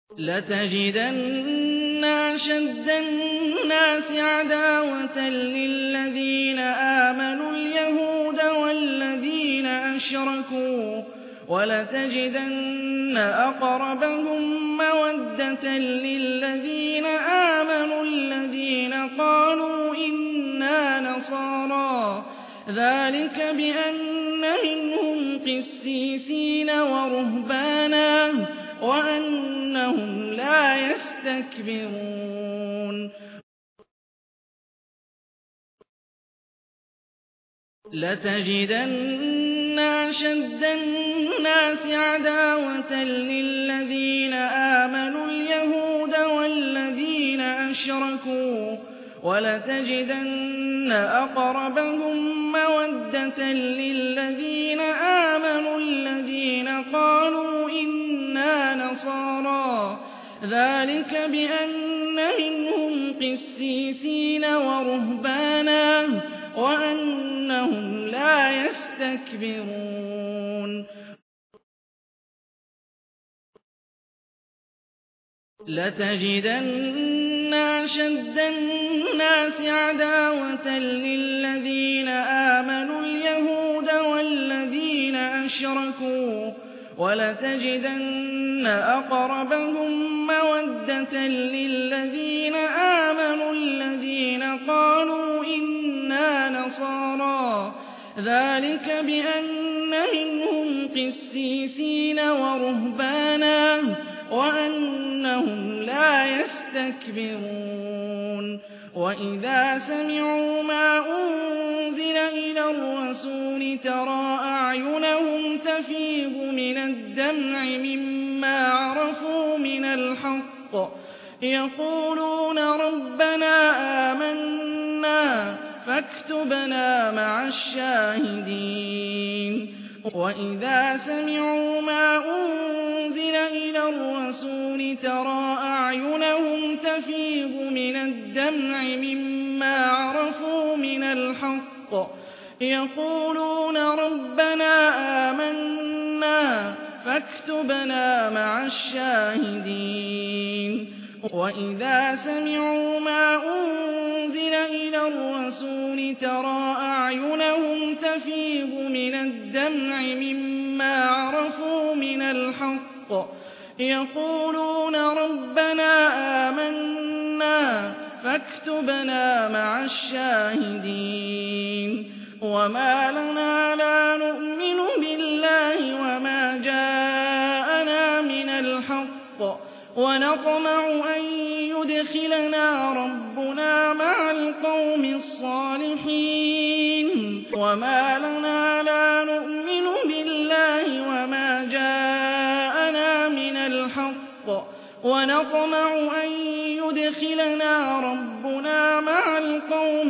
لَتَجِدَنَّ أَشَدَّ النَّاسِ عَدَاوَةً لِّلَّذِينَ آمَنُوا الْيَهُودَ وَالَّذِينَ أَشْرَكُوا وَلَتَجِدَنَّ أَقْرَبَهُم مَّوَدَّةً لِّلَّذِينَ آمَنُوا الَّذِينَ قَالُوا إِنَّا نَصَارَىٰ ذَٰلِكَ بِأَنَّ مِنْهُمْ قِسِّيسِينَ وَرُهْبَانًا وَأَنَّهُمْ لَا يَسْتَكْبِرُونَ لَتَجِدَنَّ أَشَدَّ النَّاسِ عَدَاوَةً لِّلَّذِينَ آمَنُوا الْيَهُودَ وَالَّذِينَ أَشْرَكُوا وَلَتَجِدَنَّ أَقْرَبَهُم مَّوَدَّةً لِّلَّذِينَ آمَنُوا الَّذِينَ قَالُوا إِنَّا نَصَارَىٰ ذَٰلِكَ بِأَنَّ مِنْهُمْ قِسِّيسِينَ وَرُهْبَانًا وَأَنَّهُمْ لَا يَسْتَكْبِرُونَ لَتَجِدَنَّ أَشَدَّ النَّاسِ عَدَاوَةً لِّلَّذِينَ آمَنُوا الْيَهُودَ وَالَّذِينَ أَشْرَكُوا وَلَتَجِدَنَّ أَقْرَبَهُم مَّوَدَّةً لِّلَّذِينَ آمَنُوا الَّذِينَ قَالُوا إِنَّا نَصَارَىٰ ذَٰلِكَ بِأَنَّ مِنْهُمْ قِسِّيسِينَ وَرُهْبَانًا وَأَنَّهُمْ لَا يَسْتَكْبِرُونَ وَإِذَا سَمِعُوا مَا أُنزِلَ إِلَى الرَّسُولِ تَرَىٰ أَعْيُنَهُمْ تَفِيضُ مِنَ الدَّمْعِ مِمَّا عَرَفُوا مِنَ الْحَقِّ يَقُولُونَ رَبَّنَا آمَنَّا فَاكْتُبْنَا مَعَ الشَّاهِدِينَ وَإِذَا سَمِعُوا مَا أُنزِلَ إِلَى الرَّسُولِ تَرَىٰ أَعْيُنَهُمْ تَفِيضُ مِنَ الدَّمْعِ مِمَّا عَرَفُوا مِنَ الْحَقِّ يَقُولُونَ رَبَّنَا آمَنَّا فَاكْتُبْنَا مَعَ الشَّاهِدِينَ وَإِذَا سَمِعُوا مَا أُنزِلَ إِلَى الرَّسُولِ تَرَىٰ أَعْيُنَهُمْ تَفِيضُ مِنَ الدَّمْعِ مِمَّا عَرَفُوا مِنَ الْحَقِّ يَقُولُونَ رَبَّنَا آمَنَّا فَاكْتُبْنَا مَعَ الشَّاهِدِينَ وَمَا لَنَا لَا نُؤْمِنُ بِاللَّهِ وَمَا جَاءَنَا مِنَ الْحَقِّ وَنَطْمَعُ أَن يُدْخِلَنَا رَبُّنَا مَعَ الْقَوْمِ الصَّالِحِينَ وَمَا لَنَا لَا نُؤْمِنُ بِاللَّهِ وَمَا جَاءَنَا مِنَ الْحَقِّ وَنَطْمَعُ أَن يُدْخِلَنَا رَبُّنَا مَعَ الْقَوْمِ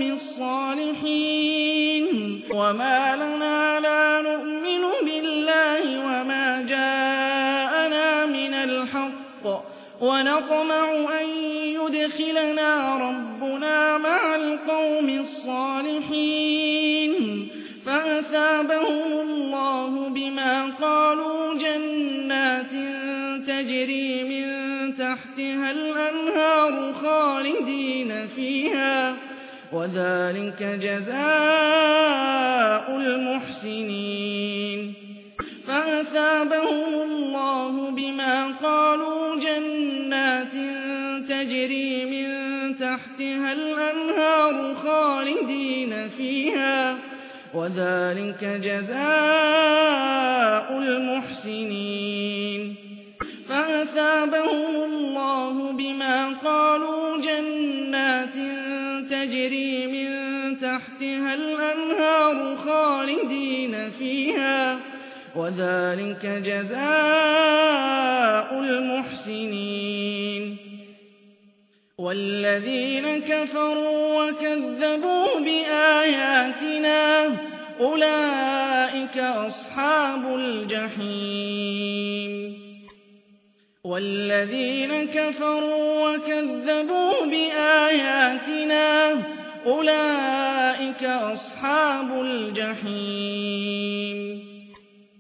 الصَّالِحِينَ وَمَا لَنَا لَا نُؤْمِنُ بِاللَّهِ وَمَا جَاءَنَا مِنَ الْحَقِّ وَنَطْمَعُ أَن يُدْخِلَنَا رَبُّنَا مَعَ الْقَوْمِ الصَّالِحِينَ فَأَثَابَهُمُ اللَّهُ بِمَا قَالُوا جَنَّاتٍ تَجْرِي مِن تَحْتِهَا الْأَنْهَارُ خَالِدِينَ فِيهَا وَذَٰلِكَ جَزَاءُ الْمُحْسِنِينَ فَأَثَابَهُمُ اللَّهُ بِمَا قَالُوا جَنَّاتٍ تَجْرِي مِن تَحْتِهَا الْأَنْهَارُ خَالِدِينَ فِيهَا وَذَٰلِكَ جَزَاءُ الْمُحْسِنِينَ فَأَثَابَهُمُ اللَّهُ بِمَا قَالُوا جَنَّاتٍ تَجْرِي مِن تَحْتِهَا الْأَنْهَارُ خَالِدِينَ فِيهَا وَذَٰلِكَ جَزَاءُ الْمُحْسِنِينَ وَالَّذِينَ كَفَرُوا وَكَذَّبُوا بِآيَاتِنَا أُولَٰئِكَ أَصْحَابُ الْجَحِيمِ وَالَّذِينَ كَفَرُوا وَكَذَّبُوا بِآيَاتِنَا أُولَٰئِكَ أَصْحَابُ الْجَحِيمِ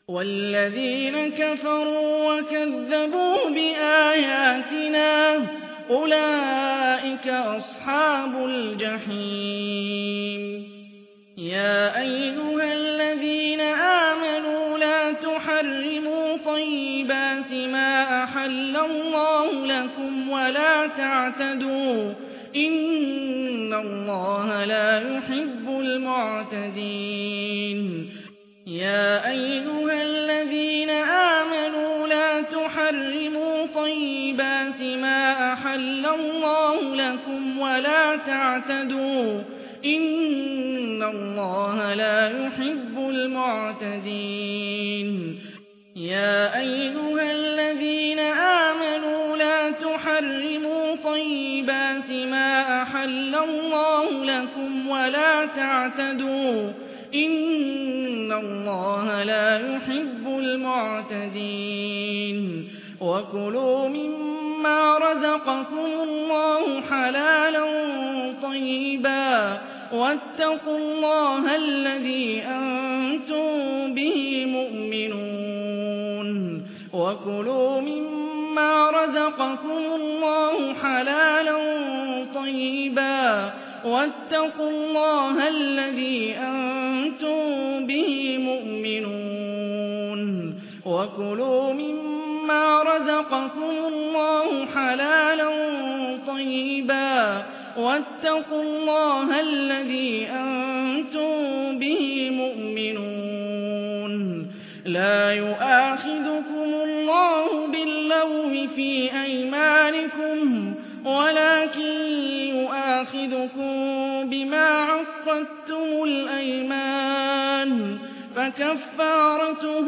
والذين كفروا وكذبوا بآياتنا أولئك أصحاب الجحيم يا أيها الذين آمنوا لا تحرموا طيبات ما أحل الله لكم ولا تعتدوا إن الله لا يحب المعتدين يا أيها الذين آمنوا لا تحرموا طيبات ما أحل الله لكم ولا تعتدوا إن الله لا يحب المعتدين يا أيها الذين آمنوا لا تحرموا طيبات ما أحل الله لكم ولا تعتدوا إن الله لا يحب المعتدين وكلوا مما رزقكم الله حلالا طيبا واتقوا الله الذي أنتم به مؤمنون وكلوا مما رزقكم الله حلالا طيبا واتقوا الله الذي أنتم به مؤمنون وكلوا مما رزقكم الله حلالا طيبا واتقوا الله الذي أنتم به مؤمنون لا يؤاخذكم الله باللغو في أيمانكم ولكن يؤاخذكم بما عقدتم الأيمان فكفارته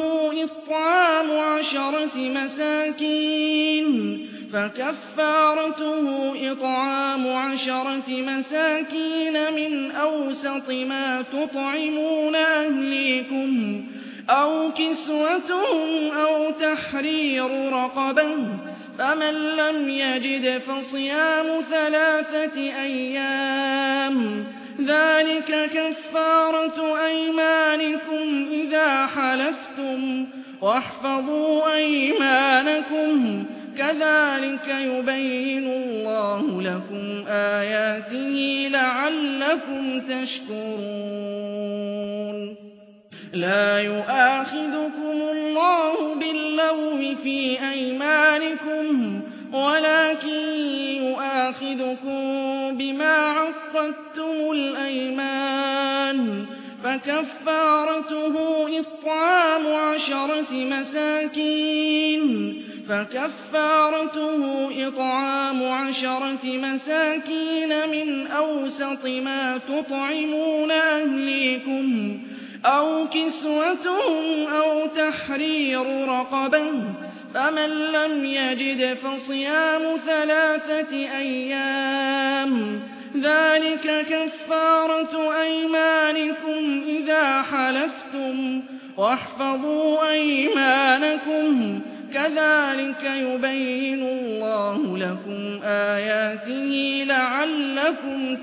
إطعام 10 مساكين من أوسط ما تطعمون أهليكم أو كسوتهم أو تحرير رقبة فمن لم يجد فصيام 3 أيام ذلك كفارة أيمانكم إذا حلفتم واحفظوا أيمانكم كذلك يبين الله لكم آياته لعلكم تشكرون لا يؤاخذكم الله باللغو في أيمانكم ولكن يؤاخذكم بما عقدتم الأيمان فكفارته إطعام 10 مساكين من أوسط ما تطعمون أهليكم أو كسوتهم أو تحرير رقبة فمن لم يجد فصيام 3 أيام ذلك كفارة أيمانكم إذا حلفتم واحفظوا أيمانكم كذلك يبين الله لكم آياته لعلكم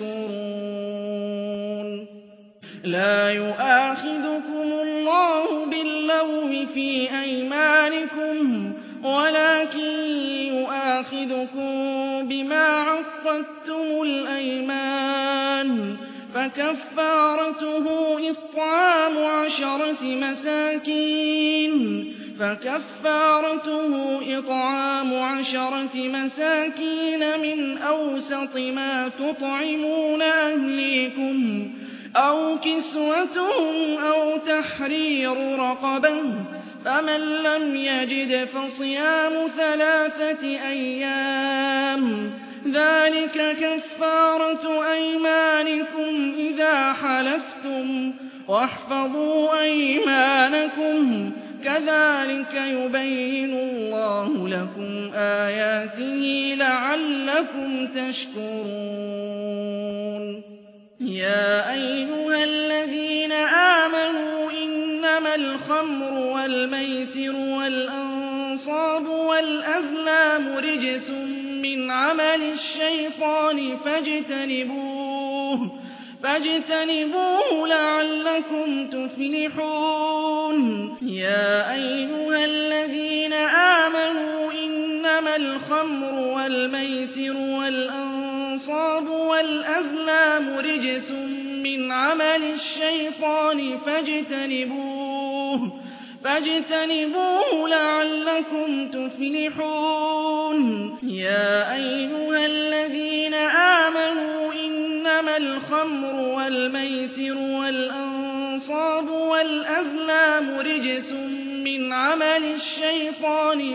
تشكرون لا يؤاخذكم الله باللغو في أيمانكم ولكن يؤاخذكم بما عقدتم الأيمان فكفارته إطعام 10 مساكين من أوسط ما تطعمون أهليكم أو كسوتهم أو تحرير رقبة فمن لم يجد فصيام 3 أيام ذلك كفارة أيمانكم إذا حلفتم واحفظوا أيمانكم كذلك يبين الله لكم آياته لعلكم تشكرون يا أيها الذين آمنوا إنما الخمر والميسر والأنصاب والأزلام رجس من عمل الشيطان فاجتنبوه لعلكم تفلحون يا أيها الذين آمنوا إنما الخمر والميسر والأنصاب والأزلام رجس من عمل الشيطان فاجتنبوه لعلكم تفلحون يا أيها الذين آمنوا إنما الخمر والميسر والأنصاب والأزلام رجس من عمل الشيطان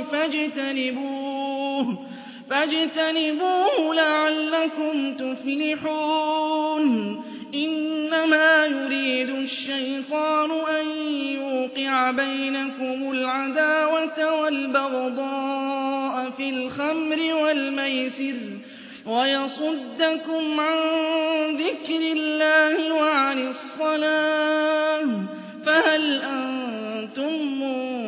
فاجتنبوه لعلكم تفلحون إنما يريد الشيطان أن يوقع بينكم العداوة والبغضاء في الخمر والميسر ويصدكم عن ذكر الله وعن الصلاة فهل أنتم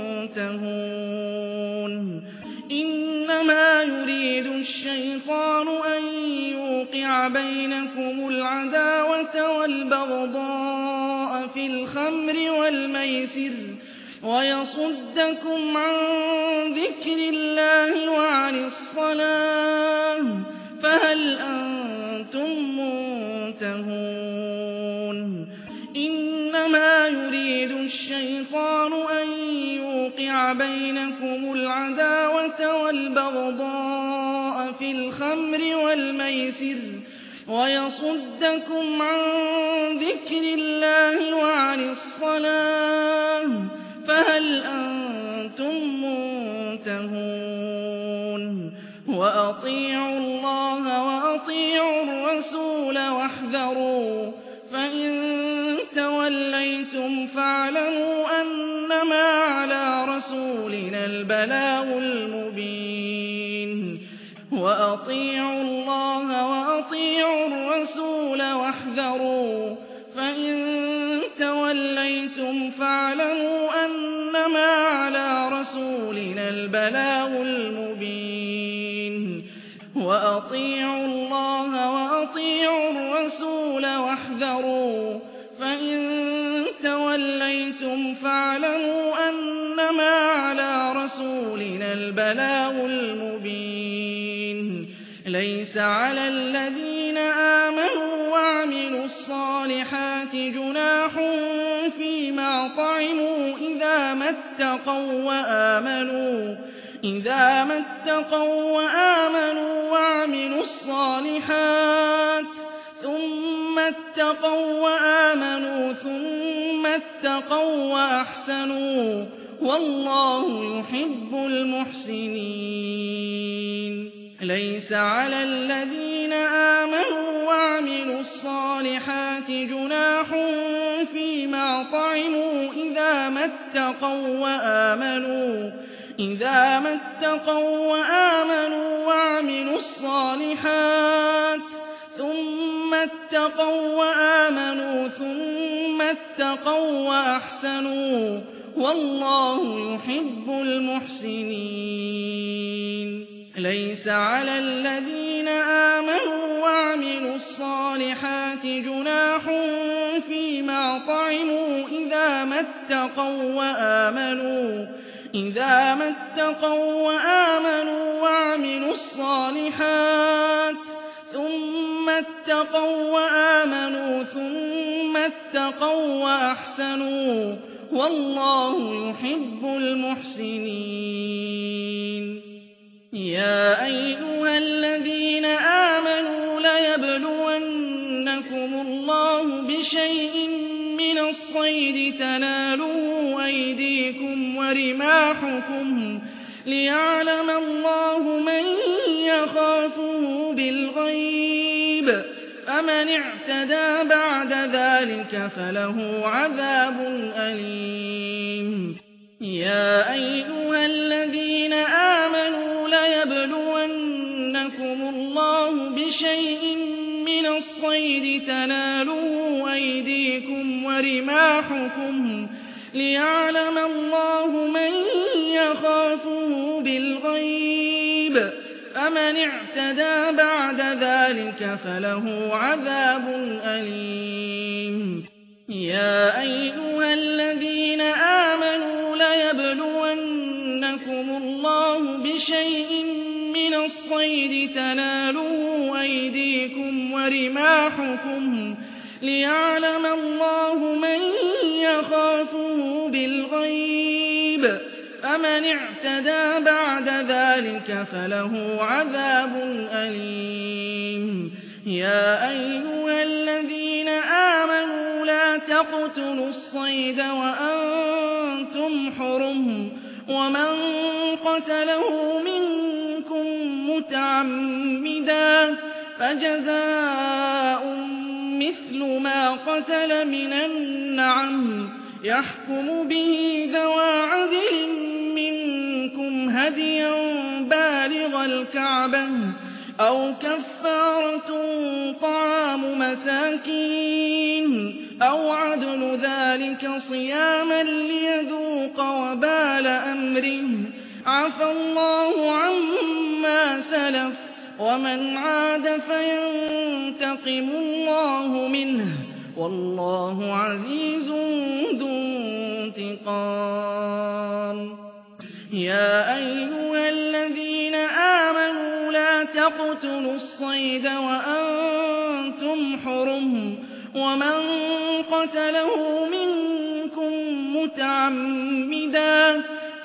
منتهون إنما يريد الشيطان أن يوقع بينكم العداوة والبغضاء في الخمر والميسر ويصدكم عن ذكر الله وعن الصلاة فهل أنتم منتهون إنما يريد الشيطان أن يوقع بينكم العداوة والبغضاء في الخمر والميسر ويصدكم عن ذكر الله وعن الصلاة فهل أنتم منتهون وأطيعوا الله وأطيعوا الرسول واحذروا فإن توليتم فاعلموا أنما على رسولنا البلاغ المبين وأطيعوا الله وأطيعوا الرسول واحذروا فإن توليتم فاعلموا أنما على رسولنا البلاغ المبين وأطيعوا الله وأطيعوا الرسول واحذروا فإن توليتم فاعلموا أنما على رسولنا البلاغ المبين ليس على الذين آمنوا وعملوا الصالحات جناح فيما طعموا إذا ما اتقوا وآمنوا وعملوا الصالحات ثم اتقوا وأحسنوا والله يحب المحسنين ليس على الذين آمنوا وعملوا الصالحات جناح فيما طعموا إذا ما اتقوا وآمنوا وعملوا الصالحات ثم اتقوا وأحسنوا والله يحب المحسنين ليس على الذين آمنوا وعملوا الصالحات جناح فيما طعموا إذا ما اتقوا وآمنوا وعملوا الصالحات ثم اتقوا وأحسنوا والله يحب المحسنين يا أيها الذين آمنوا ليبلونكم الله بشيء من الصيد تناله أيديكم ورماحكم ليعلم الله من يخافه بالغيب فمن اعتدى بعد ذلك فله عذاب أليم يا أيها الذين آمنوا ليبلونكم الله بشيء من الصيد تناله أيديكم ورماحكم ليعلم الله من يخافه بالغيب فمن اعتدى بعد ذلك فله عذاب أليم يا أيها الذين آمنوا بشيء من الصيد تناله أيديكم ورماحكم ليعلم الله من يخافه بالغيب فمن اعتدى بعد ذلك فله عذاب أليم يا أيها الذين آمنوا لا تقتلوا الصيد وأنتم حرم ومن قتله منكم متعمدا فجزاء مثل ما قتل من النعم يحكم به ذوى عدل منكم هديا بالغ الكعبة أو كفارة طعام مساكين أو عدل ذلك صياما ليذوق وبال أمره عفى الله عما سلف ومن عاد فينتقم الله منه والله عزيز ذو انتقام يا أيها الذين آمنوا لا تقتلوا الصيد وأنتم حرم ومن قتله منكم متعمدا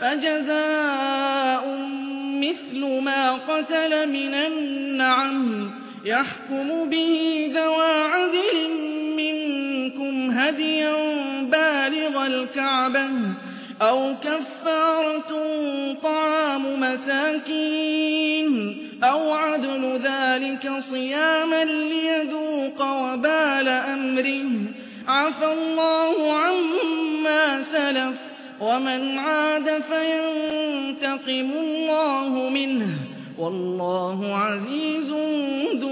فجزاء مثل ما قتل من النعم يحكم به ذوى عدل منكم هديا بالغ الكعبة أو كفارة طعام مساكين أو عدل ذلك صياما ليذوق وبال أمره عفى الله عما سلف ومن عاد فينتقم الله منه والله عزيز ذو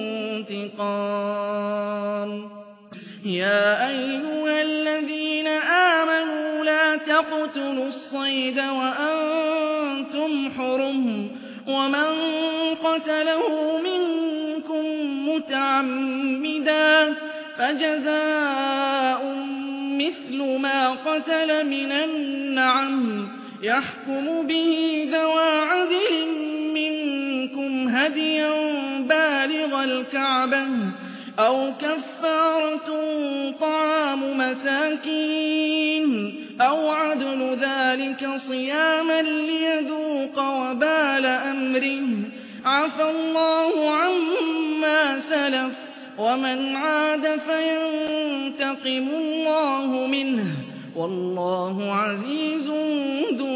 انتقام يا أيها الذين آمنوا لا تقتلوا الصيد وأنتم حرم ومن قتله منكم متعمدا فجزاء مثل ما قتل من النعم يحكم به ذوى عدل منكم هديا بالغ الكعبة أو كفارة طعام مساكين أو عدل ذلك صياما ليذوق وبال أمره عفى الله عما سلف ومن عاد فينتقم الله منه والله عزيز ذو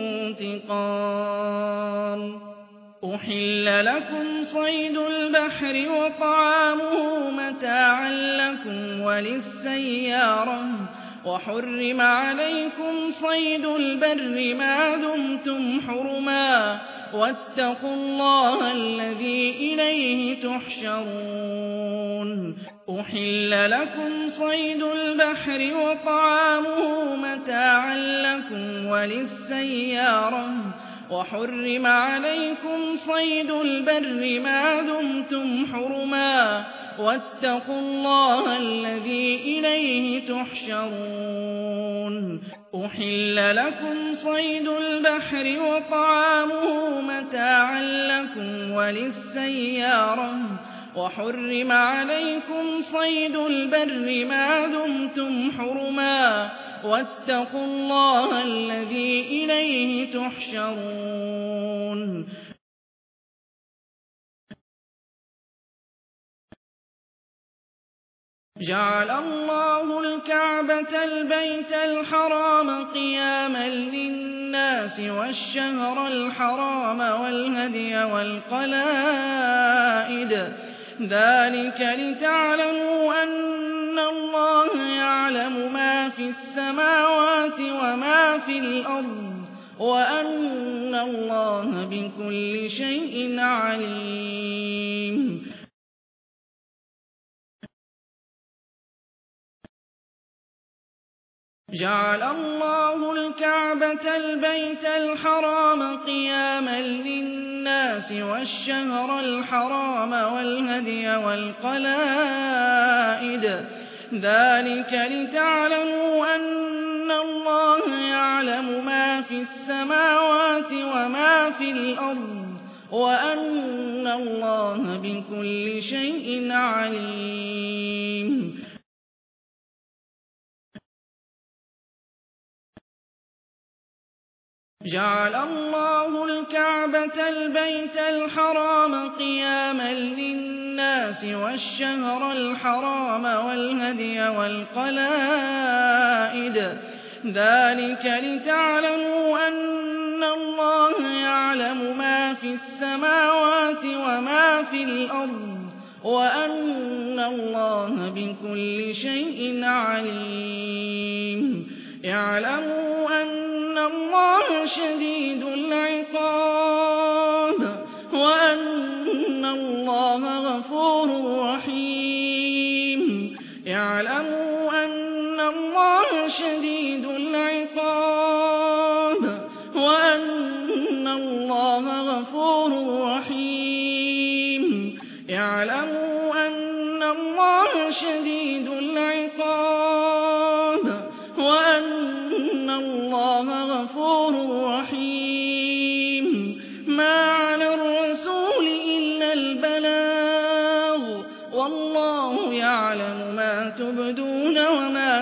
انتقام أحل لكم صيد البحر وطعامه متاعا لكم وللسيارة وحرم عليكم صيد البر ما دمتم حرما واتقوا الله الذي إليه تحشرون أحل لكم صيد البحر وطعامه متاعا لكم وللسيارة وحرم عليكم صيد البر ما دمتم حرما واتقوا الله الذي إليه تحشرون أحل لكم صيد البحر وطعامه متاعا لكم وللسيارة وحرم عليكم صيد البر ما دمتم حرما واتقوا الله الذي إليه تحشرون جعل الله الكعبة البيت الحرام قياما للناس والشهر الحرام والهدي والقلائد ذلك لتعلموا أن الله يعلم ما في السماوات وما في الأرض وأن الله بكل شيء عليم جعل الله الكعبة البيت الحرام قياما للناس والشهر الحرام والهدي والقلائد ذلك لتعلموا أن الله يعلم ما في السماوات وما في الأرض وأن الله بكل شيء عليم. جعل الله الكعبة البيت الحرام قياما للناس والشهر الحرام والهدي والقلائد ذلك لتعلموا أن الله يعلم ما في السماوات وما في الأرض وأن الله بكل شيء عليم. اعلموا أن الله شديد العقاب وأن الله غفور رحيم. اعلموا أن الله شديد العقاب وأن الله غفور رحيم. اعلموا أن الله شديد العقاب وأن الله غفور رحيم. ما على الرسول إلا البلاغ والله يعلم ما تبدون وما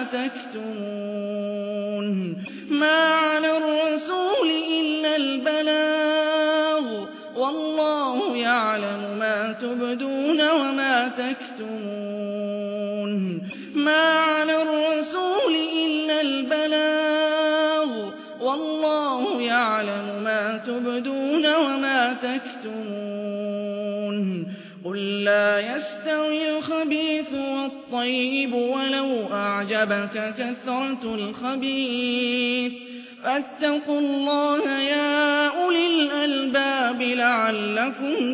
تكتمون. ما على الرسول إلا البلاغ والله يعلم ما تبدون وما تكتمون. ما على الرسول إلا البلاغ والله يعلم ما تبدون وما تكتمون. قل لا يستوي الخبيث والطيب ولو أعجبك كثرة الخبيث فاتقوا الله يا أولي الألباب لعلكم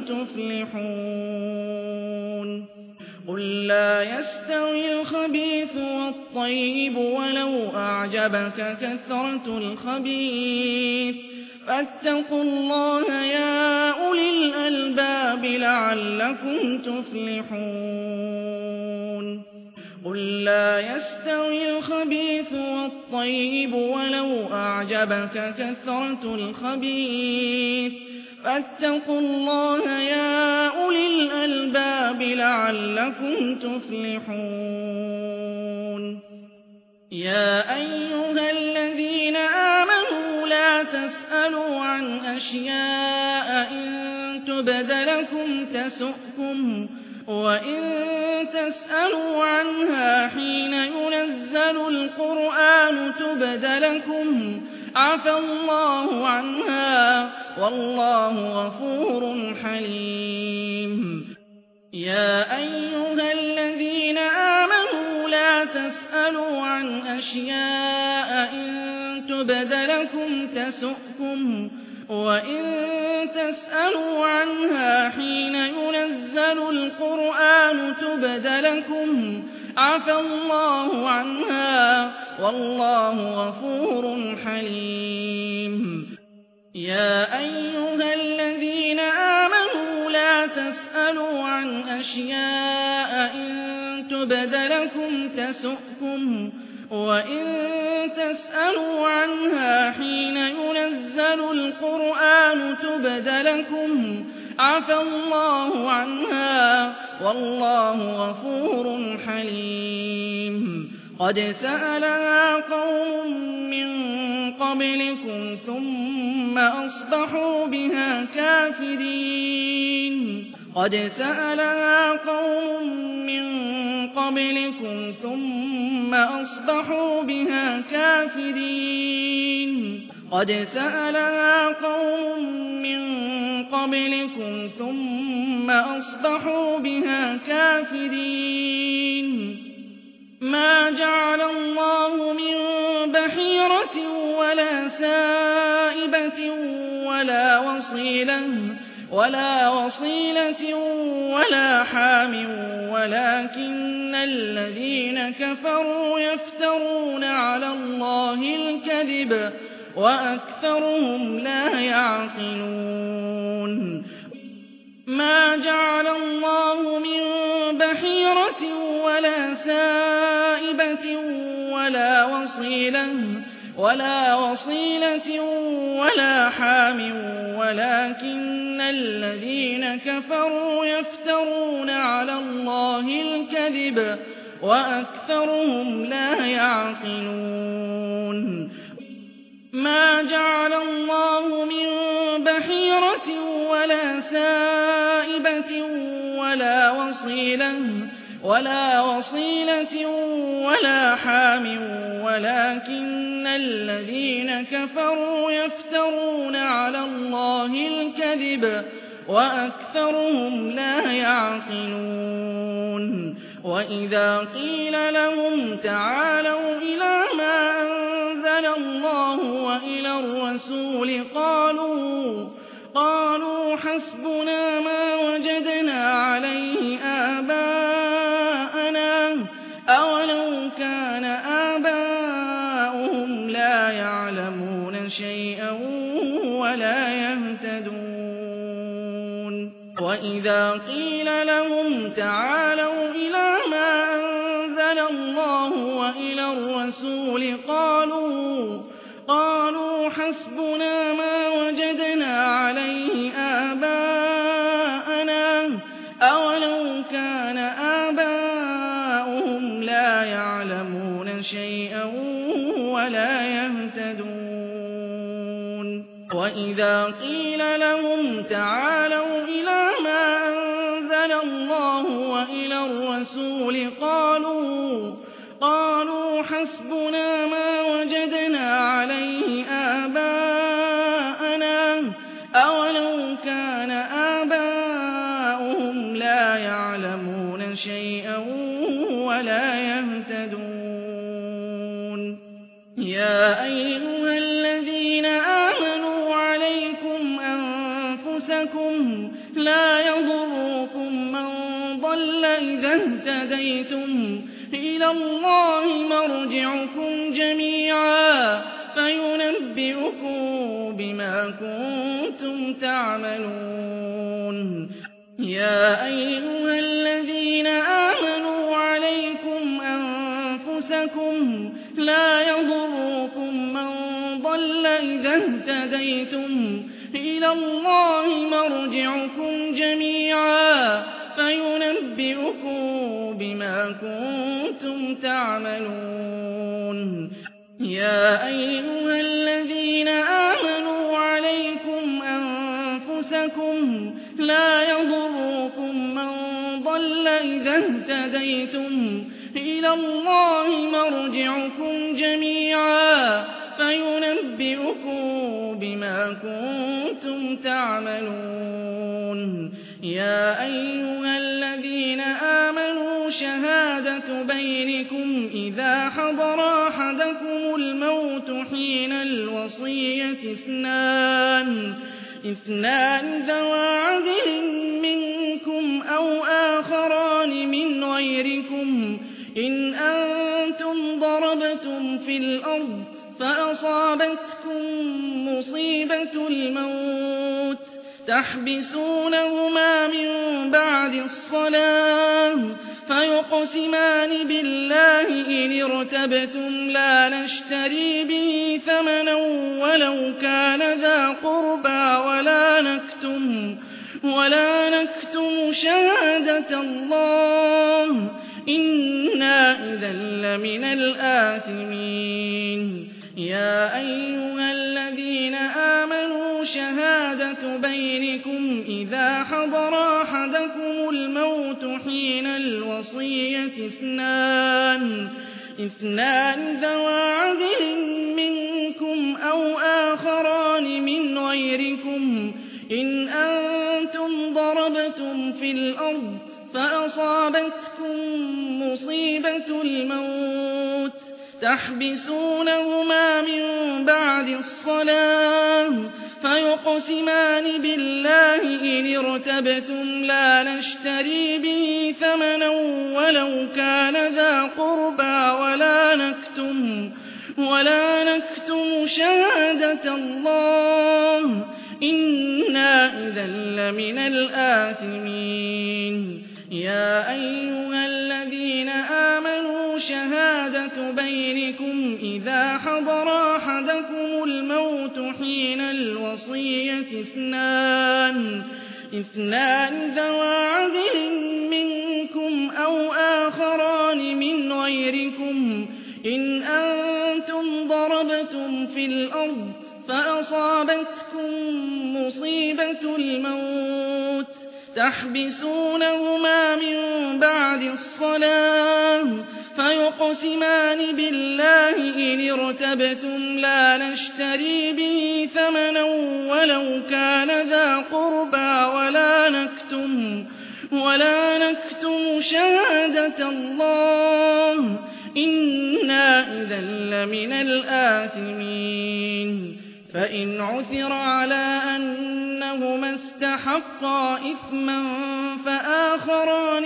تفلحون. قل لا يستوي الخبيث والطيب ولو أعجبك كثرة الخبيث فاتقوا الله يا أولي الألباب لعلكم تفلحون. قل لا يستوي الخبيث والطيب ولو أعجبك كثرة الخبيث فاتقوا الله يا أولي الألباب لعلكم تفلحون. يا أيها الذين آمنوا لا تسألوا عن أشياء إن تبد لكم تسؤكم وإن تسألوا عنها حين ينزل القرآن تبد لكم عفى الله عنها والله غفور حليم. يا أيها الذين آمنوا لا تسألوا عن أشياء إن تبد لكم تسؤكم وإن تسألوا عنها حين ينزل القرآن تبد لكم عفى الله عنها والله غفور حليم. يا أيها الذين آمنوا لا تسألوا عن أشياء إن تبد لكم تسؤكم وإن تسألوا عنها حين ينزل القرآن تبد لكم عفى الله عنها والله غفور حليم. قد سألها قوم من قبلكم ثم أصبحوا بها كافرين. قد سألها قوم من قبلكم ثم أصبحوا بها كافرين. قد سألها قوم من قبلكم ثم أصبحوا بها كافرين. ما جعل الله من بحيرة ولا سائبة ولا وصيلة ولا حام ولكن الذين كفروا يفترون على الله الكذب وأكثرهم لا يعقلون. ما جعل الله من بحيرة ولا سائبة ولا وصيلة ولا حام ولكن الذين كفروا يفترون على الله الكذب وأكثرهم لا يعقلون ما جعل الله من بحيرة ولا سائبة ولا وصيلة ولا حام ولكن الذين كفروا يفترون على الله الكذب وأكثرهم لا يعقلون وإذا قيل لهم تعالوا إلى ما أنزل الله وإلى الرسول قالوا حسبنا ما وجدنا عليه آباءنا أولو كان آباؤهم لا يعلمون شيئا ولا يهتدون وإذا قيل لهم تعالوا إلى ما أنزل الله وإلى الرسول قالوا حسبنا ما وجدنا عليه آباءنا أولو كان آباؤهم لا يعلمون شيئا ولا يهتدون وإذا قيل لهم تعالوا إلى ما أنزل الله وإلى الرسول قالوا حسبنا ما وجدنا عليه آباءنا أولو كان آباؤهم لا يعلمون شيئا ولا يهتدون يا أيها الذين آمنوا عليكم أنفسكم لا يضركم من ضل إذا اهتديتم إلى الله مرجعكم جميعا فينبئكم بما كنتم تعملون يا أيها الذين آمنوا عليكم أنفسكم لا يضركم من ضل إذا اهتديتم إلى الله مرجعكم جميعا فينبئكم بما كنتم تعملون يا أيها الذين آمنوا عليكم أنفسكم لا يضركم من ضل إذا اهتديتم إلى الله مرجعكم جميعا فينبئكم بما كنتم تعملون يا أيها الذين آمنوا شهادة بينكم إذا حضر أحدكم الموت حين الوصية اثنان ذوى عدل منكم أو آخران من غيركم إن أنتم ضربتم في الأرض فأصابتكم مصيبة الموت تحبسونهما من بعد الصلاة فيقسمان بالله إن ارتبتم لا نشتري به ثمنا ولو كان ذا قربى ولا نكتم شهادة الله إنا إذا لمن الآثمين يا أيها الذين آمنوا شهادة بينكم إذا حضر أحدكم الموت حين الوصية اثنان ذوى عدل منكم أو آخران من غيركم إن أنتم ضربتم في الأرض فأصابتكم مصيبة الموت تحبسونهما من بعد الصلاة فيقسمان بالله إن ارتبتم لا نشتري به ثمنا ولو كان ذا قربى ولا نكتم شهادة الله إنا إذا لمن الآثمين يا أيها الذين آمنوا شهادة بينكم إذا حضر أحدكم الموت حين الوصية اثنان ذوى عدل منكم أو آخران من غيركم إن أنتم ضربتم في الأرض فأصابتكم مصيبة الموت تحبسونهما من بعد الصلاة فيقسمان بالله إن ارتبتم لا نشتري به ثمنا ولو كان ذا قربى ولا نكتم شهادة الله إنا إذا لمن الآثمين فإن عثر على أنهما استحقا إثما فآخران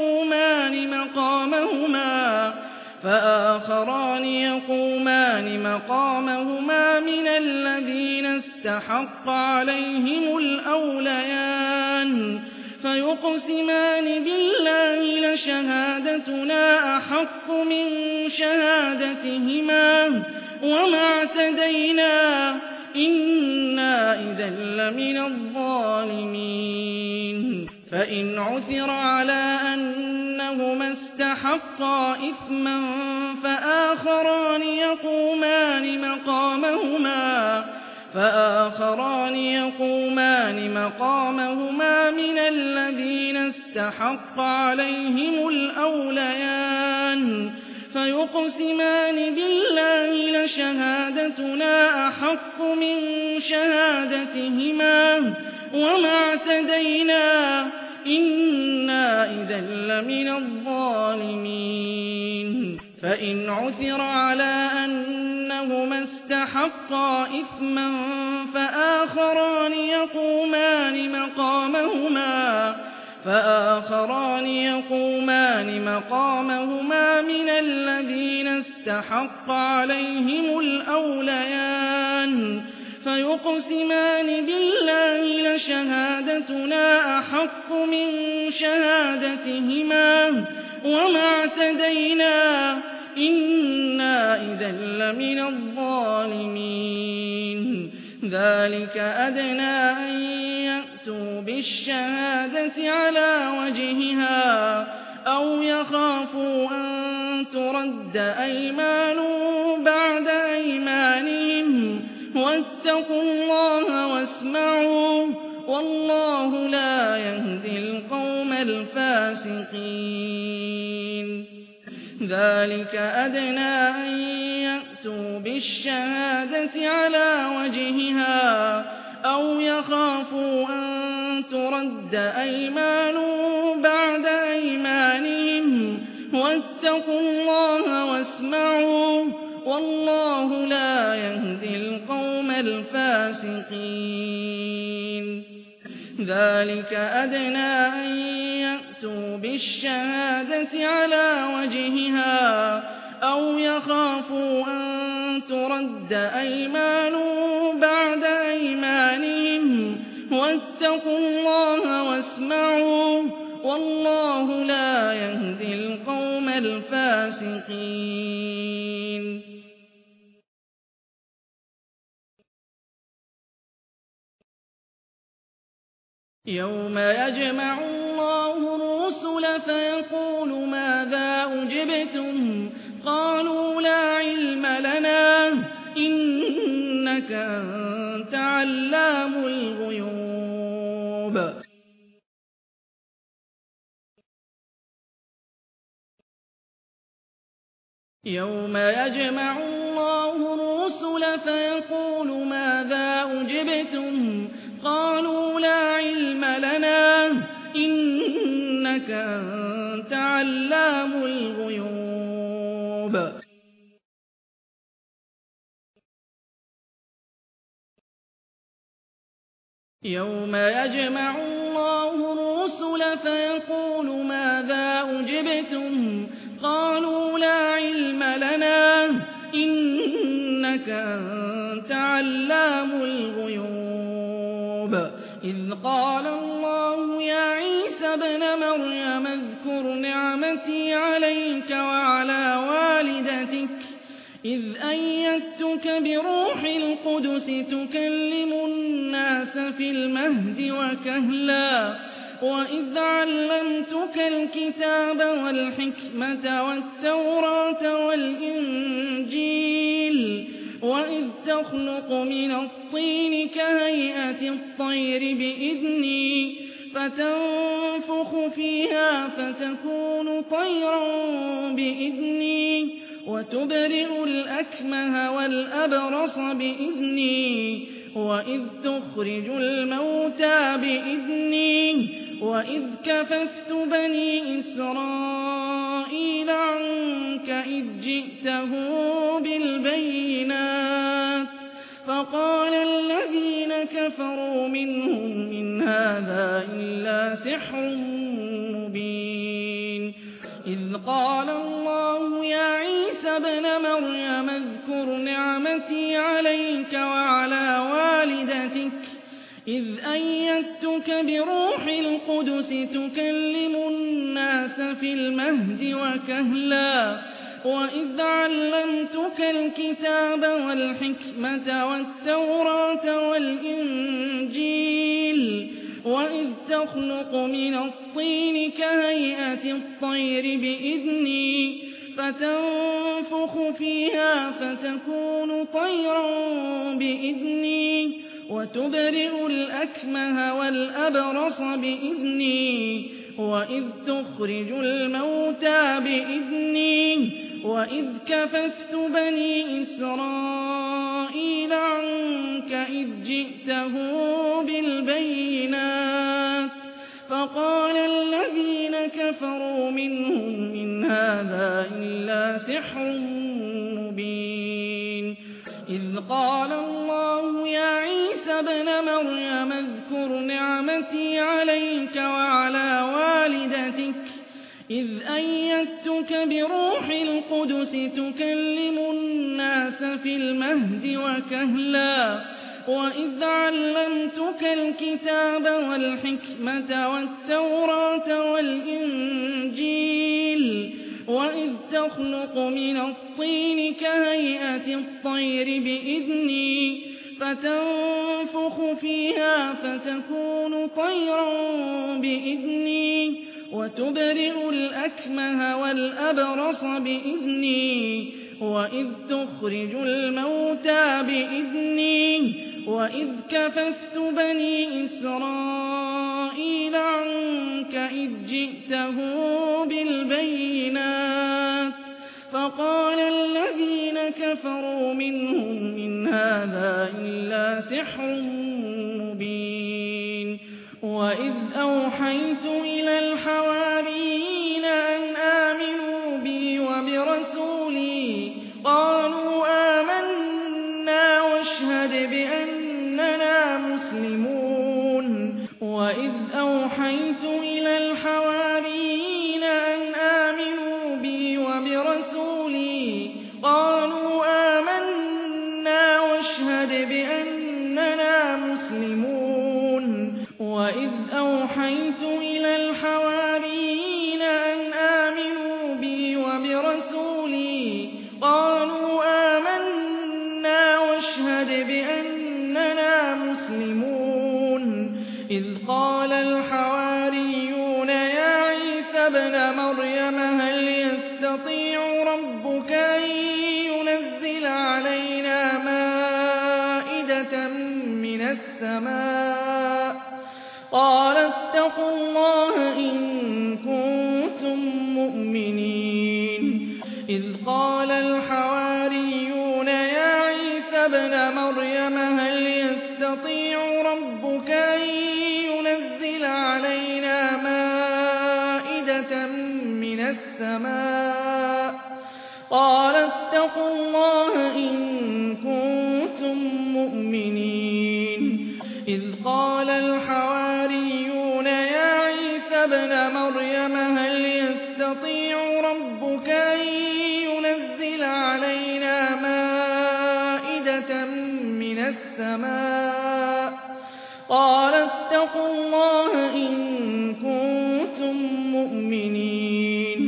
يقومان مقامهما من الذين استحق عليهم الأوليان فيقسمان بالله لشهادتنا أحق من شهادتهما وما اعتدينا إنا إذا لمن الظالمين فإن عثر على أنهما استحقا إثما فآخران يقومان مقامهما من الذين استحق عليهم الأوليان فيقسمان بالله لشهادتنا أحق من شهادتهما وما اعتدينا إنا إذا لمن الظالمين فإن عثر على أنهما استحقا إثما فآخران يقومان مقامهما من الذين استحق عليهم الأوليان فيقسمان بالله لشهادتنا أحق من شهادتهما وما اعتدينا إنا إذا لمن الظالمين ذلك أدنى أن يأتوا بالشهادة على وجهها أو يخافوا أن ترد أيمان بعد أيمانهم واتقوا الله واسمعوا والله لا يهدي القوم الفاسقين ذلك أدنى أن يأتوا بالشهادة على وجهها أو يخافوا أن ترد أيمان بعد أيمانهم واتقوا الله واسمعوا والله لا يهدي القوم الفاسقين ذلك أدنى أن يأتوا بالشهادة على وجهها أو يخافوا أن ترد أيمان بعد أيمانهم واتقوا الله واسمعوا والله لا يهدي القوم الفاسقين يوم يجمع الله الرسل فيقول ماذا أجبتم قالوا لا علم لنا إنك أنت علام الغيوب يوم يجمع الله الرسل فيقول ماذا أجبتم قالوا لا علم لنا إنك أنت علام الغيوب يوم يجمع الله الرسل فيقول ماذا أجبتم قالوا لا علم لنا إنك أنت علام الغيوب إذ قال الله يا عيسى ابن مريم اذكر نعمتي نعمتي عليك وعلى والدتك إذ أيدتك بروح القدس تكلم الناس في المهد وكهلا وإذ علمتك الكتاب والحكمة والتوراة والإنجيل وإذ تخلق من الطين كهيئة الطير بإذني فتنفخ فيها فتكون طيرا بإذني وتبرئ الأكمه والأبرص بإذني وإذ تخرج الموتى بإذني وإذ كففت بني إسرائيل عنك إذ جئتهم بالبينات فقال الذين كفروا منهم إن هذا إلا سحر مبين إذ قال الله يا عيسى ابن مريم اذكر نعمتي عليك وعلى والدتك إذ أيدتك بروح القدس تكلم الناس في المهد وكهلا وإذ علمتك الكتاب والحكمة والتوراة والإنجيل وإذ تخلق من الطين كهيئة الطير بإذني فتنفخ فيها فتكون طيرا بإذني وتبرئ الأكمه والأبرص بإذني وإذ تخرج الموتى بإذني وإذ كففت بني إسرائيل عنك إذ جئتهم بالبينات فقال الذين كفروا منهم إن هذا إلا سحر مبين إذ قال الله يا عيسى ابن مريم اذكر نعمتي عليك وعلى والدتك إذ أيدتك بروح القدس تكلم الناس في المهد وكهلا وإذ علمتك الكتاب والحكمة والتوراة والإنجيل وإذ تخلق من الطين كهيئة الطير بإذني فتنفخ فيها فتكون طيرا بإذني وتبرئ الأكمه والأبرص بإذني وإذ تخرج الموتى بإذني وإذ كففت بني إسرائيل عنك إذ جئتهم بالبينات فقال الذين كفروا منهم إن هذا إلا سحر مبين وإذ أوحيت إلى الحواريين أن آمنوا بي وبرسولي قالوا آمنا واشهد بأننا مسلمون وإذ أوحيت إلى الحواريين أن آمنوا بي وبرسولي قالوا آمنا واشهد بأننا مسلمون وإذ أوحيت إلى الحواريين أن آمنوا بي وبرسولي قالوا آمنا واشهد بأننا مسلمون إذ قال الحواريون يا عيسى ابن مريم هل يستطيع ربك أن ينزل علينا مائدة من السماء قال اتقوا الله إن كنتم مؤمنين إذ قال الحواريون يا عيسى ابن مريم هل يستطيع ربك أن ينزل علينا مائدة من السماء قال اتقوا الله إن كنتم مؤمنين إذ قال الحواريون يا عيسى ابن مريم هل يستطيع ربك أن ينزل علينا مائدة من السماء قال اتقوا الله إن كنتم مؤمنين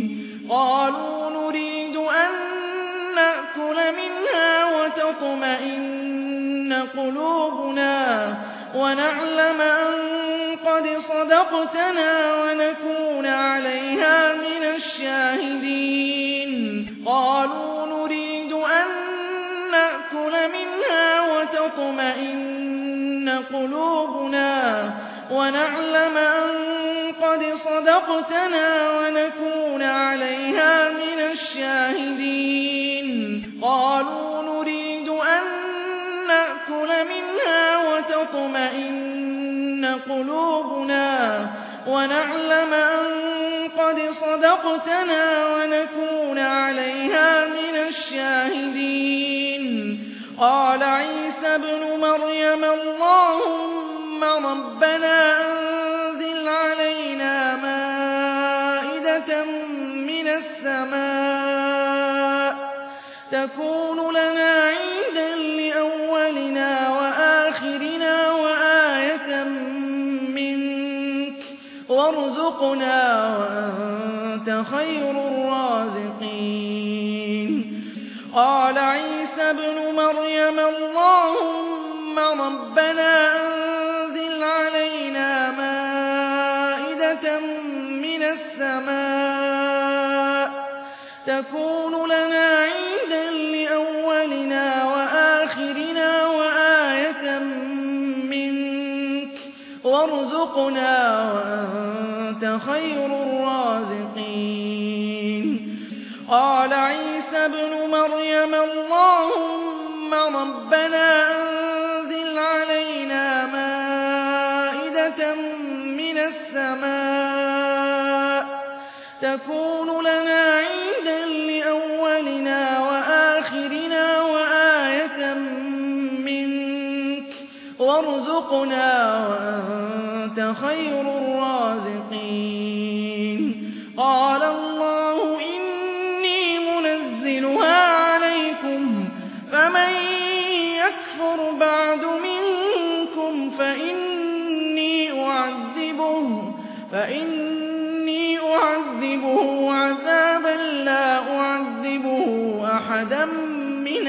قالوا نريد أن نأكل منها وتطمئن قلوبنا ونعلم أن قد صدقتنا ونكون عليها من الشاهدين قالوا نريد أن نأكل منها وتطمئن قلوبنا ونعلم أن قد صدقتنا ونكون عليها من الشاهدين قالوا نريد أن نأكل منها وتطمئن قلوبنا ونعلم أن قد صدقتنا ونكون عليها من الشاهدين قال عيسى ابن مريم اللهم ربنا أنزل علينا مائدة من السماء تكون لنا عيدا لأولنا وآخرنا وآية منك وارزقنا وأنت خير الرازقين قال عيسى ابن مريم اللهم ربنا أنزل علينا مائدة من السماء تكون لنا عيدا لأولنا وآخرنا وآية منك وارزقنا وأنت خير الرازقين قال عيسى ابن مريم اللهم ربنا أنزل علينا مائدة من السماء تكون لنا عيدا لأولنا وآخرنا وآية منك وارزقنا وأنت خير الرازقين قال الله إني منزلها عليكم فمن يكفر بعد منكم فإني أعذبه عذابا لا أعذبه أحدا من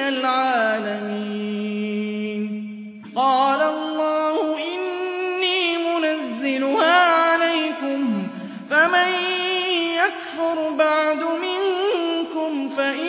العالمين قال الله إني منزلها عليكم فمن يكفر بعد منكم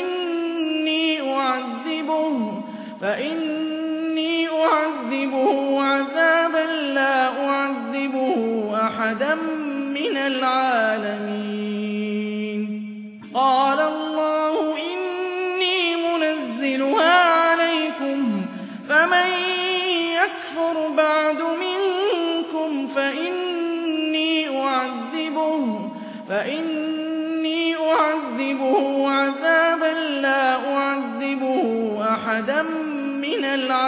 فإني أعذبه عذابا لا أعذبه أحدا من العالمين قال الله إني منزلها عليكم فمن يكفر بعد منكم فإني أعذبه عذابا لا أعذبه أحدا من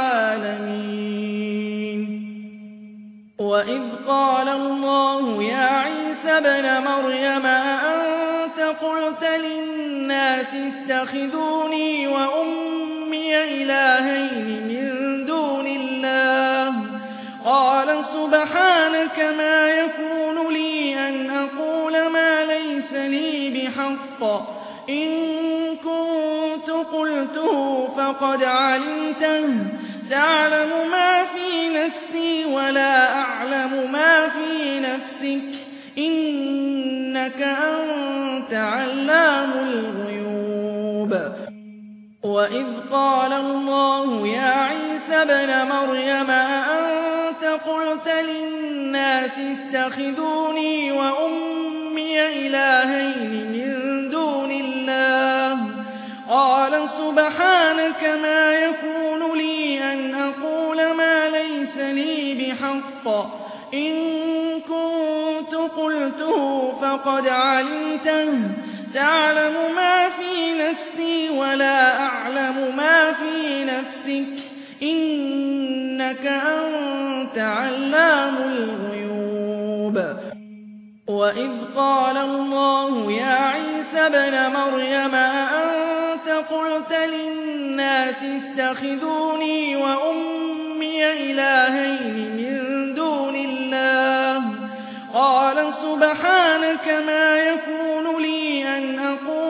العالمين وإذ قال الله يا عيسى ابن مريم أأنت قلت للناس اتخذوني وأمي إلهين من دون الله قال سبحانك ما يكون لي أن أقول ما ليس لي بحق إن كنت قلته فقد علمته تعلم ما في نفسي ولا أعلم ما في نفسك إنك أنت علام الغيوب وإذ قال الله يا عيسى ابن مريم أأنت قلت للناس اتخذوني وأمي إلهين من دون الله قال سبحانك ما يكون لي أن أقول ما ليس لي بحق إن كنت قلته فقد علمته تعلم ما في نفسي ولا أعلم ما في نفسك إنك أنت علام الغيوب وإذ قال الله يا عيسى ابن مريم أأنت قلت للناس اتخذوني وأمي إلهين من دون الله قال سبحانك ما يكون لي أن أقول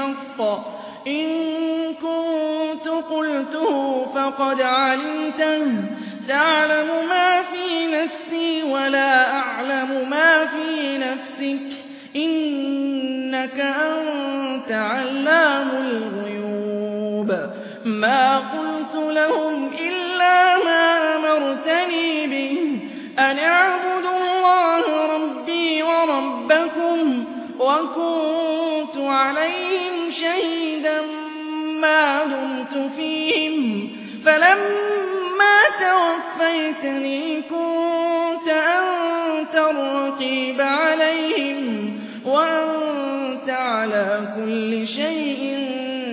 بالحق إن كنت قلته فقد علمته تعلم ما في نفسي ولا أعلم ما في نفسك إنك أنت علام الغيوب ما قلت لهم إلا ما أمرتني به أن اعبدوا الله ربي وربكم وكنت عليهم شهيدا ما دمت فيهم فلما توفيتني كنت أنت الرقيب عليهم وأنت على كل شيء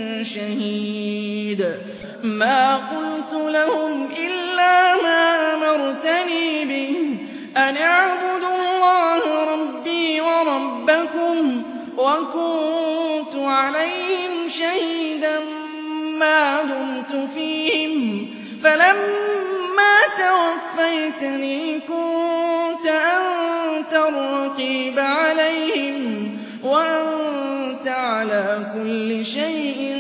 شهيد ما قلت لهم إلا ما أمرتني به أن اعبدوا الله ربي وربكم وكنت عليهم شهيدا ما دمت فيهم فلما توفيتني كنت أنت الرقيب عليهم وأنت على كل شيء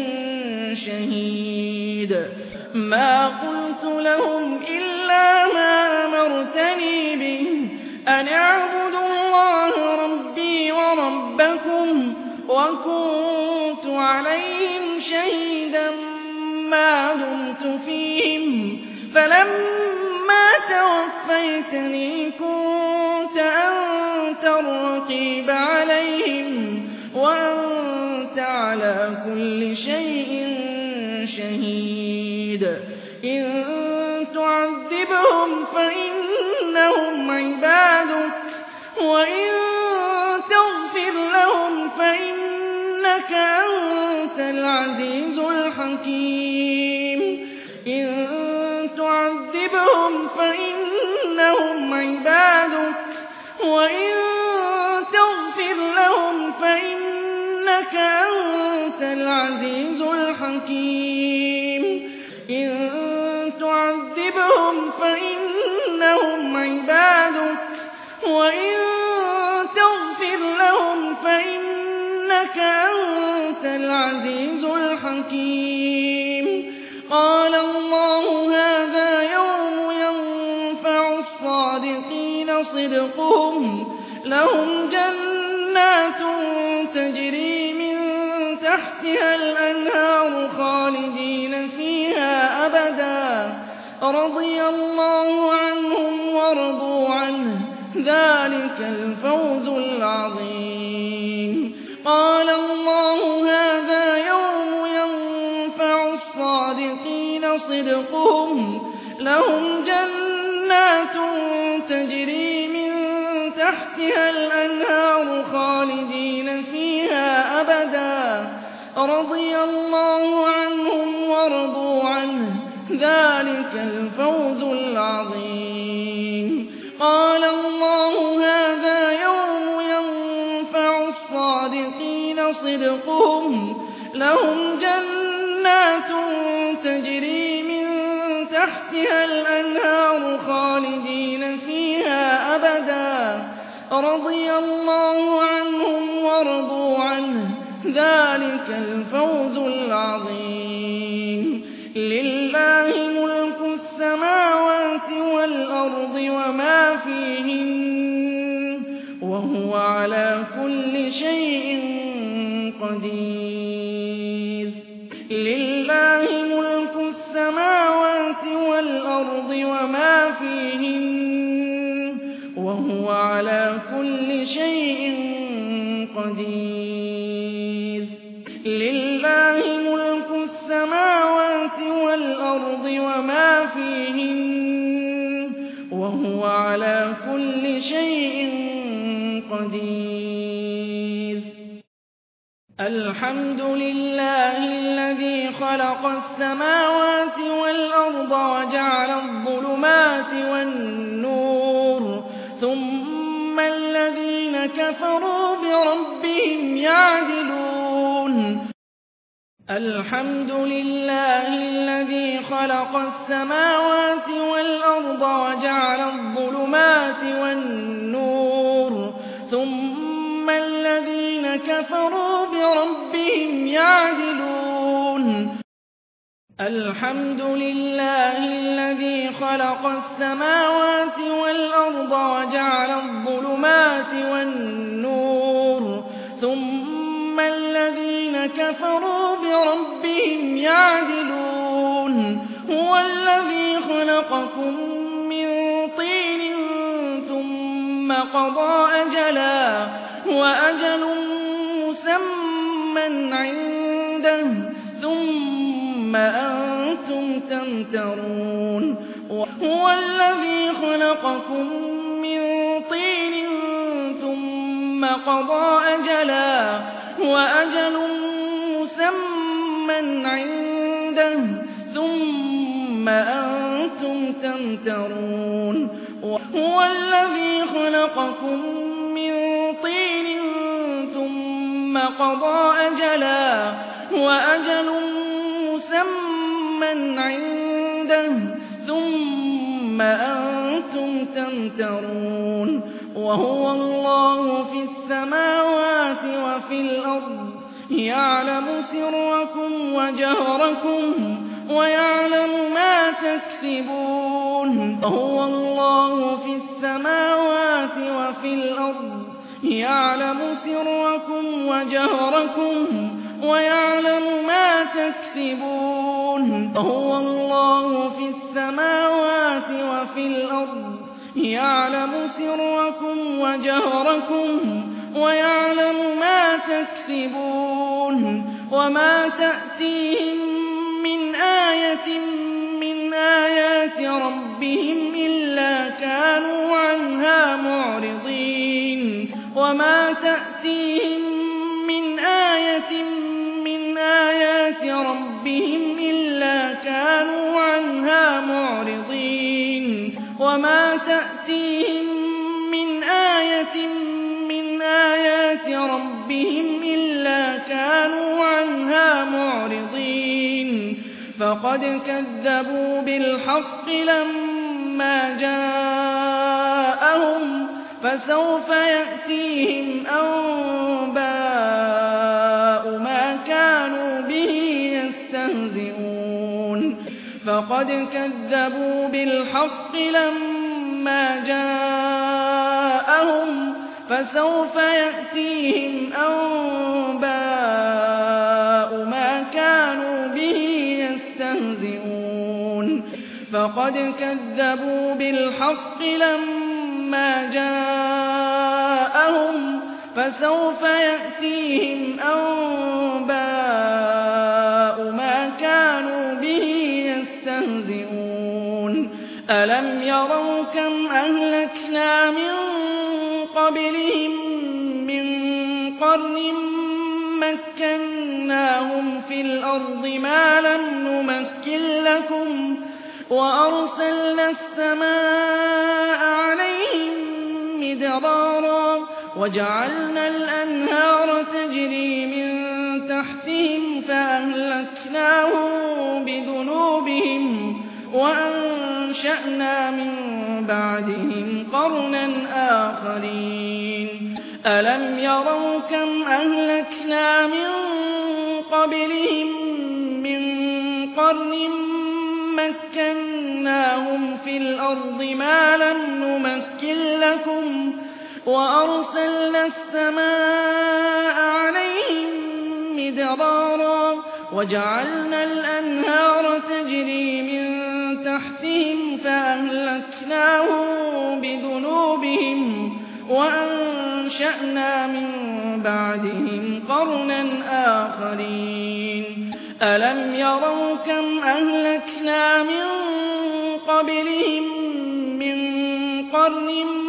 شهيد ما قلت لهم إلا ما أمرتني به أن اعبدوا الله ربي وربكم وكنت عليهم شهيدا ما دمت فيهم فلما توفيتني كنت أنت الرقيب عليهم وأنت على كل شيء شهيد إن تعذبهم فإنهم عبادك وإن تغفر لهم فإنك أنت العزيز الحكيم إن تعذبهم فإنهم عبادك وإن تغفر لهم فإنك أنت العزيز الحكيم إن تعذبهم فإنهم عبادك وإن تغفر لهم فإنك أنت العزيز الحكيم قال الله هذا يوم ينفع الصادقين صدقهم لهم جنات تجري من تحتها الأنهار خالدين فيها أبدا رضي الله عنهم ورضوا عنه ذلك الفوز العظيم قال الله هذا يوم ينفع الصادقين صدقهم لهم جنات تجري من تحتها الأنهار خالدين فيها أبدا رضي الله عنهم ورضوا عنه ذلك الفوز العظيم قال الله هذا يوم ينفع الصادقين صدقهم لهم جنات تجري من تحتها الأنهار خالدين فيها أبدا رضي الله عنهم ورضوا عنه ذلك الفوز العظيم لله ملك السماوات والأرض وما فيهن وهو على كل شيء قدير لله ملك السماوات والأرض وما فيهن وهو على كل شيء قدير لله ملك السماوات والأرض وما فيهن وهو على كل شيء قدير الحمد لله الذي خلق السماوات والأرض وجعل الظلمات والنور ثم الذين كفروا بربهم يعدلون الحمد لله الذي خلق السماوات والأرض وجعل الظلمات والنور ثم الذين كفروا بربهم بربهم يعدلون الحمد لله الذي خلق السماوات والأرض وجعل الظلمات والنور ثم الذين كفروا بربهم يعدلون هو الذي خلقكم من طين ثم قضى أجلا وأجل مسمى عنده ثم أنتم تمترون هو الذي خلقكم من طين ثم قضى أجلا وأجل مسمى عنده ثم أنتم تمترون هو الذي خلقكم من طين ثم قضى أجلا وأجل مسمى عنده ثم أنتم تمترون وهو الله في السماوات وفي الأرض يعلم سركم وجهركم ويعلم ما تكسبون وهو الله في السماوات وفي الأرض يعلم سركم وجهركم ويعلم ما تكسبون وهو الله في السماوات وفي الأرض يعلم سركم وجهركم ويعلم ما تكسبون وما تأتيهم من آية من آيات ربهم إلا كانوا عنها معرضين وما تأتيهم من آية من آيات ربهم إلا كانوا عنها معرضين وما تأتيهم من آية من آيات ربهم إلا كانوا عنها معرضين فقد كذبوا بالحق لما جاءهم فسوف يأتيهم أنباء ما كانوا به يستهزئون فقد كذبوا بالحق لما جاءهم فسوف يأتيهم أنباء ما كانوا به يستهزئون فقد كذبوا بالحق لما جاءهم فسوف يأتيهم أنباء ما كانوا به يستهزئون ألم يروا كم أهلكنا من قبلهم من قرن مكناهم في الأرض ما لم نمكن لكم وأرسلنا السماء عليهم مدرارا وجعلنا الأنهار تجري من تحتهم فأهلكناهم بذنوبهم وأنشأنا من بعدهم قرنا آخرين ألم يروا كم أهلكنا من قبلهم من قرن مكناهم في الأرض ما لم نمكن لكم وأرسلنا السماء عليهم مدرارا وجعلنا الأنهار تجري من تحتهم فأهلكناهم بذنوبهم وأنشأنا من بعدهم قرنا آخرين ألم يروا كم أهلكنا من قبلهم من قرن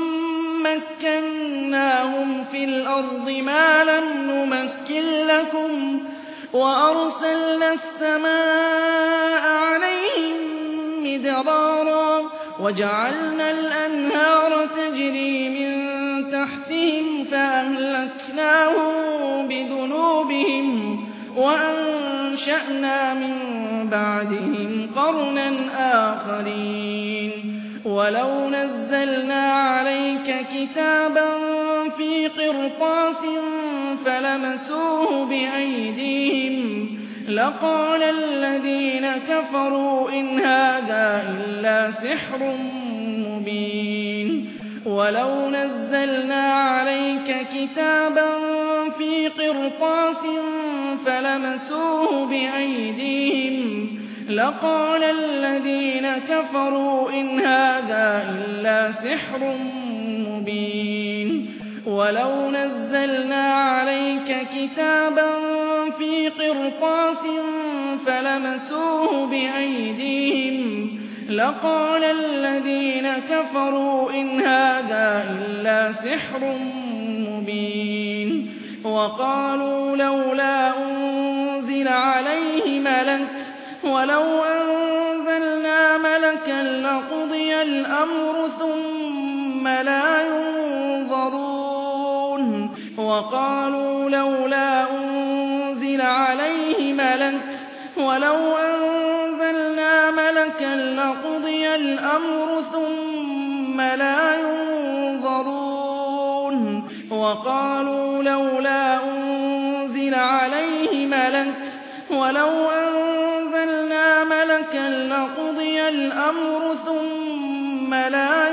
مكناهم في الأرض ما لم نمكن لكم وأرسلنا السماء عليهم مدرارا وجعلنا الأنهار تجري من تحتهم فأهلكناهم بذنوبهم وأنشأنا من بعدهم قرنا آخرين ولو نزلنا عليك كتابا في قرطاس فلمسوه بأيديهم لقال الذين كفروا إن هذا إلا سحر مبين ولو نزلنا عليك كتابا في قرطاس فلمسوه بأيديهم لقال الذين كفروا إن هذا إلا سحر مبين ولو نزلنا عليك كتابا في قرطاس فلمسوه بأيديهم لقال الذين كفروا إن هذا إلا سحر مبين وقالوا لولا أنزل عليه ملك ولو أنزلنا ملكا لقضي الأمر ثم لا ينظرون وقالوا لولا أنزل عليه ملك ولو أنزلنا ملكا لقضي الأمر ثم لا ينظرون وقالوا لولا أنزل عليه ملك ولو أنزلنا ملكا لقضي الأمر ثم لا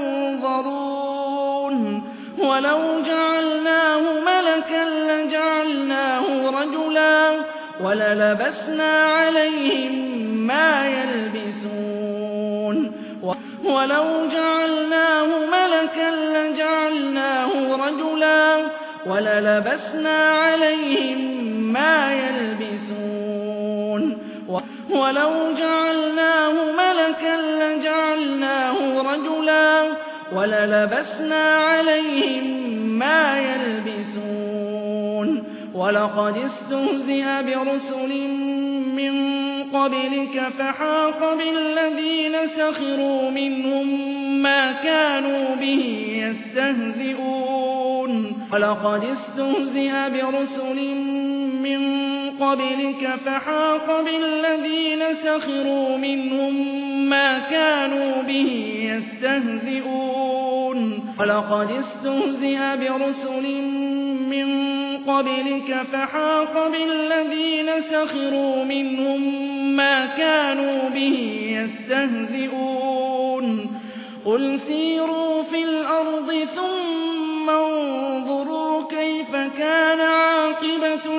ينظرون ولو جعلناه ملكا لجعلناه رجلا وللبسنا عليهم ما يلبسون ولو جعلناه ملكا لجعلناه رجلا وللبسنا عليهم ما يلبسون ولو جعلناه ملكا لجعلناه رجلا وللبسنا عليهم ما يلبسون ولقد استهزئ برسل من قبلك فحاق بالذين سخروا منهم ما كانوا به يستهزئون ولقد استهزئ برسل من قبلك فحاق بالذين سخروا منهم ما كانوا به يستهزئون ولقد استهزئ برسل من قبلك فحاق بالذين سخروا منهم ما كانوا به يستهزئون قل سيروا في الأرض ثم انظروا كيف كان عاقبة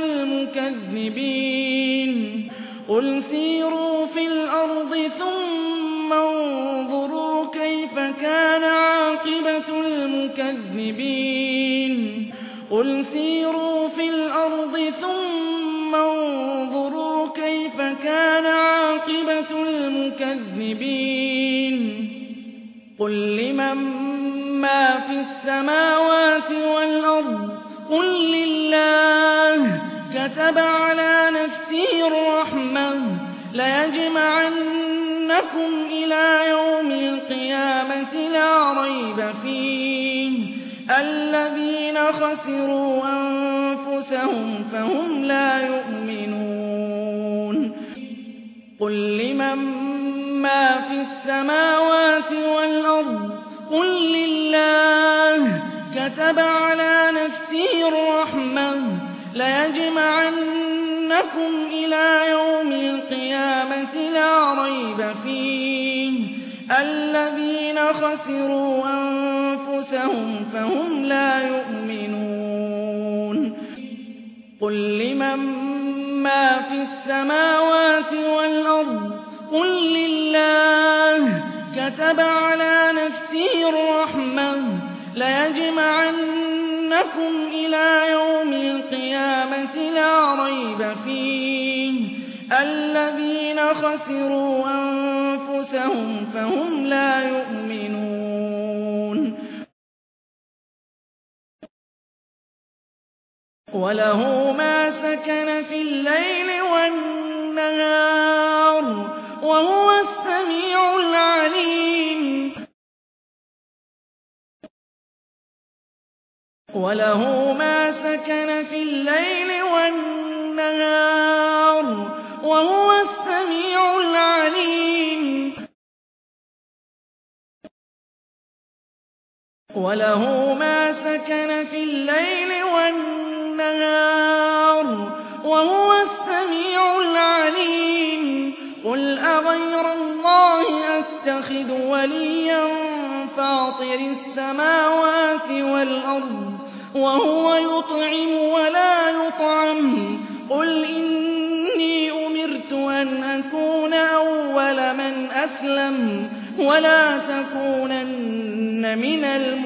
المكذبين قل سيروا في الأرض ثم انظروا كيف كان عاقبة المكذبين قل سيروا في الأرض ثم انظروا كيف كان عاقبة المكذبين قل لمن ما في السماوات والأرض قل لله كتب على نفسه الرحمة ليجمعنكم إلى يوم القيامة لا ريب فيه الذين خسروا أنفسهم فهم لا يؤمنون قل لمن ما في السماوات والأرض قل لله كتب على نفسه الرحمة ليجمعنكم إلى يوم القيامة لا ريب فيه الذين خسروا أنفسهم فهم لا يؤمنون قل لمن ما في السماوات والأرض قل لله كتب على نفسه الرحمة ليجمعنكم إلى يوم القيامة لا ريب فيه الذين خسروا أنفسهم فهم لا يؤمنون وله ما سكن في الليل والنهار وهو السميع العليم وله ما سكن في الليل والنهار وهو السميع العليم وله ما سكن في الليل والنهار النَّهَارِ وَهُوَ السَّمِيعُ الْعَلِيمُ قُلْ أَغَيْرَ اللَّهِ أَتَّخِذُ وَلِيًّا فَاطِرِ السَّمَاوَاتِ وَالْأَرْضِ وَهُوَ يُطْعِمُ وَلَا يُطْعَمُ قُلْ إِنِّي أُمِرْتُ أَنْ أَكُونَ أَوَّلَ مَنْ أَسْلَمَ وَلَا تَكُونَنَّ مِنَ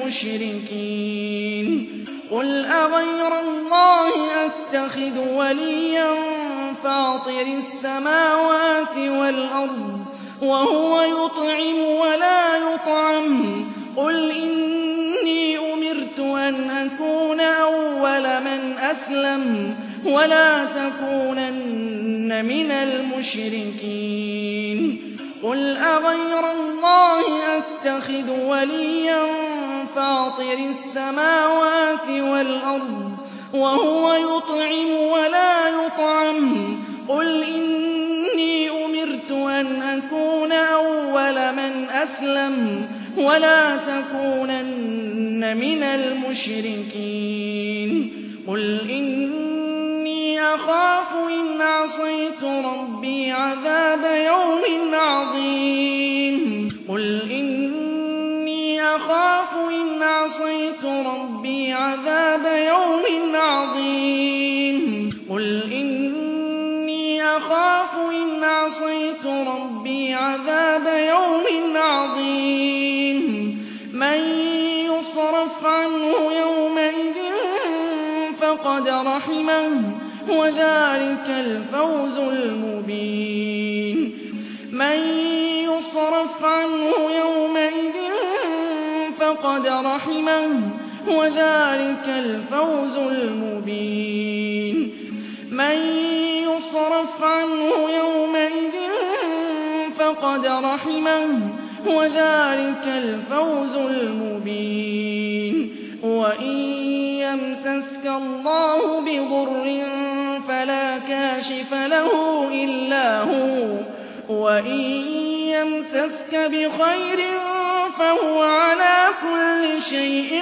الْمُشْرِكِينَ قُلْ أَغَيْرَ اللَّهِ أَتَّخِذُ وَلِيًّا فَاطِرِ السَّمَاوَاتِ وَالْأَرْضِ وَهُوَ يُطْعِمُ وَلَا يُطْعَمُ قُلْ إِنِّي أُمِرْتُ أَنْ أَكُونَ أَوَّلَ مَنْ أَسْلَمَ وَلَا تَكُونَنَّ مِنَ الْمُشْرِكِينَ قُلْ أَغَيْرَ اللَّهِ أَتَّخِذُ وَلِيًّا فَاطِرِ السَّمَاوَاتِ وَالْأَرْضِ وَهُوَ يُطْعِمُ وَلَا يُطْعَمُ قُلْ إِنِّي أُمِرْتُ أَنْ أَكُونَ أَوَّلَ مَنْ أَسْلَمَ وَلَا تَكُونَنَّ مِنَ الْمُشْرِكِينَ قُلْ إِنِّي أَخَافُ إِنْ عَصَيْتُ رَبِّي عَذَابَ يَوْمٍ عَظِيمٍ قُلْ إِنِّي أَخَافُ إِنْ عَصَيْتُ رَبِّي عَذَابَ يَوْمٍ عَظِيمٍ قُلْ إِنِّي أَخَافُ إِنْ عَصَيْتُ رَبِّي عَذَابَ يَوْمٍ عَظِيمٍ مَّن يُصْرَفْ عَنْهُ يَوْمَئِذٍ فَقَدْ رَحِمَهُ وَذَٰلِكَ الْفَوْزُ الْمُبِينُ مَن يُصْرَفْ عَنْهُ يَوْمَئِذٍ فَقَدْ رَحِمَهُ وَذَٰلِكَ الْفَوْزُ الْمُبِينُ مَن يُصْرَفْ عَنْهُ يَوْمَئِذٍ فَقَدْ رَحِمَهُ وَذَٰلِكَ الْفَوْزُ الْمُبِينُ وَإِن يَمْسَسْكَ اللَّهُ بِضُرٍّ فَلَا كَاشِفَ لَهُ إِلَّا هُوَ وَإِن يَمْسَسْكَ بِخَيْرٍ فَهُوَ عَلَىٰ كُلِّ شَيْءٍ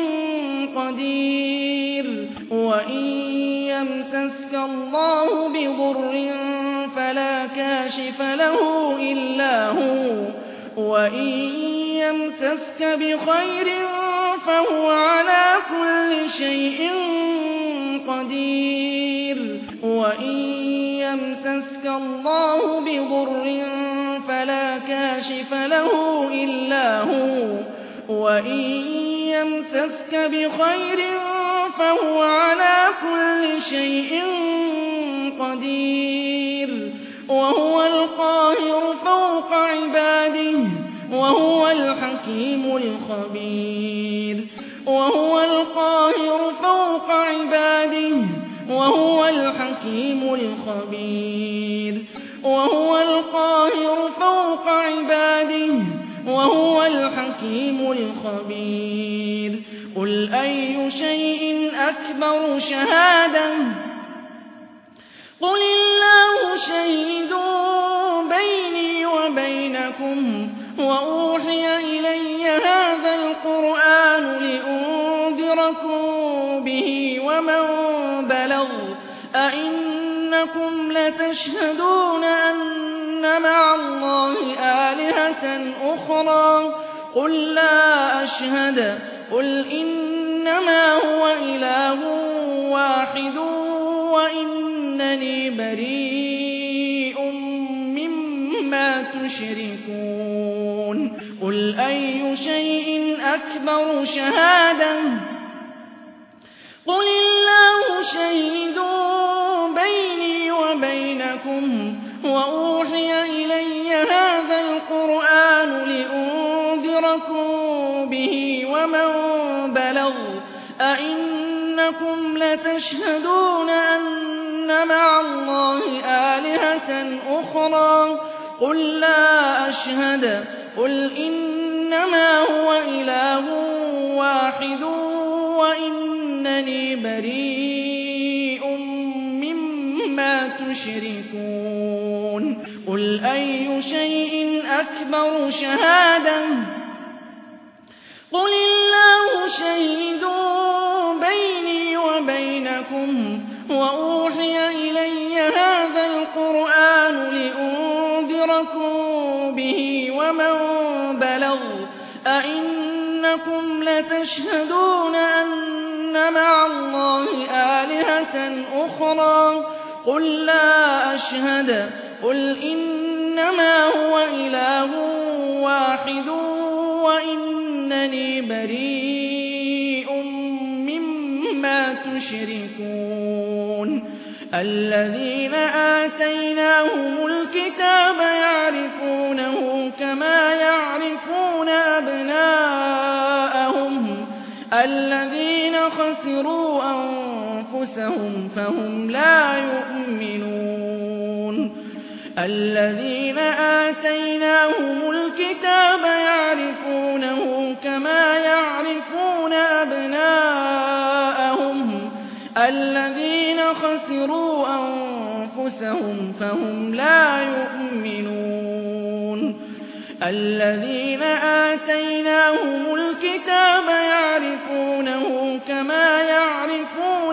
قَدِيرٌ وَإِن يَمْسَسْكَ اللَّهُ بِضُرٍّ فَلَا كَاشِفَ لَهُ إِلَّا هُوَ وَإِن يَمْسَسْكَ بِخَيْرٍ فَهُوَ عَلَىٰ كُلِّ شَيْءٍ قَدِيرٌ وَإِن يَمْسَسْكَ اللَّهُ بِضُرٍّ فَلَا كَاشِفَ لَهُ إِلَّا هُوَ وَإِن يَمْسَسْكَ بِخَيْرٍ فَهُوَ عَلَىٰ كُلِّ شَيْءٍ قَدِيرٌ وَهُوَ الْقَاهِرُ فَوْقَ عِبَادِهِ وَهُوَ الْحَكِيمُ الْخَبِيرُ وَهُوَ الْقَاهِرُ فَوْقَ عِبَادِهِ وَهُوَ الْحَكِيمُ الْخَبِيرُ وَهُوَ الْقَاهِرُ فَوْقَ عِبَادِهِ وَهُوَ الْحَكِيمُ الْخَبِيرُ قُلْ أَيُّ شَيْءٍ أَكْبَرُ شَهَادَةً قُلِ اللَّهُ شَهِيدٌ بَيْنِي وَبَيْنَكُمْ وَأُوحِيَ إِلَيَّ هَٰذَا الْقُرْآنُ لِأُنذِرَكُم بِهِ وَمَن بَلَغَ أَئِنَّكُمْ لَتَشْهَدُونَ أَنَّ مَعَ اللَّهِ آلِهَةً أُخْرَىٰ قُل لَّا أَشْهَدُ قُلْ إِنَّمَا هُوَ إِلَٰهٌ وَاحِدٌ وَإِنَّنِي بَرِيءٌ مِّمَّا تُشْرِكُونَ قُلْ أَيُّ شَيْءٍ أَكْبَرُ شَهَادَةً قُلِ اللَّهُ شَهِيدٌ بَيْنِي وَبَيْنَكُمْ وَأُوحِيَ إِلَيَّ هَٰذَا الْقُرْآنُ لِأُنذِرَكُم بِهِ وَمَن بَلَغَ أَئِنَّكُمْ لَتَشْهَدُونَ أَنَّ مَعَ اللَّهِ آلِهَةً أُخْرَىٰ قُل لَّا أَشْهَدُ قُلْ إِنَّمَا هُوَ إِلَٰهٌ وَاحِدٌ وَإِنَّنِي بَرِيءٌ مِّمَّا تُشْرِكُونَ قُلْ أَيُّ شَيْءٍ أَكْبَرُ شَهَادَةً قُلِ اللَّهُ شَهِيدٌ بَيْنِي وَبَيْنَكُمْ ومن بلغ أئنكم لتشهدون أن مع الله آلهة أخرى قل لا أشهد قل إنما هو إله واحد وإنني بريء مما تشركون الذين آتيناهم الكتاب يعرفونه كما يعرفون أبناءهم الذين خسروا أنفسهم فهم لا يؤمنون الذين آتيناهم الكتاب يعرفونه كما يعرفون أبناءهم الذين خسروا أنفسهم فهم لا يؤمنون الذين آتيناهم الكتاب يعرفونه كما يعرفون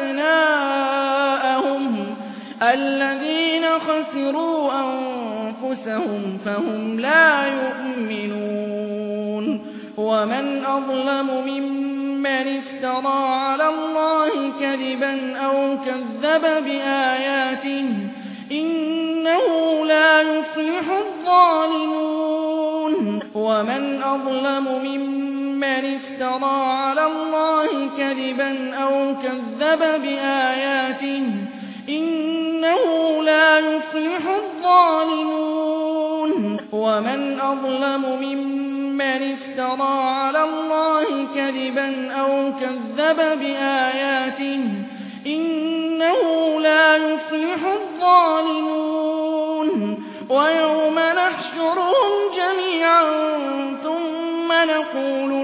أبناءهم الذين خسروا أنفسهم فهم لا يؤمنون ومن أظلم ممن افترى على الله كذبا أو كذب بآياته إنه لا يفلح الظالمون ومن أظلم ممن افترى على الله كذبا أو كذب بآياته إنه لا يفلح الظالمون ومن أظلم ممن افترى على الله كذبا أو كذب بآياته إنه لا يفلح الظالمون ويوم نحشرهم جميعا ثم نقول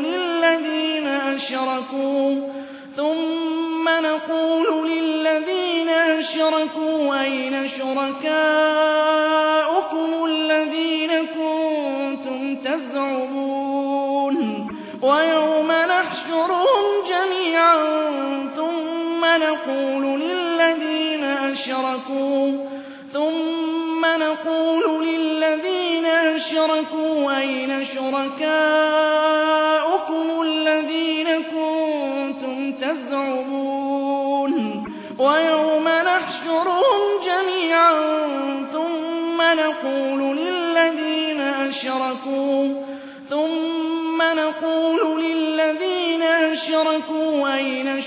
للذين أشركوا أين شركاؤكم الذين كنتم تزعمون ويوم نحشرهم جميعا ثم نقول للذين أشركوا أين شركاؤكم الذين كنتم تزعمون ويوم نحشرهم جميعا ثم نقول للذين أشركوا أين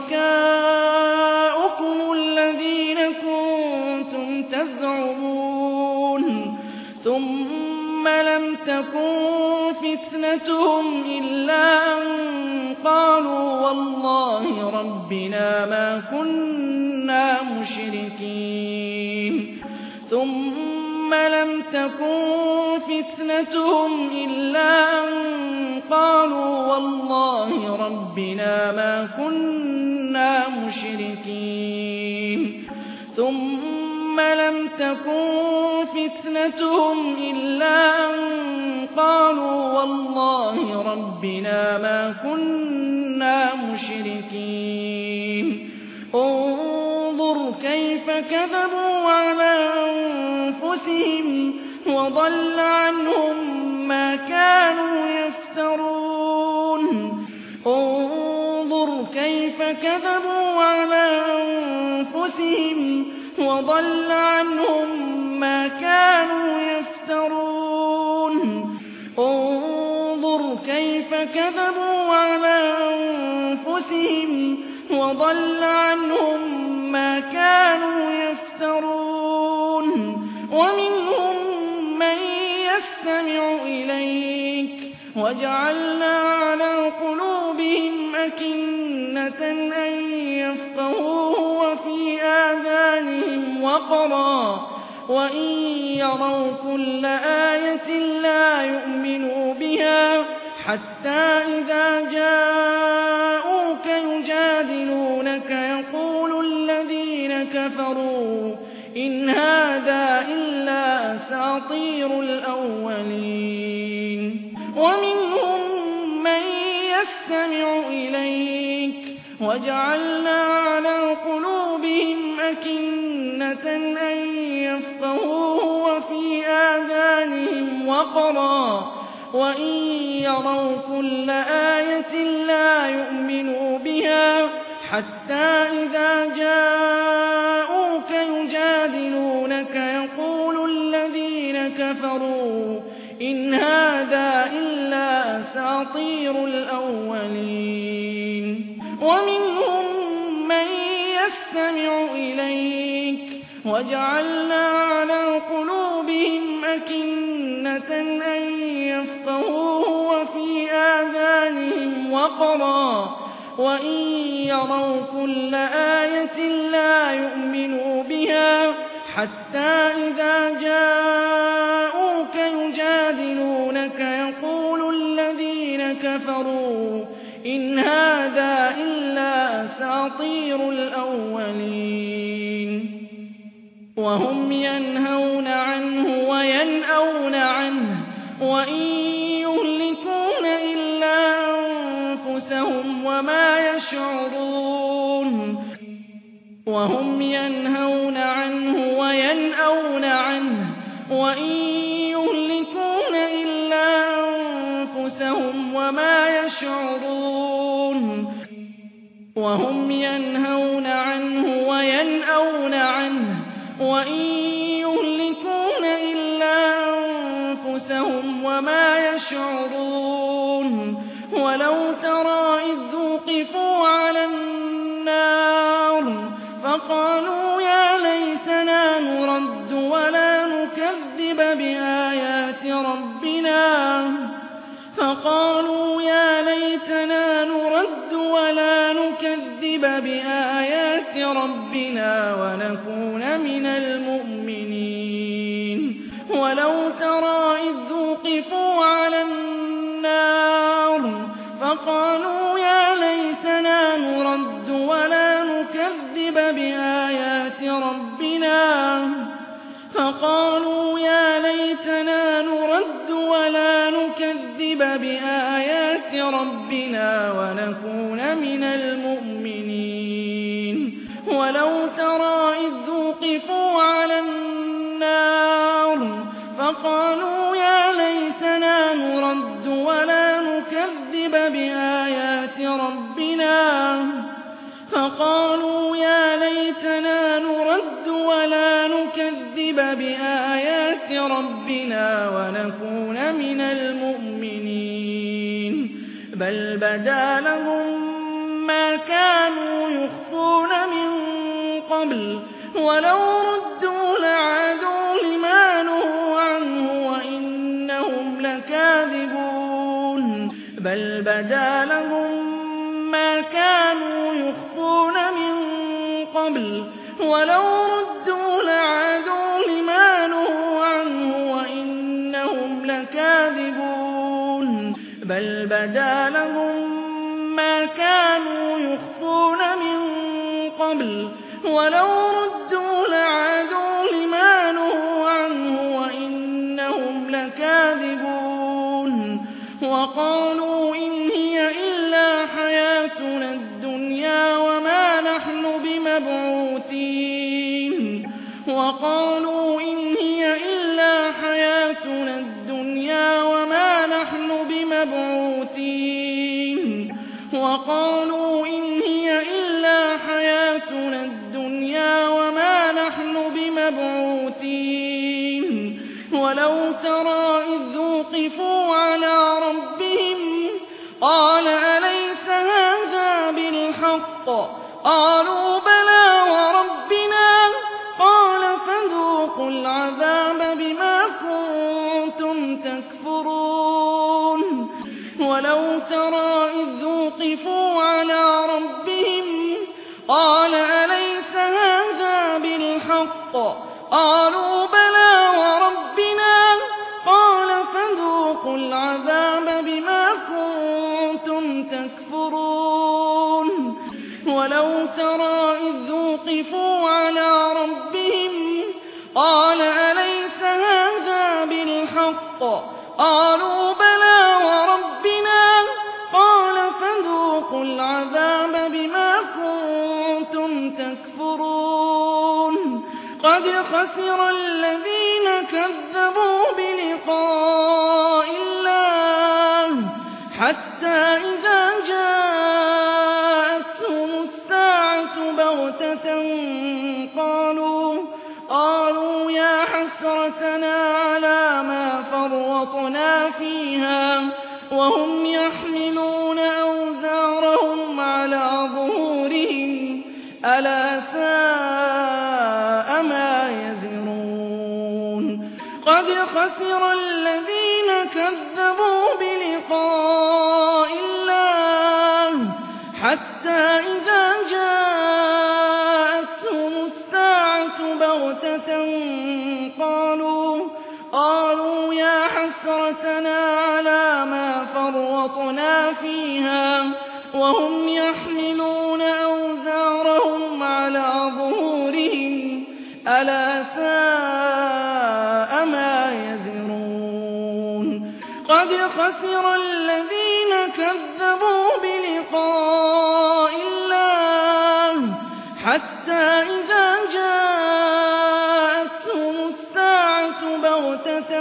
شركاؤكم الذين كنتم تزعمون ثم لم تكن فتنتهم إلا أن قالوا والله ربنا ما كنا مشركين ثم لم تكن فتنتهم إلا أن قالوا والله ربنا ما كنا مشركين ثم لم تكن فتنتهم إلا أن قالوا والله ربنا ما كنا مشركين انظر كيف كذبوا على أنفسهم وضل عنهم ما كانوا يفترون انظر كيف كذبوا على أنفسهم وضل عنهم ما كانوا يفترون انظر كيف كذبوا على أنفسهم وضل عنهم ما كانوا يفترون ومنهم من يستمع إليك وجعلنا على قلوبهم أكنة أن يفقهوه وفي آذانهم وقرا وإن يروا كل آية لا يؤمنوا بها حتى إذا جاءوك يجادلونك يقول الذين كفروا إن هذا إلا أساطير الأولين ومنهم من يستمع إليك وجعلنا على قلوبهم أكنة أن يفقهوه وفي آذانهم وقرا وإن يروا كل آية لا يؤمنوا بها حتى إذا جاءوك يجادلونك يقول الذين كفروا إن هذا إلا أساطير الأولين ومنهم من يستمع إليك وجعلنا على قلوبهم أكنة أن يفقهوه وفي آذانهم وقرا وإن يروا كل آية لا يؤمنوا بها حتى إذا جاءوك يجادلونك يقول الذين كفروا إن هذا إلا أساطير الأولين وهم ينهون عنه وينأون عنه وإن يهلكون إلا أنفسهم وما يشعرون وهم ينهون عنه وينأون عنه وإن يهلكون إلا أنفسهم وما يشعرون وهم ينهون عنه وينأون عنه وإن يهلكون إلا أنفسهم وما يشعرون ولو ترى إذ وقفوا على النار فقالوا يا ليتنا نرد ولا نكذب بآيات ربنا ونكون من المؤمنين ولو ترى إذ وقفوا على النار فقالوا يا ليتنا نرد ولا نكذب بآيات ربنا ونكون من المؤمنين ولو ترى إذ وقفوا على النار فقالوا يا ليتنا نرد ولا نكذب بآيات ربنا ونكون من المؤمنين بل بدا لهم ما كانوا يخفون من قبل ولو ردوا لعادوا لما نهوا عنه وإنهم لكاذبون بل بدا لهم ما كانوا يخفون من قبل ولو ردوا لعادوا لما نهوا عنه وإنهم لكاذبون بل بدا لهم ما كانوا يخفون من قبل ولو ردوا لعادوا لما نهوا عنه وإنهم لكاذبون وقالوا إن هي إلا حياتنا الدنيا وما نحن بمبعوثين وقالوا إن هي إلا حياتنا الدنيا وما نحن بمبعوثين وقالوا إن هي إلا حياتنا الدنيا وما نحن بمبعوثين ولو ترى إذ وقفوا على ربهم قال أليس هذا بالحق قالوا بلى وربنا قال فذوقوا العذاب بما كنتم تكفرون ولو ترى إذ وقفوا على ربهم قال أليس هذا بالحق قالوا بلى وربنا قال فذوقوا العذاب بما كنتم تكفرون ولو ترى إذ وقفوا على ربهم قال أليس هذا بالحق قالوا بلى وربنا قال فذوقوا العذاب بما كنتم تكفرون قد خسر الذين كذبوا بلقاء الله حتى إذا جاءتهم الساعة بغتة قالوا يا حسرتنا على ما فرطنا فيها وهم يحملون أوزارهم على ظهورهم ألا ساء ما يزرون قد خسر الذين كذبوا بلقاء الله حتى إذا جاءتهم الساعة بغتة قالوا يا حسرتنا على ما فرطنا فيها وهم يحملون أوزارهم على ظهورهم ألا ساء ما يزرون قد خسر الذين كذبوا بلقاء الله حتى إذا جاءتهم الساعة بغتة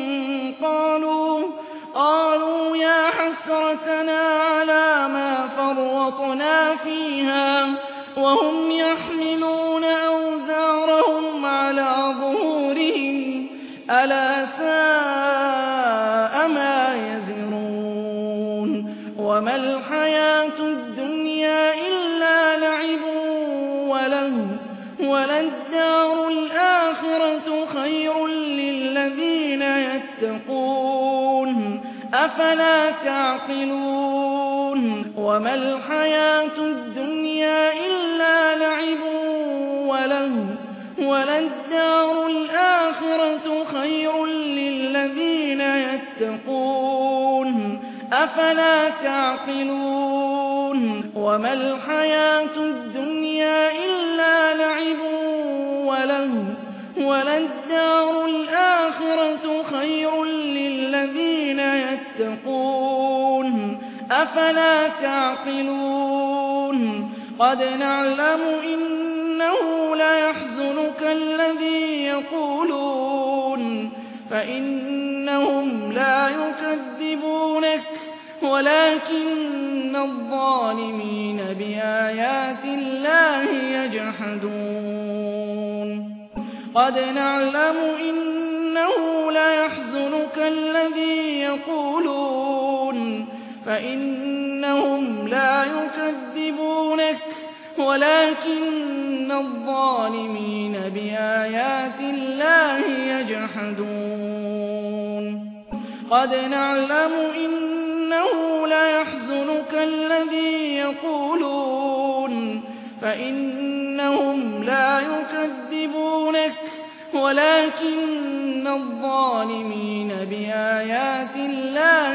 قالوا يا حسرتنا على ما فرطنا فيها وهم يحملون أوزارهم على ظهورهم ألا ساء ما يزرون وما الحياة الدنيا إلا لعب وله وللدار الآخرة خير للذين يتقون أفلا تعقلون وما الحياة الدنيا إلا لعب وله وللدار الآخرة خير للذين يتقون أفلا تعقلون وما الحياة الدنيا إلا لعب وله وللدار الآخرة خير للذين يتقون أفلا تعقلون قد نعلم إنه ليحزنك الذي يقولون فإنهم لا يكذبونك ولكن الظالمين بآيات الله يجحدون قد نعلم إنه ليحزنك الذي يقولون فإنهم لا يكذبونك ولكن الظالمين بآيات الله يجحدون قد نعلم إنه ليحزنك الذي يقولون فإنهم لا يكذبونك ولكن الظالمين بآيات الله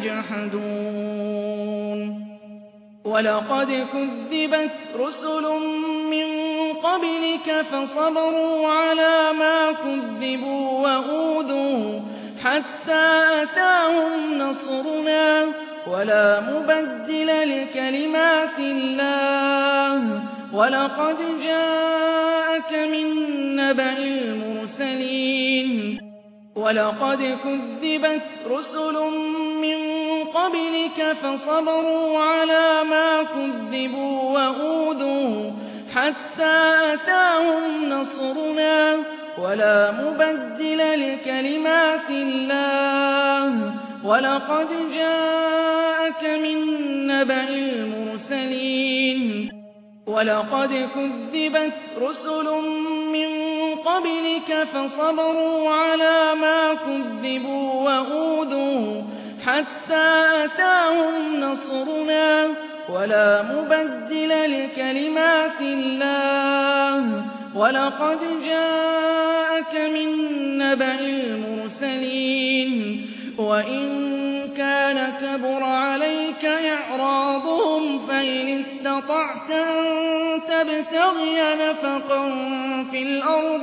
يجحدون ولقد كذبت رسل من قبلك فصبروا على ما كذبوا وأوذوا حتى أتاهم نصرنا ولا مبدل لكلمات الله ولقد جاءك من نبأ المرسلين ولقد كذبت رسل من قبلك فصبروا على ما كذبوا وأوذوا حتى أتاهم نصرنا ولا مبدل لكلمات الله ولقد جاءك من نبأ المرسلين ولقد كذبت رسل من قبلك فصبروا على ما كذبوا وأوذوا حتى أتاهم نصرنا ولا مبدل لكلمات الله ولقد جاءك من نبأ المرسلين وإن كان كبر عليك إعراضهم فإن استطعت أن تبتغي نفقا في الأرض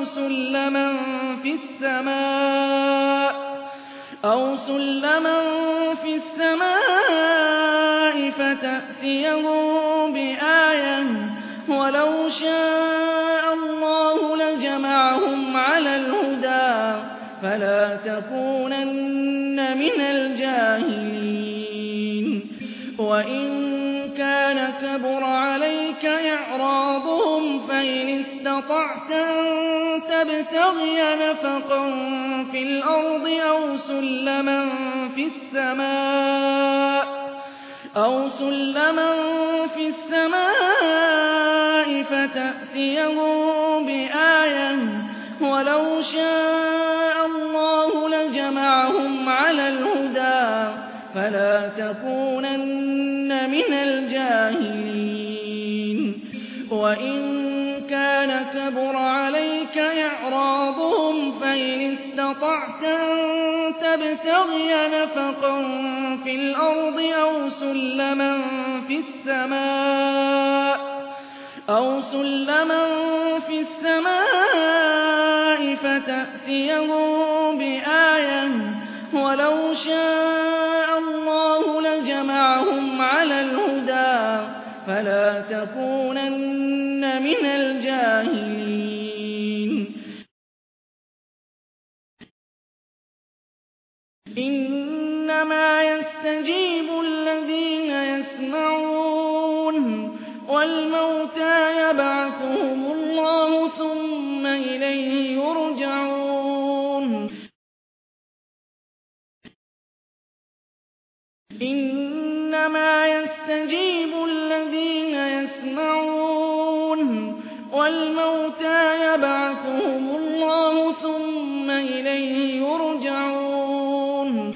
أو سلما في السماء فتأتيهم بآية ولو شاء الله لجعلهم فلا تكونن من الجاهلين وإن كان كبر عليك إعراضهم فإن استطعت أن تبتغي نفقا في الأرض أو سلما في السماء فتأتيهم بآية ولو شاء الله لجمعهم على الهدى فلا تكونن من الجاهلين وإن كان كبر عليك إعراضهم فإن استطعت أن تبتغي نفقا في الأرض أو سلما في السماء فتأتيهم بآية ولو شاء الله لجمعهم على الهدى فلا تكونن من الجاهلين إنما يستجيب الذين يسمعون والموتى يبعثهم الله ثم إليه يرجعون إنما يستجيب الذين يسمعون والموتى يبعثهم الله ثم إليه يرجعون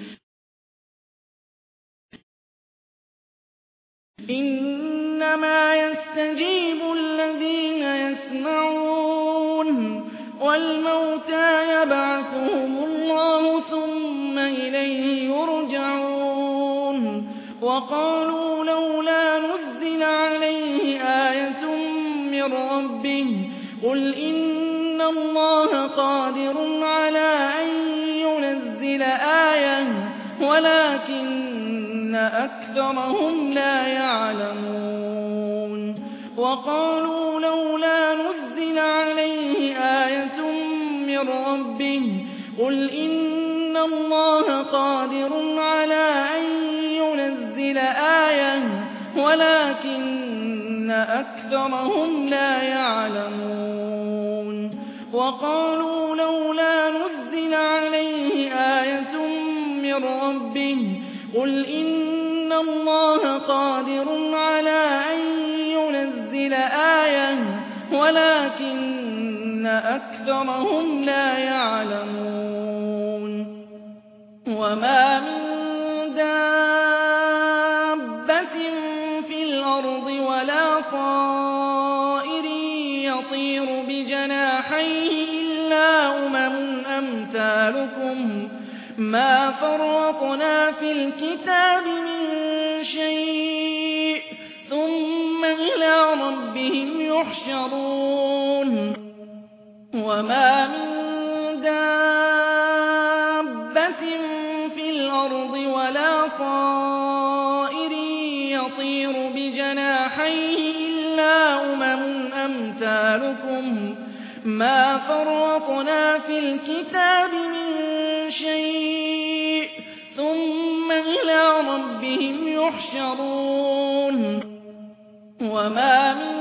إنما يستجيب الذين يسمعون والموتى يبعثهم الله ثم إليه يرجعون وقالوا لولا نزل عليه آية من ربه قل إن الله قادر على أن ينزل آية ولكن أكثرهم لا يعلمون وقالوا لولا نزل عليه آية من ربه قل إن الله قادر على أن ينزل آية ولكن أكثرهم لا يعلمون وقالوا لولا نزل عليه آية من ربه قل إن الله قادر على أن ينزل آية ولكن أكثرهم لا يعلمون وما من دابة في الأرض ولا طائر يطير بجناحيه إلا أمثالكم ما فرطنا في الكتاب من شيء ثم إلى ربهم يحشرون وما من دابة في الأرض ولا طائر يطير بجناحيه إلا أمثالكم ما فرطنا في الكتاب من شيء ثم إلى ربهم يحشرون وما من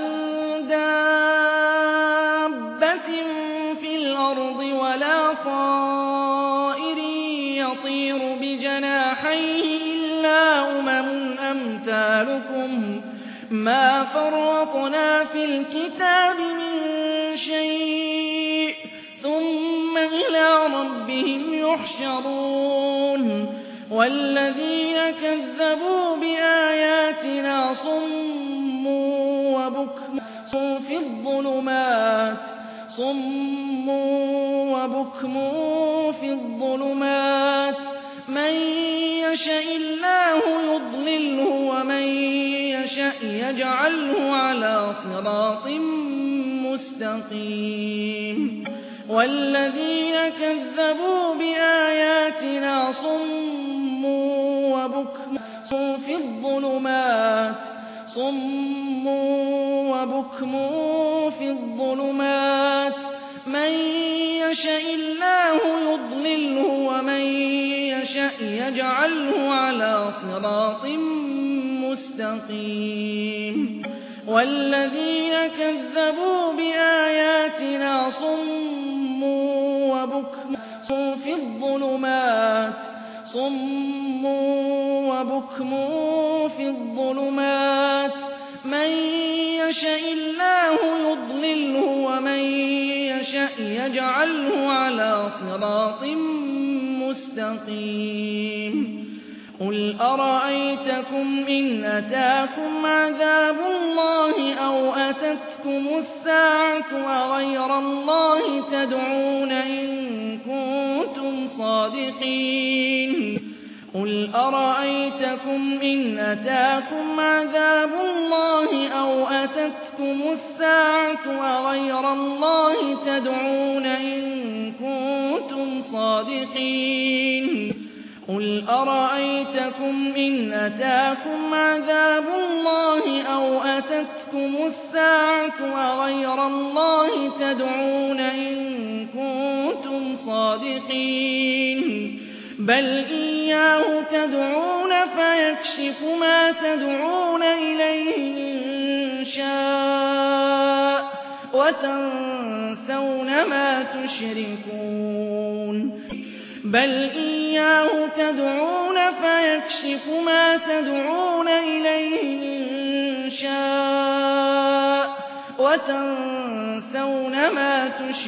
دابة في الأرض ولا طائر يطير بجناحيه إلا أمثالكم ما فرطنا في الكتاب من شيء ثم إلى ربهم يحشرون والذين كذبوا بآياتنا صم وبكم في الظلمات من يشاء الله يضلله ومن يشاء يجعله على صراط مستقيم والذين كذبوا بآياتنا صم وبكم في الظلمات من يشاء الله يضلله ومن يشأ يجعله على صراط مستقيم والذين كذبوا بآياتنا صم وبكم في الظلمات من يشاء الله يضلله ومن يشاء يجعله على صراط مستقيم قل أرأيتكم إن أتاكم عذاب الله أو أتتكم الساعة أغير الله تدعون إن كنتم صادقين قل أرأيتكم إن أتاكم عذاب الله أو أتتكم الساعة أغير الله تدعون إن كنتم صادقين قل أرأيتكم إن أتاكم عذاب الله أو أتتكم الساعة أغير الله تدعون إن كنتم صادقين بل إياه تدعون فيكشف ما تدعون إليه إن شاء وتنسون ما تشركون بل إياه تدعون فيكشف ما تدعون إليه إن شاء وتنسون ما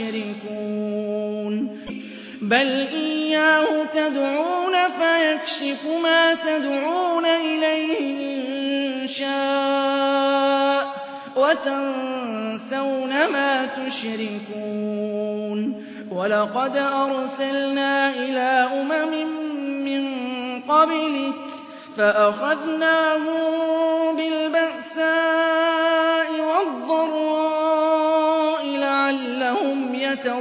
تشركون بل إياه تدعون فيكشف ما تدعون إليه إن شاء وتنسون ما تشركون ولقد أرسلنا إلى من قبلك فأخذناهم بالبأساء والضراء لعلهم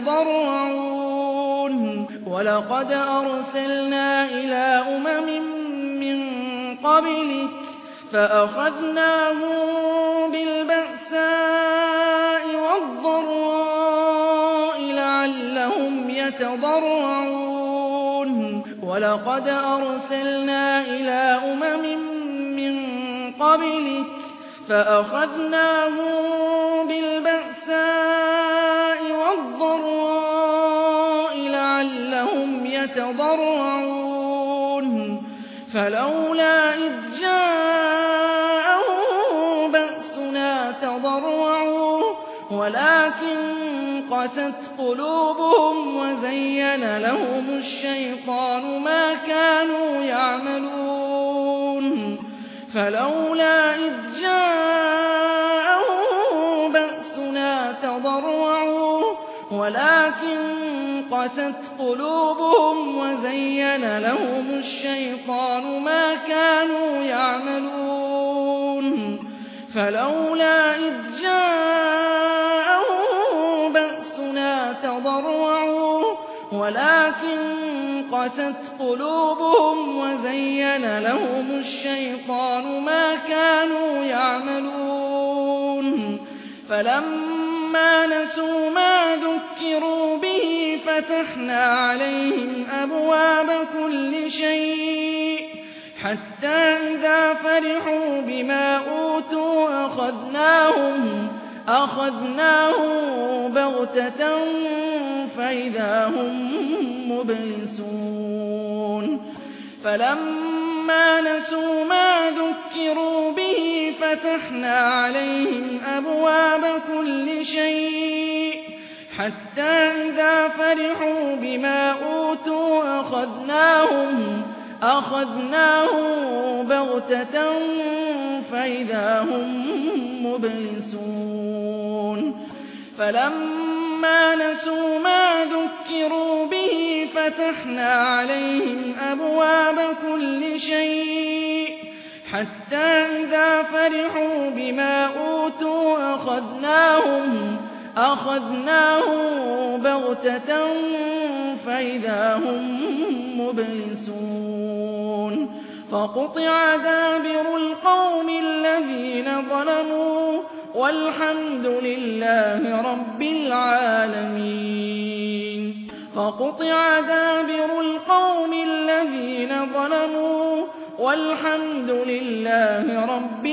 يتضرعون ولقد أرسلنا إلى من قبلك فأخذناهم بالبأساء والضراء لعلهم يتضرعون ولقد أرسلنا إلى من قبلك فأخذناهم بالبأساء والضراء لعلهم يتضرعون فلولا إذ جاءهم بأسنا تضرعوا ولكن قست قلوبهم وزين لهم الشيطان ما كانوا يعملون فلولا إذ جاءهم بأسنا تضرعوا ولكن قست قلوبهم وزين لهم الشيطان ما كانوا يعملون فلولا إذ جاءهم بأسنا تضرعوا ولكن قست قلوبهم وزين لهم الشيطان ما كانوا يعملون فلما نسوا ما ذكروا به فتحنا عليهم أبواب كل شيء حتى إذا فرحوا بما أوتوا أخذناهم بغتة فإذا هم مبلسون فلما نسوا ما ذكروا به فتحنا عليهم أبواب كل شيء حتى إذا فرحوا بما أوتوا أخذناهم بغتة فإذا هم مبلسون فلما نسوا ما ذكروا به فتحنا عليهم أبواب كل شيء حتى إذا فرحوا بما أوتوا أخذناهم بغتة فإذا هم مبلسون فقطع دابر القوم الذين ظلموا والحمد لله رب العالمين فقطع دابر القوم الذين ظلموا والحمد لله رب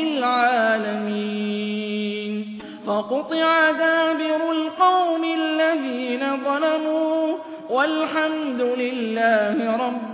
العالمين. فقطع دابر القوم الذين ظلموا والحمد لله رب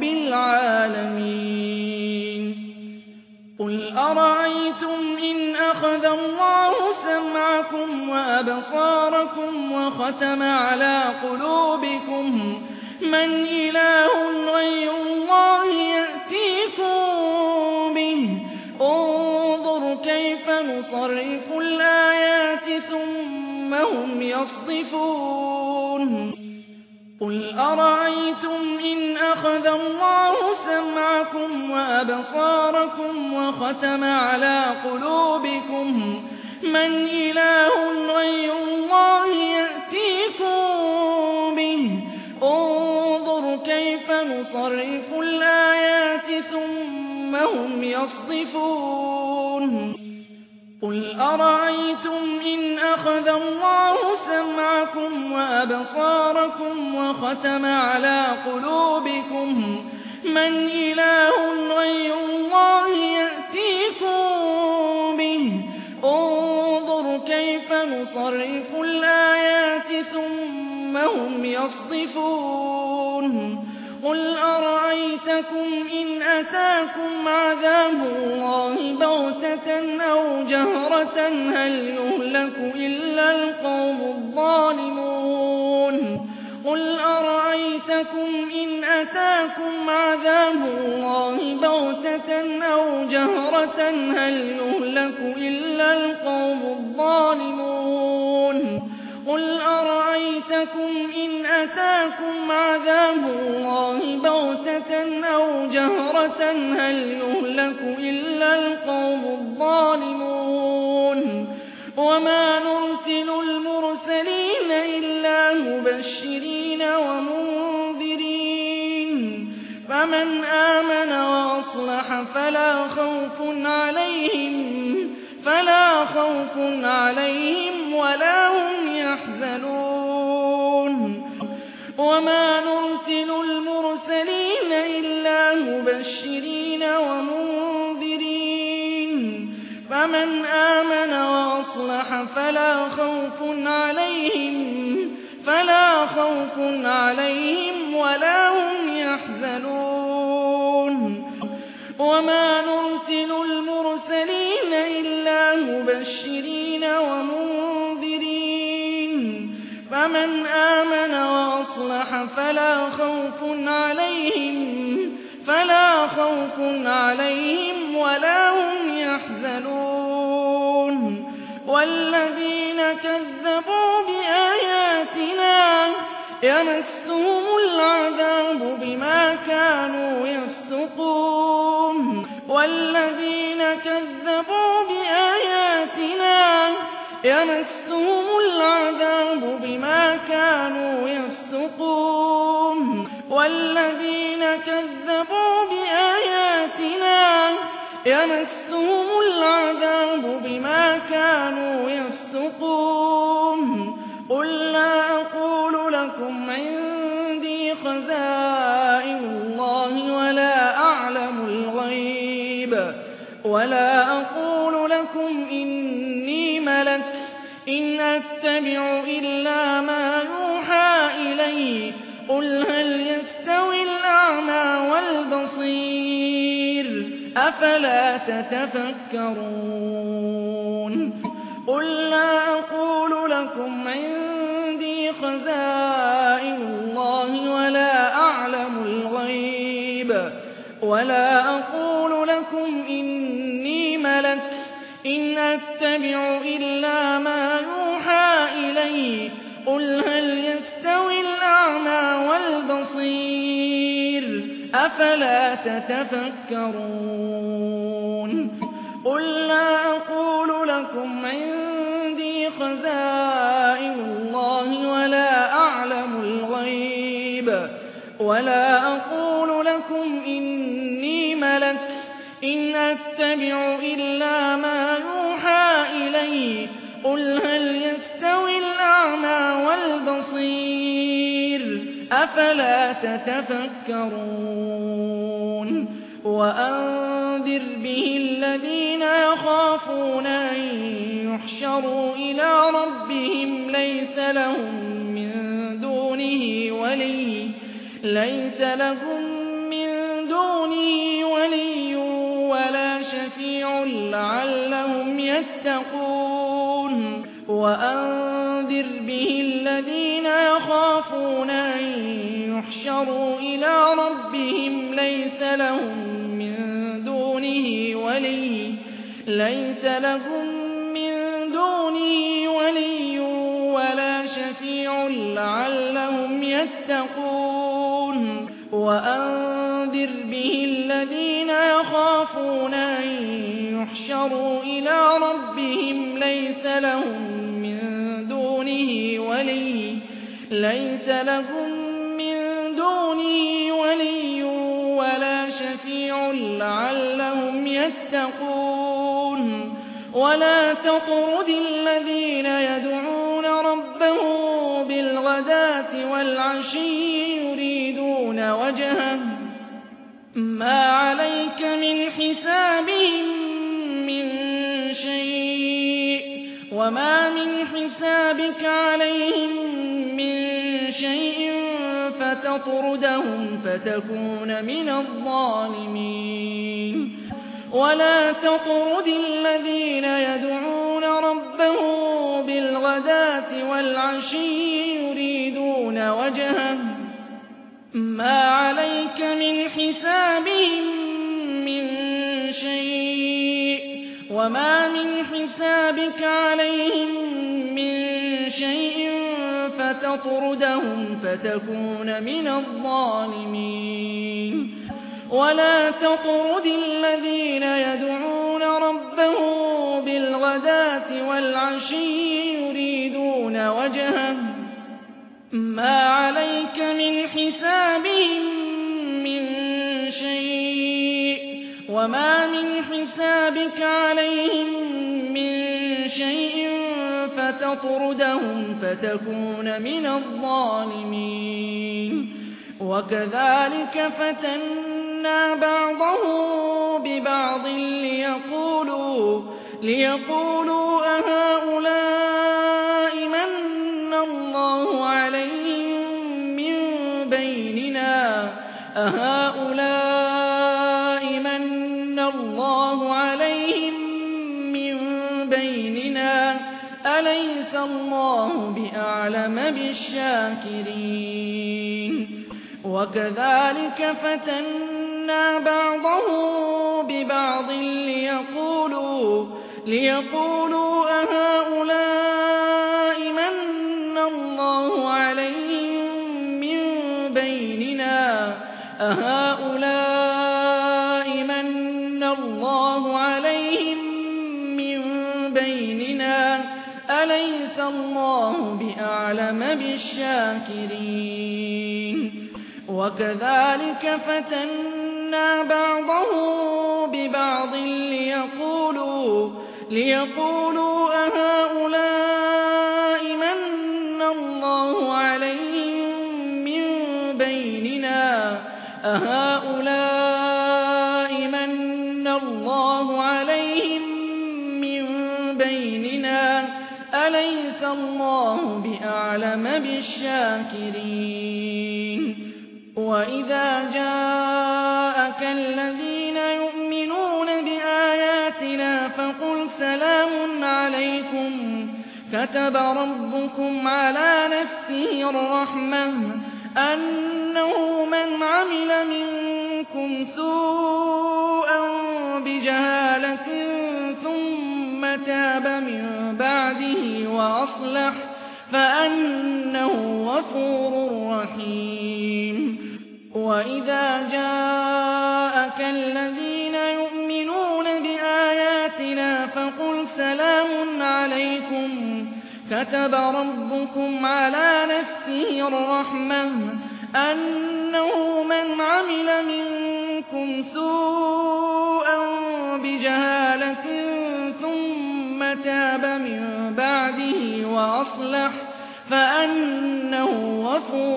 العالمين. قل أرأيتم إن أخذ الله سمعكم وأبصاركم وختم على قلوبكم من إله غير الله يأتيكم به انظر كيف نصرف الآيات ثم هم يصدفون. قل أرأيتم إن أخذ الله سمعكم وأبصاركم وختم على قلوبكم من إله غير الله يأتيكم به انظر كيف نصرف الآيات ثم هم يصدفون. قل أرأيتم إن أخذ الله سمعكم وأبصاركم وختم على قلوبكم من إله غير الله يأتيكم به انظر كيف نصرف الآيات ثم هم يصدفون. قل أرأيتكم إن أتاكم عذاب الله بغتة أو جهرة هل يهلك إلا القوم الظالمون. قل أرأيتكم إن أتاكم عذاب الله بغتة أو جهرة هل يهلك إلا القوم الظالمون. قل أرأيتكم إن أتاكم عذاب الله بغتة أو جهرة هل يهلك إلا القوم الظالمون. وما نرسل المرسلين إلا مبشرين ومنذرين فمن آمن وأصلح فلا خوف عليهم ولا هم يحزنون. وما نرسل المرسلين إلا مبشرين ومنذرين فمن آمن وأصلح فلا خوف عليهم ولا هم يحزنون. وما نرسل المرسلين إلا مبشرين ومنذرين فمن آمن وأصلح فلا خوف عليهم ولا هم يحزنون. والذين كذبوا بآياتنا يمسهم العذاب بما كانوا يفسقون. والذين كذبوا بآياتنا يمسهم العذاب بما كانوا يفسقون. والذين كذبوا بآياتنا يمسهم العذاب بما كانوا يفسقون. قل لا أقول لكم عندي خزائن الله ولا أقول لكم إني ملك إن أتبع إلا ما يوحى إلي قل هل يستوي الأعمى والبصير أفلا تتفكرون. قل لا أقول لكم عندي خزائن الله ولا أقول لكم إني ملك إن أتبع إلا ما يوحى إلي قل هل يستوي الأعمى والبصير أفلا تتفكرون. قل لا أقول لكم عندي خزائن الله ولا أقول لكم إني ملك إن أتبع إلا ما يوحى إلي قل هل يستوي الأعمى والبصير أفلا تتفكرون وأنذر به الذين يخافون أن يحشروا إلى ربهم ليس لهم من دونه ولي ولا شفيع لعلهم يتقون وأنذر به الذين يخافون أن يحشروا إلى ربهم ليس لهم من دونه ولي ولا شفيع لعلهم يتقون وأنذر به الذين يخافون أن يحشروا إلى ربهم ليس لهم من دونه ولي ولا شفيع لعلهم يتقون ولا تطرد الذين يدعون ربهم بالغداة والعشي يريدون وجهه ما عليك من حسابهم من شيء وما من حسابك عليهم من شيء فتطردهم فتكون من الظالمين ولا تطرد الذين يدعون ربهم بالغداة والعشي يريدون وجهه ما عليك من حسابهم من شيء وما من حسابك عليهم من شيء فتطردهم فتكون من الظالمين ولا تطرد الذين يدعون ربهم بالغداة والعشي يريدون وجهه ما عليك من حسابهم من شيء وما من حسابك عليهم من شيء فتطردهم فتكون من الظالمين وكذلك فتنا بعضهم ببعض ليقولوا أهؤلاء من الله عليهم من بيننا أليس الله بأعلم بالشاكرين وكذلك فتنا بعضهم ببعض ليقولوا أهؤلاء من الله عليهم من بيننا أليس الله بأعلم بالشاكرين وكذلك فتنا بعضهم ببعض ليقولوا أهؤلاء من الله عليهم من بيننا أليس الله بأعلم بالشاكرين وإذا جاءك الذين يؤمنون بآياتنا فقل سلام عليكم كتب ربكم على نفسه الرحمة أنه من عمل منكم سوءا بجهالة ثم تاب من بعده وأصلح فأنه غفور رحيم وإذا جاءك الذين يؤمنون بآياتنا فقل سلام عليكم كتب ربكم على نفسه الرحمة أنه من عمل منكم سوءا بجهالة ثم تاب من بعده وأصلح فأنه غفور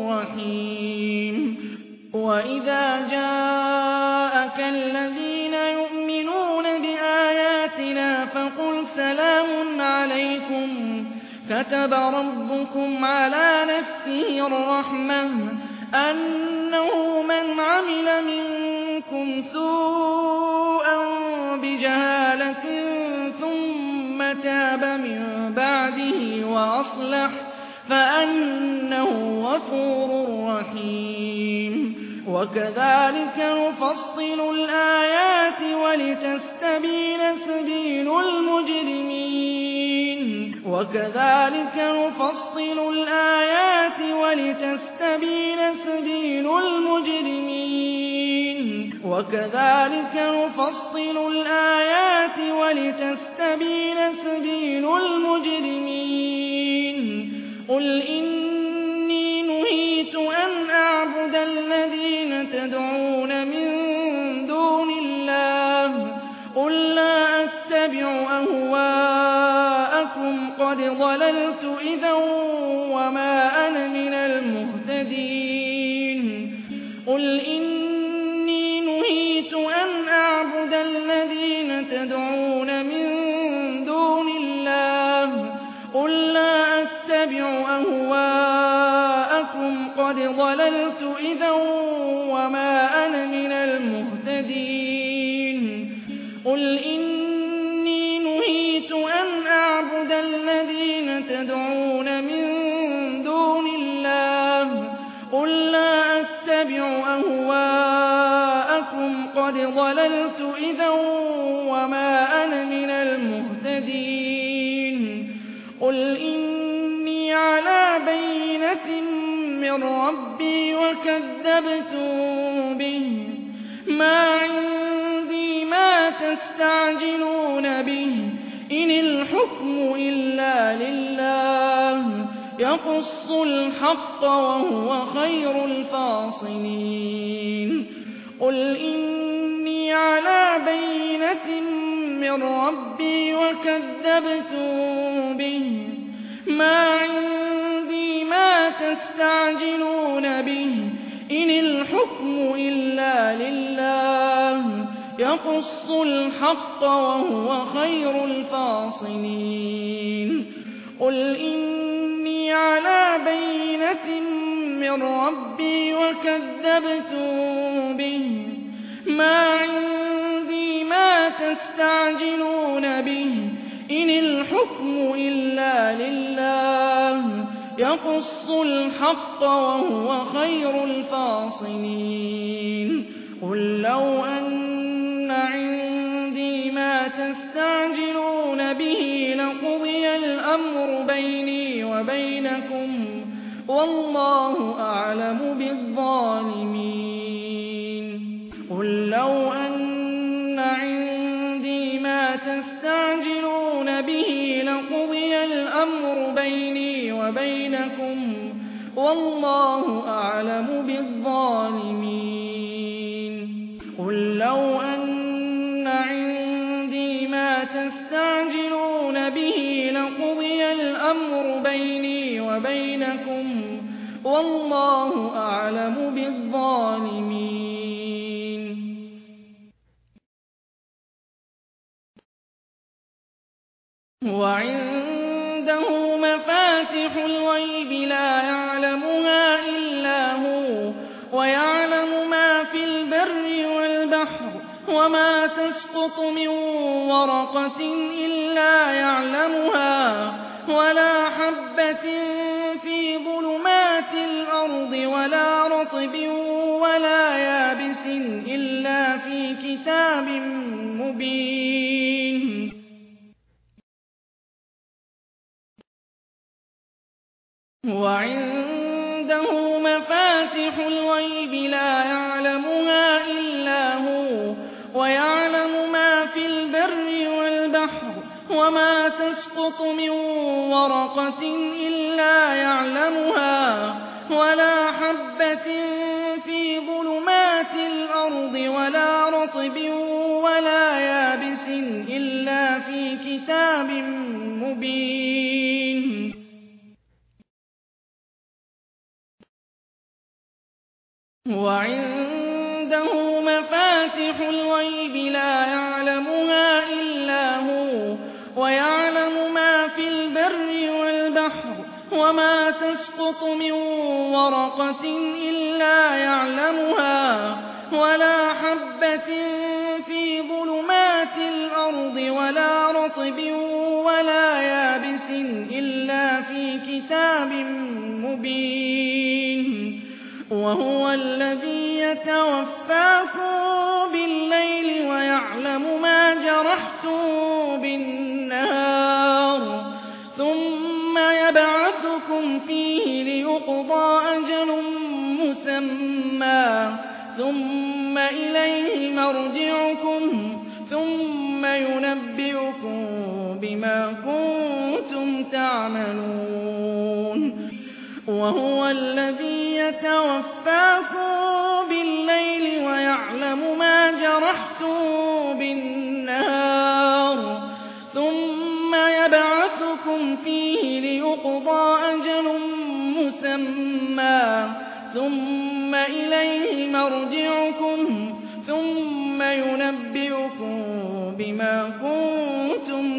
رحيم وإذا جاءك الذين يؤمنون بآياتنا فقل سلام عليكم كتب ربكم على نفسه الرحمة أنه من عمل منكم سوءا بجهالة ثم تاب من بعده وأصلح فأنه غفور رحيم وكذلك نفصل الآيات ولتستبين سبيل المجرمين وكذلك نفصل الآيات ولتستبين سبيل المجرمين وكذلك نفصل الآيات ولتستبين سبيل المجرمين قل إني نهيت أن أعبد الذين تدعون من دون الله قل لا أتبع أهواءكم قد ضللت إذا وما أنا من المهتدين قل إني نهيت أن أعبد الذين تدعون من دون الله قل لا أتبع أهواءكم قد ضللت إذا وما أنا من المهتدين قل إني نهيت أن أعبد الذين تدعون من دون الله قل لا أتبع أهواءكم قد ضللت إذا وما أنا من المهتدين قل إني على بينة من ربي وكذبتم به ما عندي ما تستعجلون به إن الحكم إلا لله يقص الحق وهو خير الفاصلين قل إني على بينة من ربي وكذبتم به ما عندي ما تستعجلون به إن الحكم إلا لله يقص الحق وهو خير الفاصلين قل إني على بينة من ربي وكذبتم به ما عندي ما تستعجلون به إن الحكم إلا لله يقص الحق وهو خير الفاصلين قل لو أن عندي ما تستعجلون به لقضي الأمر بيني وبينكم والله أعلم بالظالمين قل لو أن عندي ما تستعجلون به لقضي الأمر بيني وبينكم والله أعلم بالظالمين قل لو أن عندي ما تستعجلون به لقضي الأمر بيني وبينكم والله أعلم بالظالمين وعنده مفاتح الغيب لا يعلمها إلا هو ويعلم ما في البر والبحر وما تسقط من ورقة إلا يعلمها ولا حبة في ظلمات الأرض ولا رطب ولا يابس إلا في كتاب مبين وعنده مفاتح الغيب لا يعلمها إلا هو ويعلم ما في البر والبحر وما تسقط من ورقة إلا يعلمها ولا حبة في ظلمات الأرض ولا رطب ولا يابس إلا في كتاب مبين وعنده مفاتح الغيب لا يعلمها إلا هو ويعلم ما في البر والبحر وما تسقط من ورقة إلا يعلمها ولا حبة في ظلمات الأرض ولا رطب ولا يابس إلا في كتاب مبين وهو الذي يتوفاكم بالليل ويعلم ما جرحتم بالنهار ثم يبعثكم فيه ليقضى أجل مسمى ثم إليه مرجعكم ثم ينبئكم بما كنتم تعملون وهو الذي يتوفاكم بالليل ويعلم ما جرحتم بالنهار ثم يبعثكم فيه ليقضى أجل مسمى ثم إليه مرجعكم ثم ينبئكم بما كنتم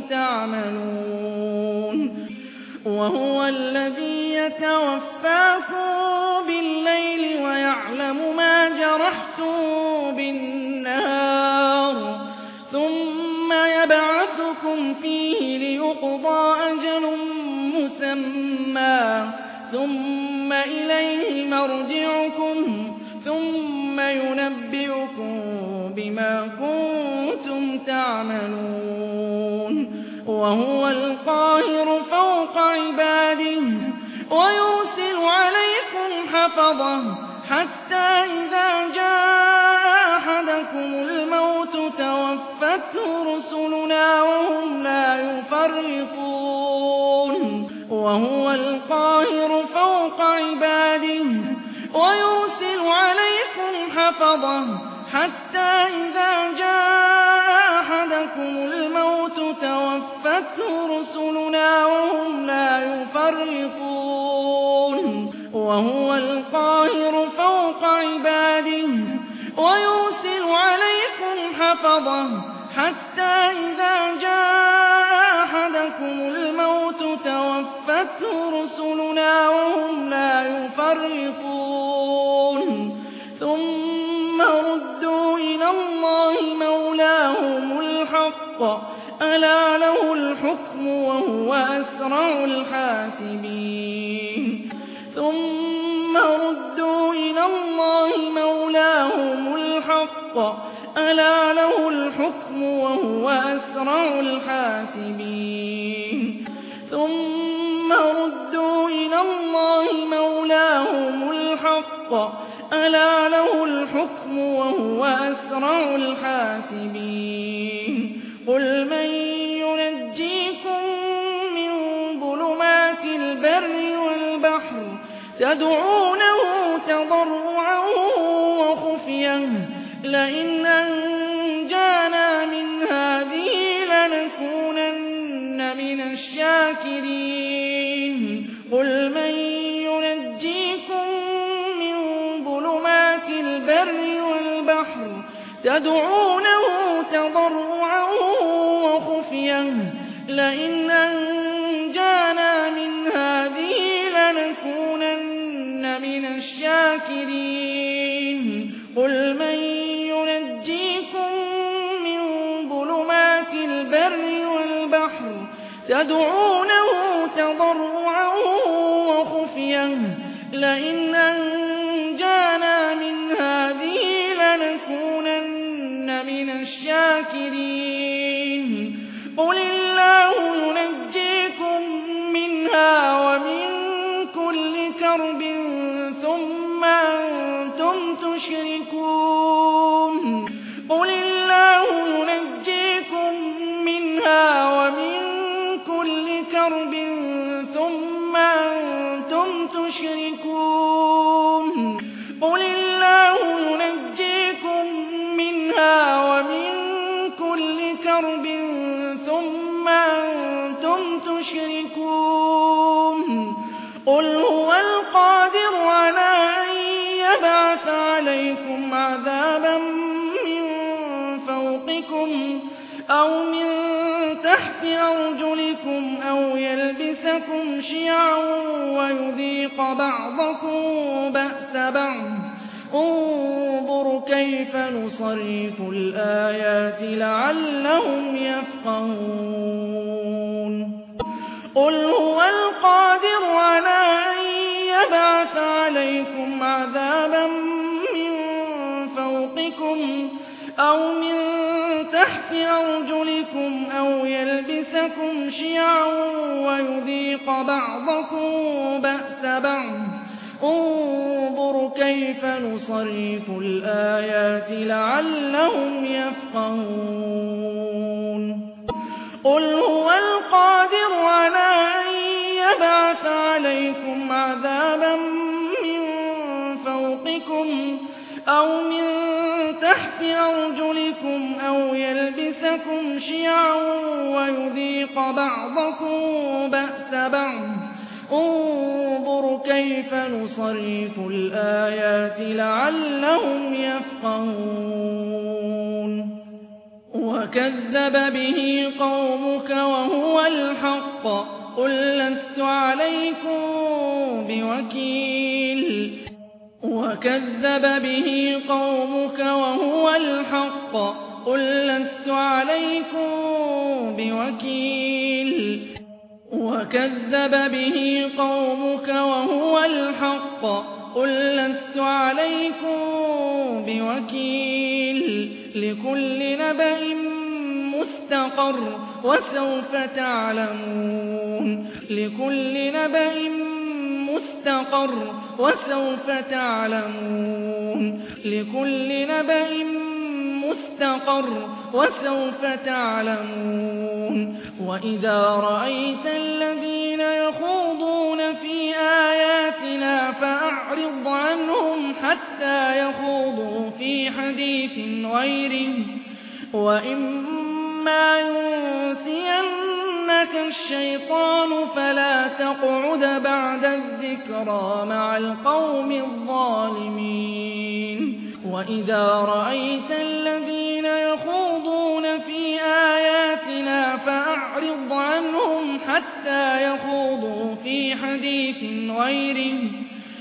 تعملون وهو الذي يتوفاكم بالليل ويعلم ما جرحتم بالنهار ثم يبعثكم فيه ليقضى أجل مسمى ثم إليه مرجعكم ثم ينبئكم بما كنتم تعملون وهو القاهر فوق عباده ويرسل عليكم حفظه حتى إذا جاء أحدكم الموت توفته رسلنا وهم لا يفرطون وهو القاهر فوق عباده ويرسل عليكم حفظه حتى إذا جاء أحدكم الموت توفته رسلنا وهم لا يفرطون وهو القاهر فوق عباده ويرسل عليكم حفظه حتى إذا جاء أحدكم الموت توفته رسلنا وهم لا يفرطون ثم ردوا إلى الله مولاهم الحق ألا له الحكم وهو أسرع الحاسبين ثم ردوا إلى الله مولاهم الحق ألا له الحكم وهو أسرع الحاسبين ثم ردوا إلى الله مولاهم الحق ألا له الحكم وهو أسرع الحاسبين قل من ينجيكم من ظلمات البر والبحر تدعونه تضرعا وخفيا لئن أنجانا من هذه لنكونن من الشاكرين قل من ينجيكم من ظلمات البر والبحر تدعونه تضرعا وخفيا لئن أنجانا من هذه لنكونن من الشاكرين قل من ينجيكم من ظلمات البر والبحر تدعونه تضرعا وخفيا لئن أنجانا من هذه لنكونن من الشاكرين قل الله ينجيكم منها ومن كل كرب ثم أنتم تشركون قل الله ينجيكم منها ومن كل كرب ثم أنتم تشركون قل الله ينجيكم منها ومن كل كرب ثم أنتم تشركون قل هو القادر على أن يبعث عَلَيْكُمْ عَذَابًا مِّن فَوْقِكُمْ أَوْ مِن تَحْتِ أَرْجُلِكُمْ أَوْ يَلْبِسَكُمْ شِيَعًا وَيُذِيقَ بَعْضَكُم بَأْسَ بَعْضٍ ۗ انظُرْ كَيْفَ نُصَرِّفُ الْآيَاتِ لَعَلَّهُمْ يَفْقَهُونَ قُلْ هُوَ الْقَادِرُ عَلَىٰ أَن يَبْعَثَ عَلَيْكُمْ عَذَابًا مِّن فَوْقِكُمْ أَوْ مِن تَحْتِ أَرْجُلِكُمْ أَوْ يَلْبِسَكُمْ شِيَعًا وَيُذِيقَ بَعْضَكُم بَأْسَ بَعْضٍ ۗ انظُرْ كَيْفَ نُصَرِّفُ الْآيَاتِ لَعَلَّهُمْ يَفْقَهُونَ قُلْ هُوَ الْقَادِرُ عَلَىٰ أَن يَبْعَثَ عَلَيْكُمْ عَذَابًا مِّن فَوْقِكُمْ أَوْ مِن تَحْتِ أَرْجُلِكُمْ أَوْ يَلْبِسَكُمْ شِيَعًا وَيُذِيقَ بَعْضَكُم بَأْسَ بَعْضٍ ۗ انظُرْ كَيْفَ نُصَرِّفُ الْآيَاتِ لَعَلَّهُمْ يَفْقَهُونَ وَكَذَّبَ بِهِ قَوْمُكَ وَهُوَ الْحَقُّ ۚ قُل لَّسْتُ عَلَيْكُم بِوَكِيلٍ وَكَذَّبَ بِهِ قَوْمُكَ وَهُوَ الْحَقُّ ۚ قُل لَّسْتُ عَلَيْكُم بِوَكِيلٍ وَكَذَّبَ بِهِ قَوْمُكَ وَهُوَ الْحَقُّ ۚ قُل لَّسْتُ عَلَيْكُم بِوَكِيلٍ لِّكُلِّ نَبَإٍ مُّسْتَقَرٌّ وَسَوْفَ تَعْلَمُونَ لِكُلِّ نَبَإٍ مُّسْتَقَرٌّ وَسَوْفَ تَعْلَمُونَ لِكُلِّ نَبَإٍ مُّسْتَقَرٌّ وَسَوْفَ تَعْلَمُونَ وَإِذَا رَأَيْتَ الَّذِينَ يَخُوضُونَ فِي آيَاتِنَا فَأَعْرِضْ عَنْهُمْ حَتَّىٰ يَخُوضُوا فِي حَدِيثٍ غَيْرِهِ ۚ وَإِمَّا يُنسِيَنَّكَ الشَّيْطَانُ فَلَا تَقْعُدْ بَعْدَ الذِّكْرَىٰ مَعَ الْقَوْمِ الظَّالِمِينَ وَإِذَا رَأَيْتَ الَّذِينَ يَخُوضُونَ فِي آيَاتِنَا فَأَعْرِضْ عَنْهُمْ حَتَّىٰ يَخُوضُوا فِي حَدِيثٍ غَيْرِهِ ۚ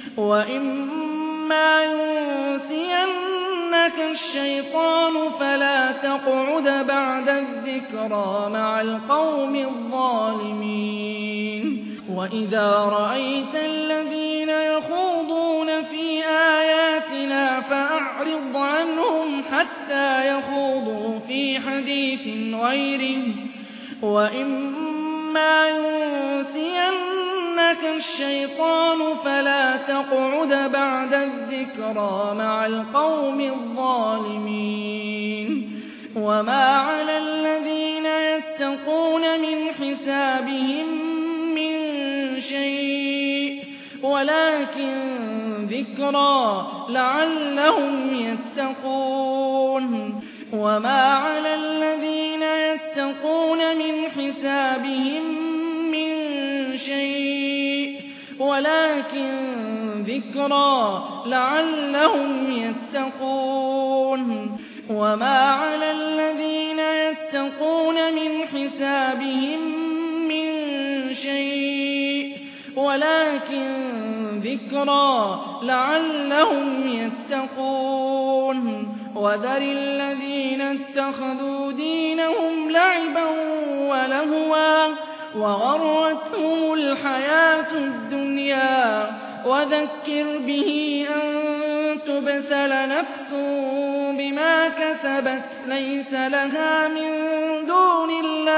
وَإِمَّا يُنسِيَنَّكَ الشَّيْطَانُ فَلَا تَقْعُدْ بَعْدَ الذِّكْرَىٰ مَعَ الْقَوْمِ الظَّالِمِينَ وَإِذَا رَأَيْتَ الَّذِينَ يَخُوضُونَ فِي آيَاتِنَا فَأَعْرِضْ عَنْهُمْ حَتَّىٰ يَخُوضُوا فِي حَدِيثٍ غَيْرِهِ ۚ وَإِمَّا يُنسِيَنَّكَ الشَّيْطَانُ فَلَا تَقْعُدْ بَعْدَ الذِّكْرَىٰ مَعَ الْقَوْمِ الظَّالِمِينَ وَمَا عَلَى الَّذِينَ يَتَّقُونَ مِنْ حِسَابِهِم مِّن شَيْءٍ وَلَٰكِن ذِكْرَىٰ لَعَلَّهُمْ يَتَّقُونَ وَمَا عَلَى الَّذِينَ يَتَّقُونَ مِنْ حِسَابِهِم مِّن شَيْءٍ وَلَٰكِن ذِكْرَىٰ لَعَلَّهُمْ يَتَّقُونَ وَمَا عَلَى الَّذِينَ يَتَّقُونَ مِنْ حِسَابِهِم مِّن شَيْءٍ وَلَٰكِن ذِكْرَىٰ لَعَلَّهُمْ يَتَّقُونَ وَذَرِ الَّذِينَ اتَّخَذُوا دِينَهُمْ لَعِبًا وَلَهْوًا وَغَرَّتْهُمُ الْحَيَاةُ الدُّنْيَا وَذَكِّرْ بِهِ أَن تُبْسَلَ نَفْسٌ بِمَا كَسَبَتْ لَيْسَ لَهَا مِن دُونِ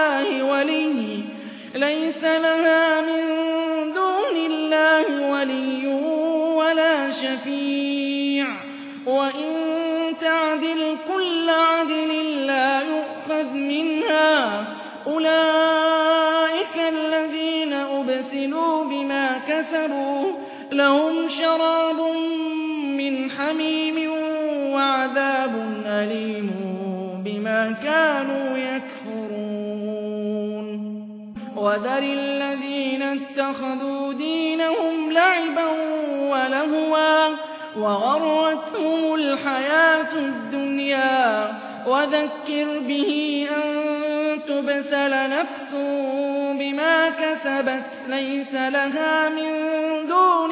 اللَّهِ وَلِيٌّ وَلَا شَفِيعٌ وَإِن تَعْدِلْ كُلَّ عَدْلٍ لَّا يُؤْخَذْ مِنْهَا أُولَٰئِكَ الَّذِينَ أُبْسِلُوا بِمَا كَسَبُوا لَهُمْ شَرَابٌ مِّنْ حَمِيمٍ وَعَذَابٌ أَلِيمٌ بِمَا كَانُوا يَكْفُرُونَ وَذَرِ الَّذِينَ اتَّخَذُوا دِينَهُمْ لَعِبًا وَلَهْوًا وغرتهم الحياة الدنيا وذكر به أن تبسل نفس بما كسبت ليس لها من دون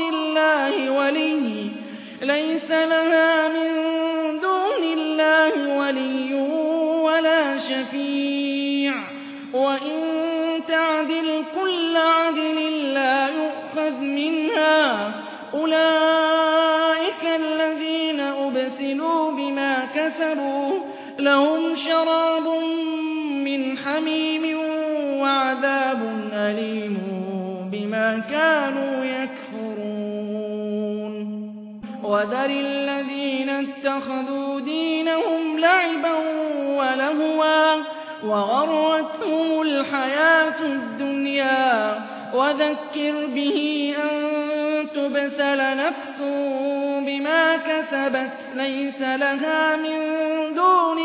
الله ولي ولا شفيع وإن تعدل كل عدل لا يؤخذ منها أولئك الذين أبسلوا بما كسبوا لهم شراب من حميم وعذاب أليم بما كانوا يكفرون وذر الذين اتخذوا دينهم لعبا ولهوا وغرتهم الحياة الدنيا وذكر به أن تبسل نفس بما كسبت ليس لها من دون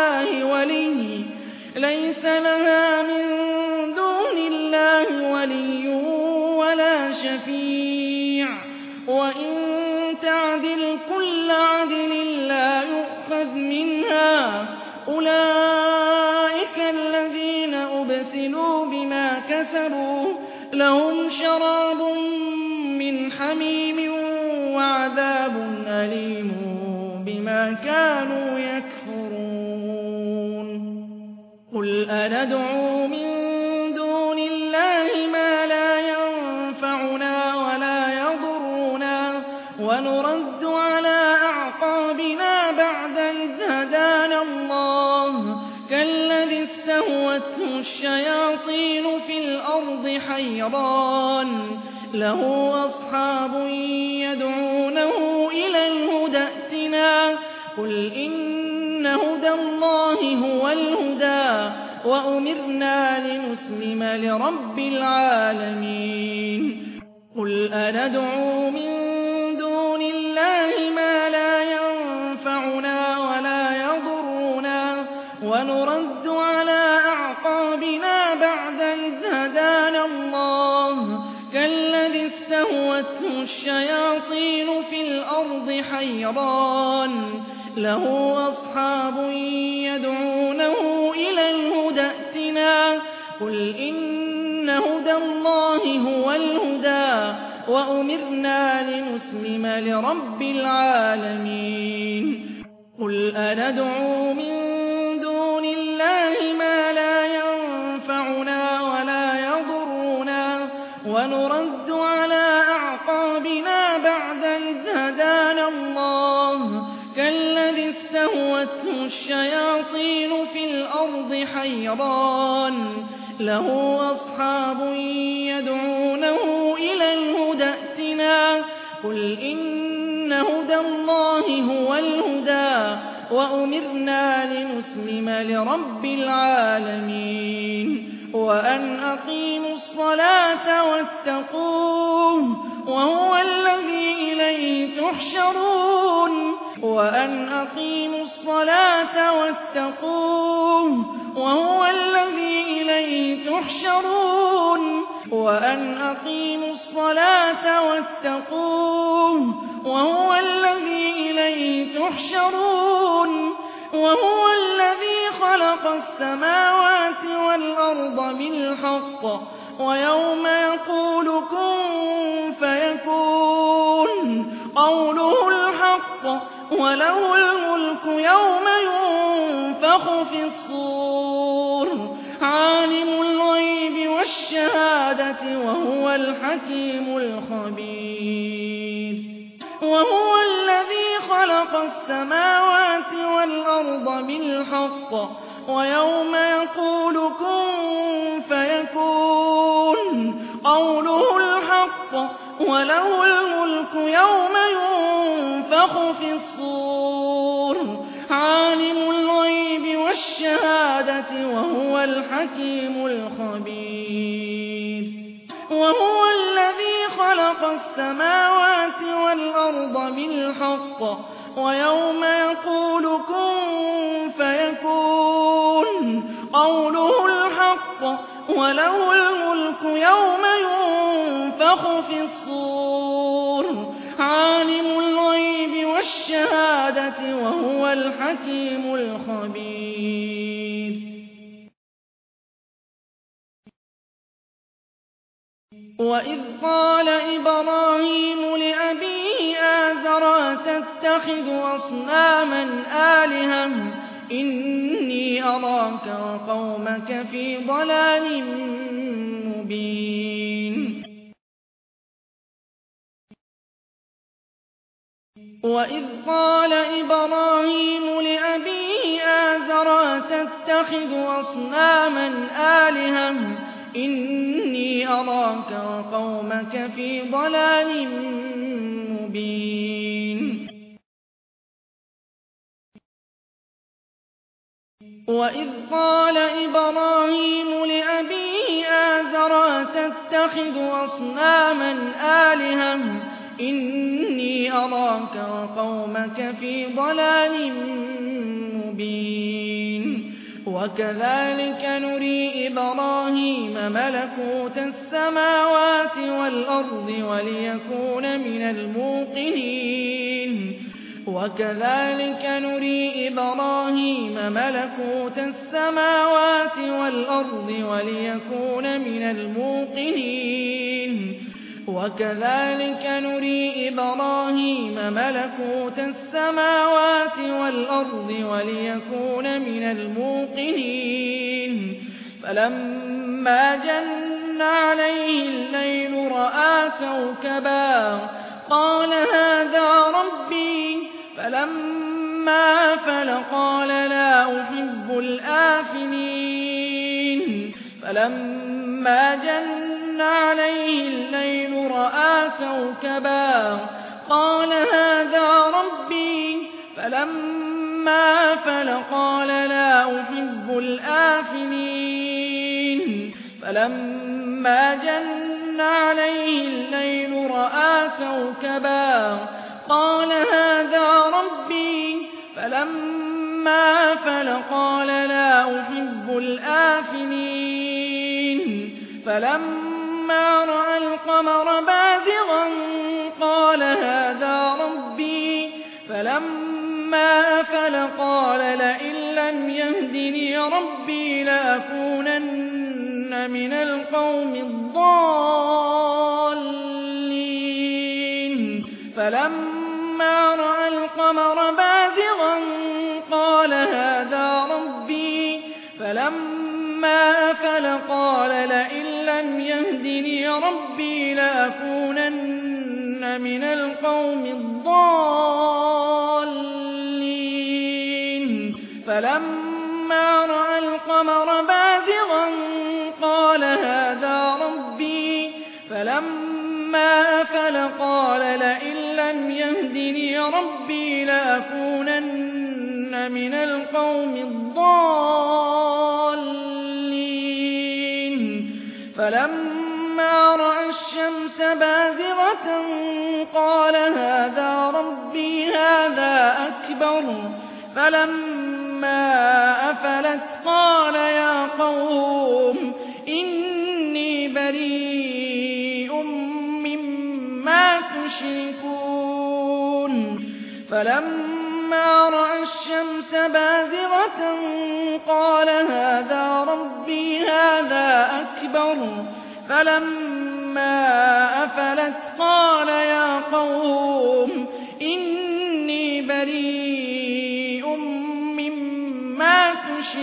الله ولي ولا شفيع وإن تعدل كل عدل لا يؤخذ منها أولئك الذين أبسلوا بما كسبوا لهم شراب من حميم وعذاب أليم بما كانوا يكفرون قل أندعو من دون الله ما لا ينفعنا ولا يضرنا ونرد على أعقابنا بعد إذ هدانا الله كالذي استهوته الشياطين في الأرض حيران له أصحاب يدعونه إلى الهدى ائتنا قل إن هدى الله هو الهدى وأمرنا لنسلم لرب العالمين قل أندعو من دون الله ما لا ينفعنا ولا يضرنا ونرد على أعقابنا بعد إذ هدانا الله كالذي استهوته الشياطين في الأرض حيران له أصحاب يدعونه إلى الهدى ائتنا قل إن هدى الله هو الهدى وأمرنا لنسلم لرب العالمين قل أندعو من دون الله ما لا ينفعنا ولا يضرنا ونرد على أعقابنا بعد إذ هدانا الله كالذي استهوته الشياطين في الأرض حيران له أصحاب يدعونه إلى الهدى ائتنا قل إن هدى الله هو الهدى وأمرنا لنسلم لرب العالمين وأن أقيموا الصلاة واتقوه وهو الذي إليه تحشرون وأن أقيموا الصلاة واتقوه وهو الذي إليه تحشرون وأن أقيموا الصلاة واتقوه وهو الذي إليه تحشرون وهو الذي خلق السماوات والأرض بالحق ويوم يقول كن فيكون قوله الحق وله الملك يوم ينفخ في الصور عالم الغيب والشهادة وهو الحكيم الخبير وهو الذي خلق السماوات والأرض بالحق ويوم يقول كن فيكون قوله الحق وله الملك يوم ينفخ في الصور عالم الغيب والشهادة وهو الحكيم الخبير وهو الذي خلق السماوات والأرض بالحق ويوم يقول كن فيكون قوله الحق وله الملك يوم ينفخ في الصور عالم الغيب الشهادة وهو الحكيم الخبير. وإذ قال إبراهيم لأبيه آزر أتتخذ أصناما آلهة إني أراك وقومك في ضلال مبين. وإذ قال إبراهيم لأبيه آزر أتتخذ أصناما آلهة إني أراك وقومك في ضلال مبين. وإذ قال إبراهيم لأبيه آزر أتتخذ أصناما آلهة إني أراك وقومك في ضلال مبين. وكذلك نري إبراهيم ملكوت السماوات والأرض وليكون من الموقنين. وكذلك نري إبراهيم ملكوت السماوات والأرض وليكون من الموقنين. وكذلك نري إبراهيم ملكوت السماوات والأرض وليكون من الموقنين. فلما جن عليه الليل رأى كوكبا قال هذا ربي فلما أفل قال لا أحب الآفلين. فلما جن عليه الليل رأى كوكبا قال هذا ربي فلما أفل قال لا أحب الآفلين. فلما جن عليه الليل رأى كوكبا قال هذا ربي فلما أفل قال لا أحب الآفلين. فلما رأى القمر بازغا قال هذا ربي فلما أفل قال لئن لم يهدني ربي لأكونن من القوم الضالين. فلما رأى القمر بازغا قال هذا ربي فلما أفل قال لئن لم يهدني ربي لأكونن من القوم الضالين. فلما رأى القمر بازغا قال هذا ربي فلما أفل قال لئن لم يهدني ربي لأكونن من القوم الضالين. فلما رأى الشمس بازغة قال هذا ربي هذا أكبر. فلما أفلت قال يا قوم إني بريء مما تشركون. فلما رأى الشمس بازغة قال هذا ربي هذا أكبر. فلما أفلت قال يا قوم إني بريء مما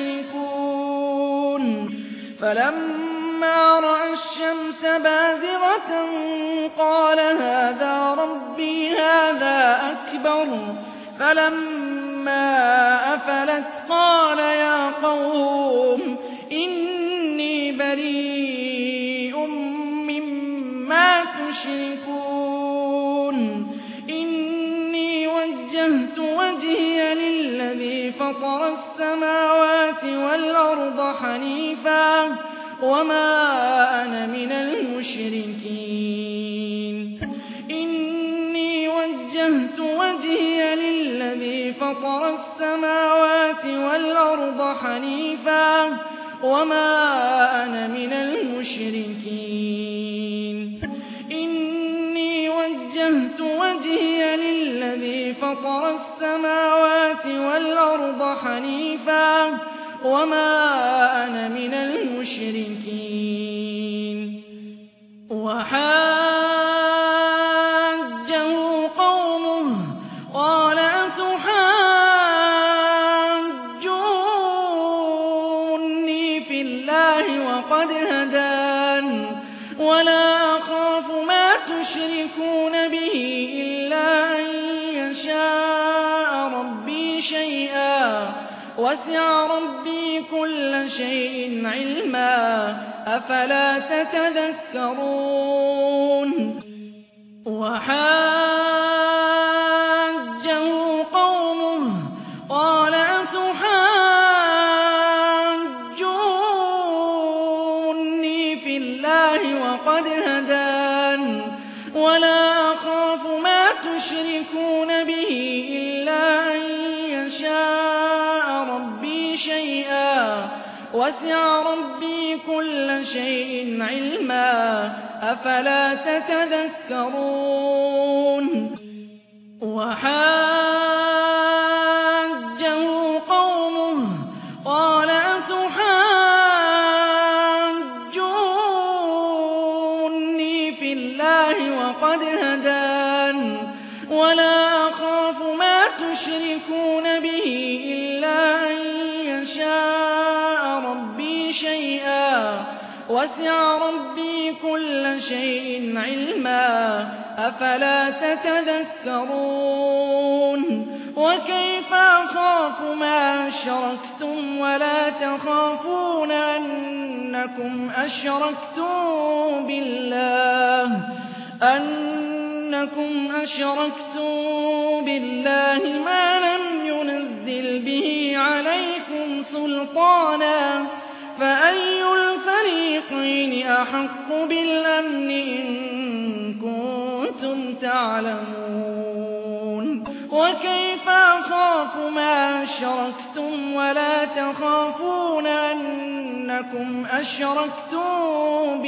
تشركون. فلما رأى الشمس بازغة قال هذا ربي هذا أكبر. فلما أفلت قال يا قوم إني بريء مما تشركون. إني وجهت وجهي للذي فطر السماوات والأرض حنيفا وما أنا من المشركين. إني وجهت وجهي للذي فطر السماوات والأرض حنيفا وما أنا من المشركين. إني وجهت وجهي للذي الذي فطر السماوات والأرض حنيفا وما أنا من المشركين. وحاجه قومه قال أتحاجوني في الله وقد هدان ولا أخاف ما تشركون به إلا أن يشاء ربي شيئا وسع ربي كل شيء علما أفلا تتذكرون. وحاجه قومه قال أتحاجوني في الله وقد هدان ولا أخاف ما تشركون به إلا أن يشاء ربي شيئا وسع ربي كل شيء علما أفلا تتذكرون. وحاجه قومه قال أتحاجوني في الله وقد هدان ولا أخاف ما تشركون به إلا أن يشاء ربي شيئا وسع ربي كل شيء علما أفلا تتذكرون. وكيف أخاف ما أشركتم ولا تخافون أنكم أشركتم بالله ما لم ينزل به عليكم سلطانا فأي الفريقين أحق بالأمن إن كنتم تعلمون. وكيف أخاف ما أشركتم ولا تخافون أنكم أشركتم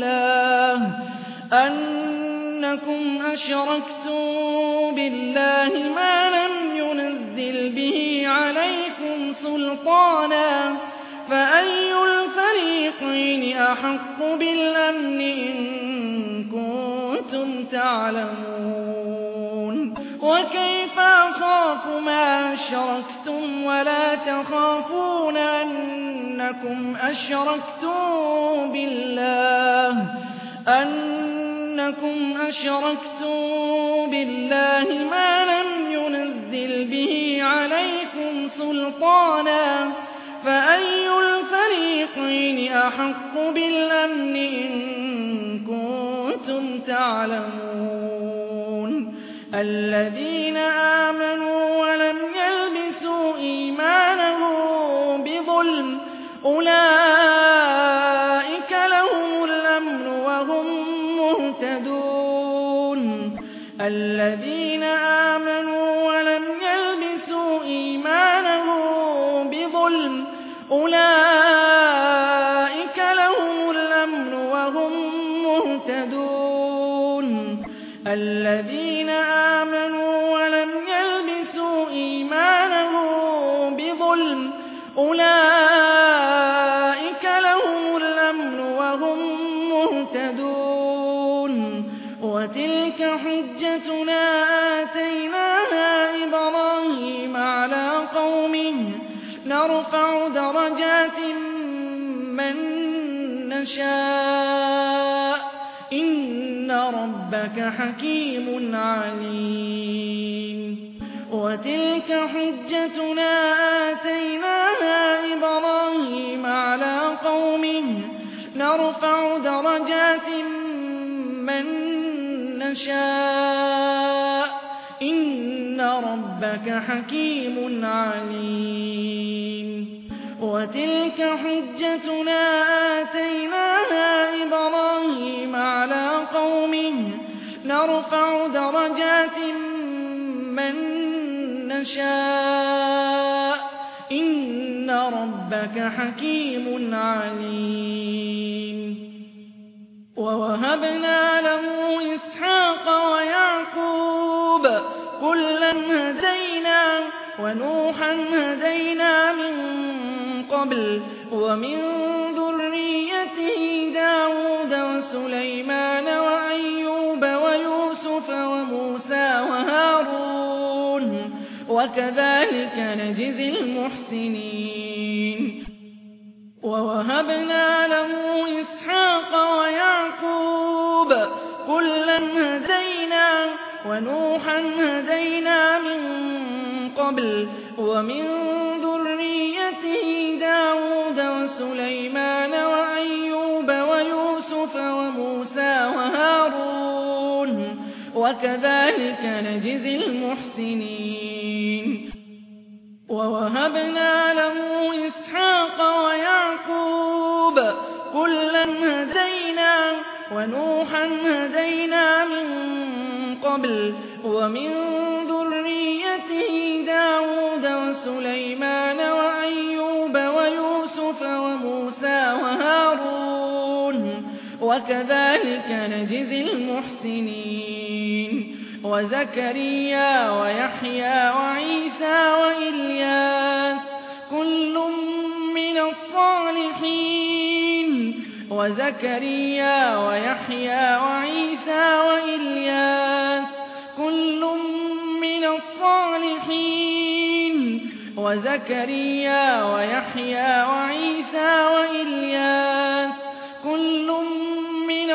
بالله ما لم ينزل به عليكم سلطانا فأي الفريقين أحق بالأمن إن كنتم تعلمون. وكيف أخاف ما أشركتم ولا تخافون أنكم أشركتم بالله ما لم ينزل به عليكم سلطانا فأي الفريقين أحق بالأمن إن كنتم تعلمون. الذين آمنوا ولم يلبسوا إيمانهم بظلم أولئك لهم الأمن وهم مهتدون. الذين آمنوا ولم يلبسوا إيمانهم بظلم أولئك لهم الأمن وهم مهتدون. الذين آمنوا ولم يلبسوا إيمانهم بظلم أولئك لهم الأمن وهم مهتدون. وتلك حجتنا آتيناها إبراهيم على قومه نرفع درجات من نشاء إن ربك حكيم عليم. وتلك حجتنا آتيناها إبراهيم على قومه نرفع درجات من نشاء إن ربك حكيم عليم. وتلك حجتنا آتيناها إبراهيم على قومه نرفع درجات من نشاء إن ربك حكيم عليم. ووهبنا له إسحاق ويعقوب كلا هدينا ونوحا هدينا من قبل ومن ذريته داود وسليمان وأيوب ويوسف وموسى وهارون وكذلك نجزي المحسنين ووهبنا له إسحاق ويعقوب كلا هدينا ونوحا هدينا من قبل ومن ذريته داود وسليمان وأيوب ويوسف وموسى وهارون وكذلك نجزي المحسنين ووهبنا له إسحاق ويعقوب كلا هدينا ونوحا هدينا من قبل ومن ذريته داود وسليمان وأيوب ويوسف وموسى وهارون وكذلك نجزي المحسنين وزكريا ويحيى وعيسى وإلياس كل من الصالحين وزكريا ويحيى وعيسى وإلياس كل من الصالحين وزكريا ويحيى وعيسى وإلياس كل من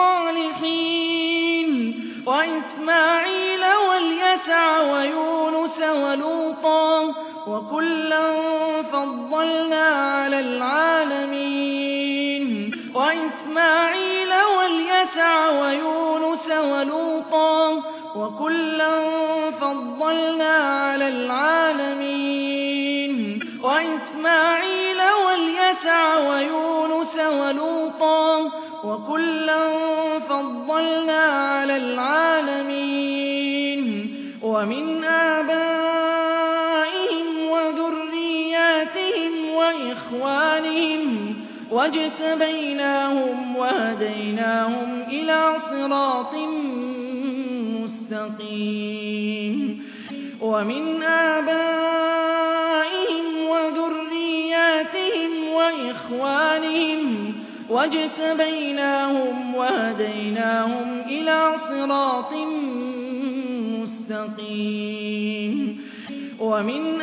الصالحين وإسماعيل واليسع ويونس ولوطا وكلا فضلنا على العالمين وإسماعيل واليسع ويونس ولوطا وكلا فضلنا على العالمين وإسماعيل واليسع ويونس ولوطا وكلا فضلنا على العالمين ومن آبائهم وذرياتهم وإخوانهم واجتبيناهم وهديناهم إلى صراط مستقيم ومن آبائهم وذرياتهم وإخوانهم واجتبيناهم وهديناهم إلى صراط مستقيم ومن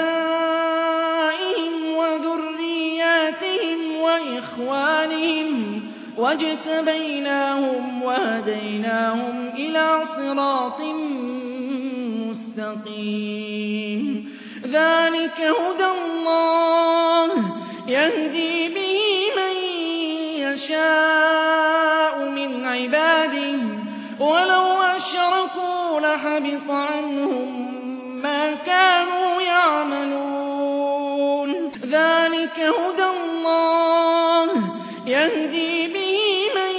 آبائهم وذرياتهم وإخوانهم واجتبيناهم وهديناهم إلى صراط مستقيم ذلك هدى الله يهدي به من يشاء من عباده ولو أشركوا لحبط عنهم ما كانوا يعملون ذلك هدى الله يهدي به من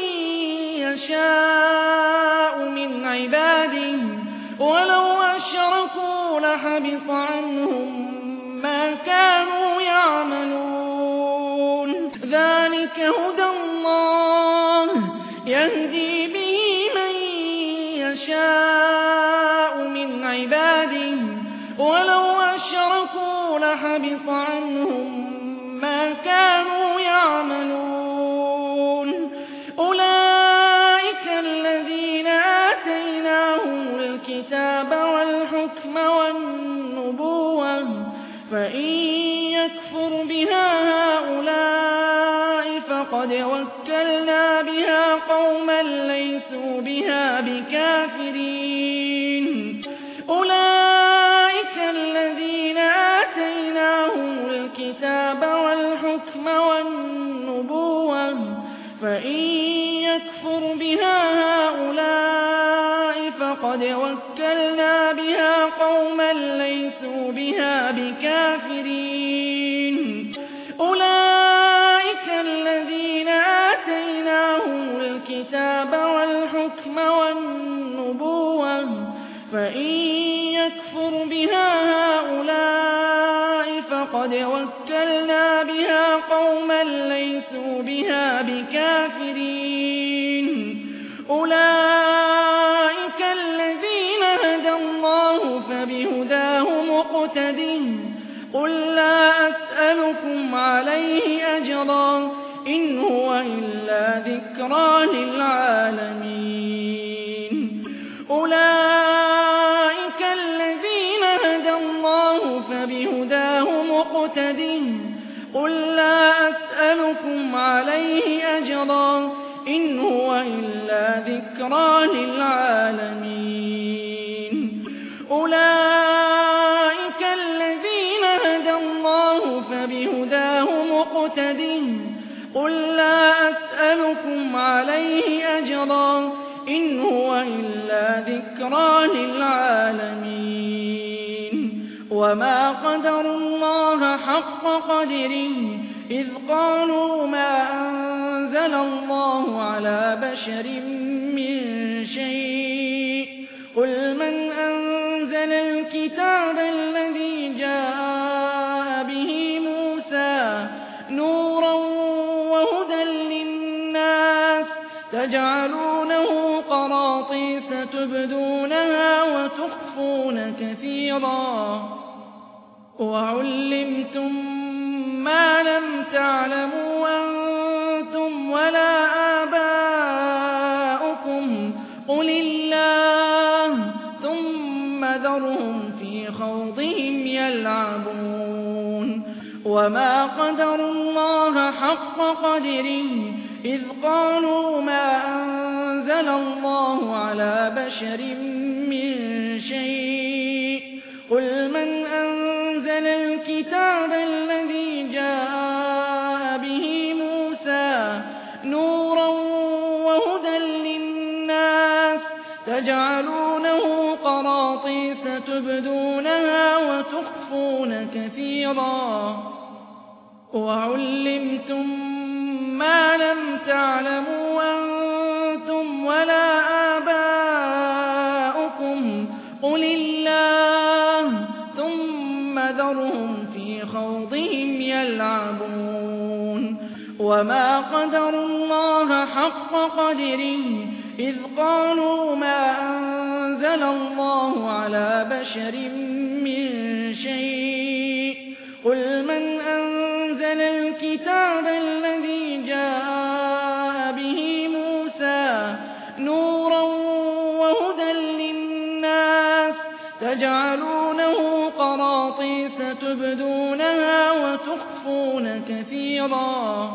يشاء من عباده ولو أشركوا لحبط عنهم ما كانوا يعملون ذلك هدى الله يهدي به من يشاء من عباده ولو أشركوا لحبط عنهم ما كانوا يعملون أولئك الذين آتيناهم الكتاب والحكم والنبوة فإن يكفر بها هؤلاء فقد وكلنا بها قوما ليسوا بها بكافرين أولئك الذين آتيناهم الكتاب والحكم والنبوة فإن يكفر بها هؤلاء فقد وكلنا بها قوما ليسوا بها بكافرين أولئك الذين آتيناهم الكتاب والحكم والنبوة فإن يكفر بها هؤلاء فقد وكلنا بها قوما ليسوا بها بكافرين أولئك الذين هدى الله إن هو إلا ذكرى للعالمين أولئك الذين هدى الله فبهداه مقتده قل لا أسألكم عليه أجرا إن هو إلا ذكرى للعالمين أولئك الذين هدى الله فبهداه مقتده قل لا أسألكم عليه أجرا إن هو إلا ذكرى للعالمين وما قدروا الله حق قدره إذ قالوا ما أنزل الله على بشر من شيء قل من أنزل الكتاب الذي جاء به موسى نورا وهدى للناس تجعلونه قراطيس تبدونها وتخفون كثيرا وعلمتم ما لم تعلموا أنتم ولا آباؤكم قل الله ثم ذرهم في خوضهم يلعبون وما قدروا الله حق قدره إذ قالوا ما أنزل الله على بشر من شيء قل من أنزل الكتاب الذي جاء به موسى نورا وهدى للناس تجعلونه قراطيس تبدونها وتخفون كثيرا وعلمتم ما لم تعلموا أنتم ولا آباؤكم قل الله ثم ذرهم في خوضهم يلعبون وما قدروا الله حق قدره إذ قالوا ما أنزل الله على بشر من شيء قل من أنزل الكتاب الذي جاء به موسى نورا وهدى للناس تجعلونه قراطيس تبدونها وتخفون كثيرا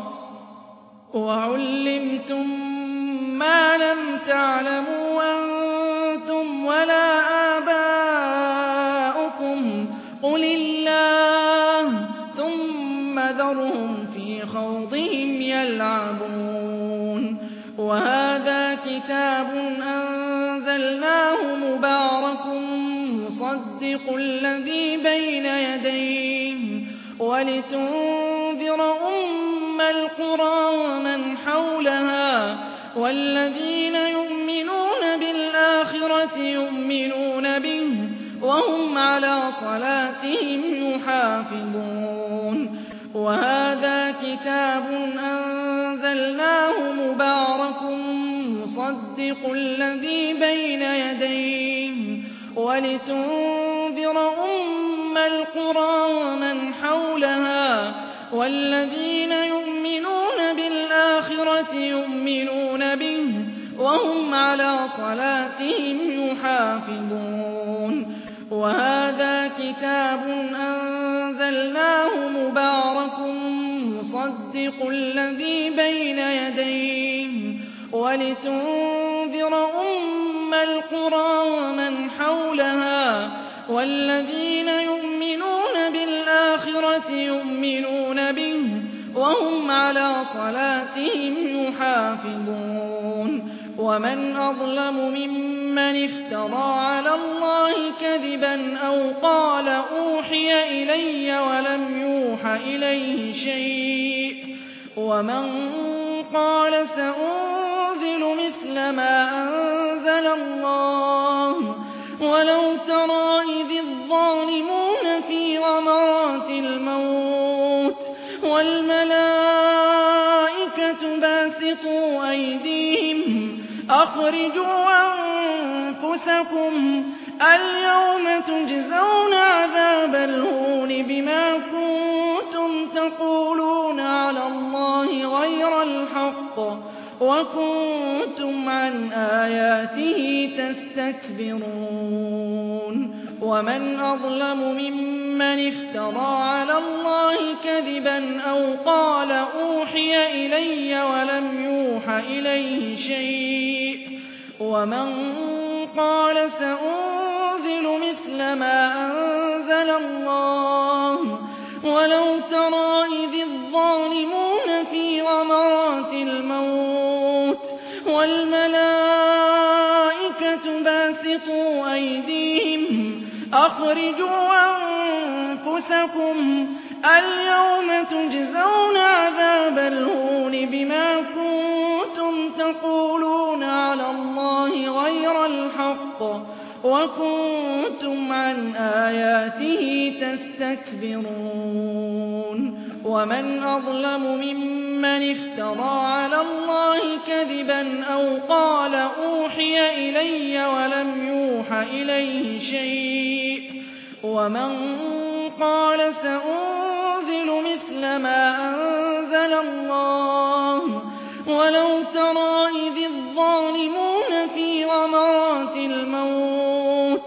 وعلمتم ما لم تعلموا أنتم ولا آباؤكم قل الله ثم ذرهم في خوضهم يلعبون وهذا كتاب أنزلناه مبارك مصدق الذي بين يديه ولتنذر أم القرى ومن حولها والذين يؤمنون بالآخرة يؤمنون به وهم على صلاتهم يحافظون وهذا كتاب أنزلناه مبارك مصدق الذي بين يديه ولتنذر أم القرى ومن حولها والذين يؤمنون بالآخرة يؤمنون به وهم على صلاتهم يحافظون وهذا كتاب أنزلناه مبارك مصدق الذي بين يديه ولتنذر أم القرى ومن حولها والذين يؤمنون بالآخرة يؤمنون به وهم على صلاتهم يحافظون ومن أظلم ممن افترى على الله كذبا أو قال أوحي إلي ولم يوح إليه شيء ومن قال سأنزل مثل ما أنزل الله ولو ترى إذ الظالمون في غمرات الموت والملائكة باسطوا أيديهم أخرجوا أنفسكم اليوم تجزون عذاب الهون بما كنتم تقولون على الله غير الحق وكنتم عن آياته تستكبرون ومن أظلم ممن افترى على الله كذبا أو قال أوحي إلي ولم يوح إليه شيء ومن قال سأنزل مثل ما أنزل الله ولو ترى إذ الظالمون في غمرات الموت والملائكة باسطوا أيديهم أخرجوا أنفسكم اليوم تجزون عذاب الهون بما كنتم تقولون على الله غير الحق وكنتم عن آياته تستكبرون ومن أظلم ممن افترى على الله كذبا أو قال أوحي إلي ولم يوح إليه شيء ومن قال سأنزل مثل ما أنزل الله ولو ترى إذ الظالمون في غمرات الموت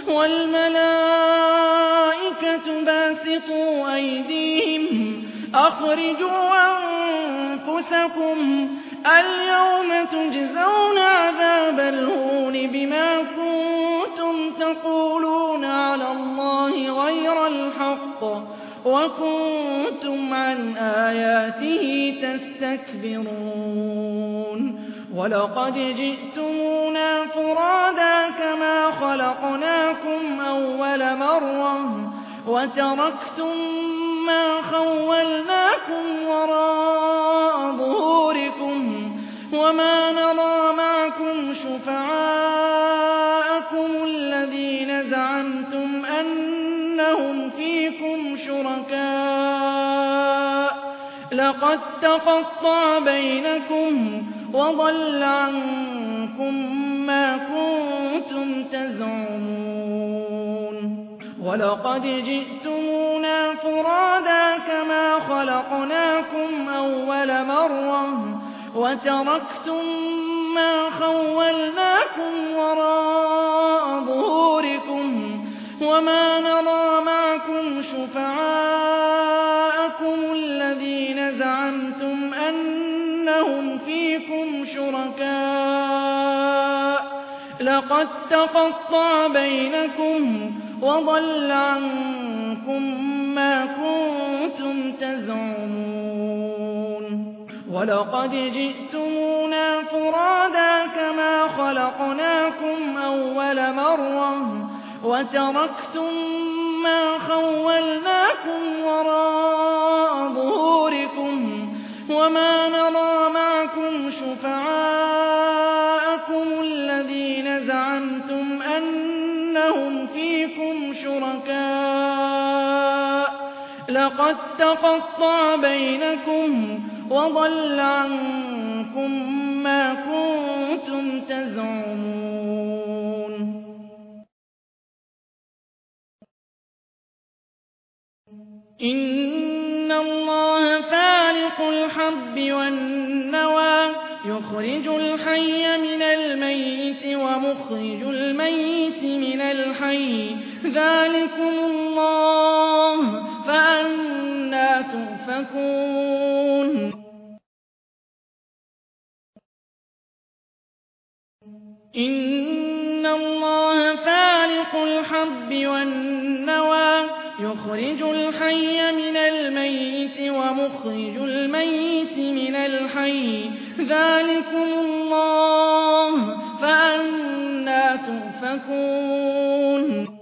والملائكة باسطوا أيديهم أخرجوا أنفسكم اليوم تجزون عذاب الهون بما كنتم تقولون على الله غير الحق وكنتم عن آياته تستكبرون ولقد جئتمونا فرادا كما خلقناكم أول مرة وتركتم ما خولناكم وراء ظهوركم وما نرى معكم شفعاءكم الذين زعمتم أنهم فيكم شركاء لقد تقطع بينكم وضل عنكم ما كنتم تزعمون ولقد جئتمونا فرادا كما خلقناكم أول مرة وتركتم ما خولناكم وراء ظهوركم وما نرى معكم شفعاءكم الذين زعمتم أنهم فيكم شركاء لقد تقطع بينكم وضل عنكم ما كنتم تزعمون ولقد جئتمونا فرادا كما خلقناكم أول مرة وتركتم ما خولناكم وراء ظهوركم وما نرى معكم شفعاءكم الذين زعمتم أنهم فيكم شركاء لقد تقطع بينكم وضل عنكم ما كنتم تزعمون إن الله فالق الحب والنوى يخرج الحي من الميت ومخرج الميت من الحي ذلكم الله فأنى تؤفكون إن الله فالق الحب والنوى يخرج الحي من الميت ومخرج الميت من الحي ذلكم الله فأنى تؤفكون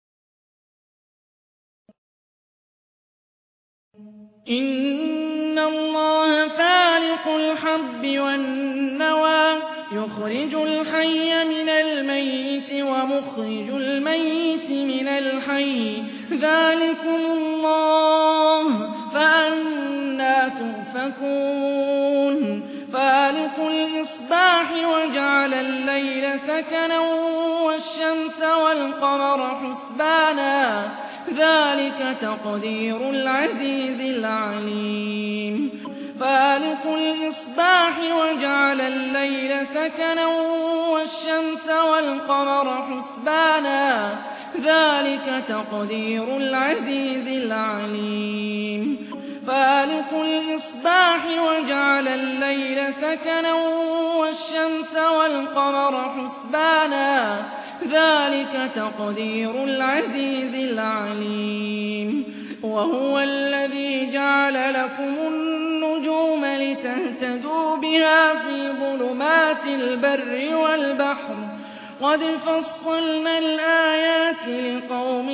إن الله فالق الحب والنوى يخرج الحي من الميت ومخرج الميت من الحي ذلكم الله فأنى تؤفكون فالق الإصباح وجعل الليل سكنا والشمس والقمر حسبانا ذلك تقدير العزيز العليم فالق الإصباح وجعل الليل سكنا والشمس والقمر حسبانا ذلك تقدير العزيز العليم فالق الإصباح وجعل الليل سكنا والشمس والقمر حسبانا ذلك تقدير العزيز العليم وهو الذي جعل لكم النجوم لتهتدوا بها في ظلمات البر والبحر قد فصلنا الآيات لقوم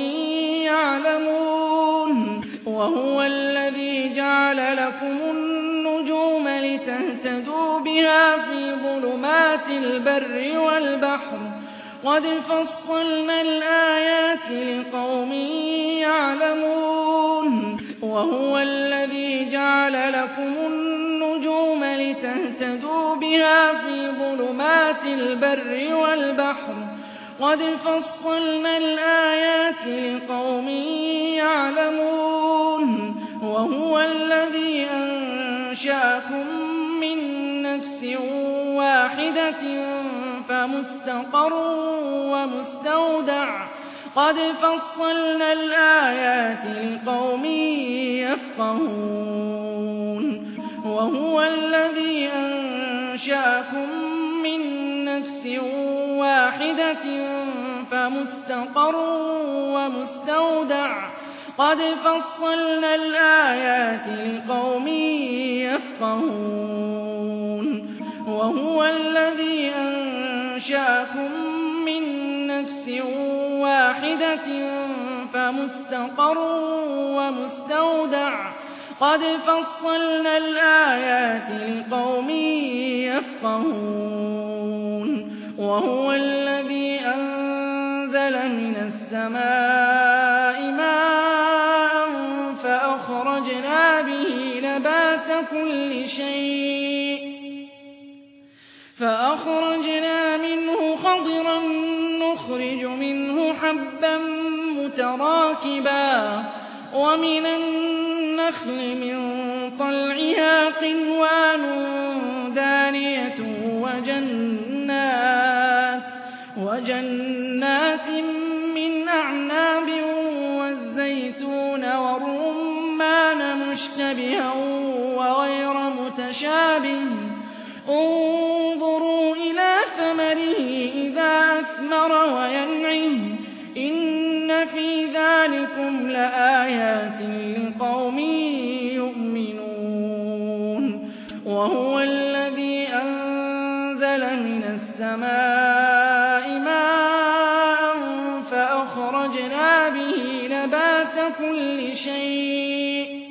يعلمون وهو الذي جعل لكم النجوم لتهتدوا بها في ظلمات البر والبحر قد فصلنا الآيات لقوم يعلمون وهو الذي جعل لكم النجوم لتهتدوا بها في ظلمات البر والبحر قد فصلنا الآيات لقوم يعلمون وهو الذي أنشأكم من نفس واحدة فمستقر ومستودع قد فصلنا الآيات لقوم يفقهون وهو الذي أنشأكم من نفس واحدة فمستقر ومستودع قد فصلنا الآيات لقوم يفقهون وهو الذي أنشأكم من نفس واحدة فمستقر ومستودع قد فصلنا الآيات لقوم يفقهون وهو الذي أنزل من السماء ماء فأخرجنا به نبات كل شيء فأخرجنا منه خضرا نخرج منه حبا متراكبا ومن النخل من طلعها قنوان دانية وجنات من أعناب والزيتون والرمان مشتبها وغير متشابه انظروا إلى ثمره إذا أثمر وينعه إن في ذلكم لآيات لقوم يؤمنون وهو الذي أنزل من السماء ماء فأخرجنا به نبات كل شيء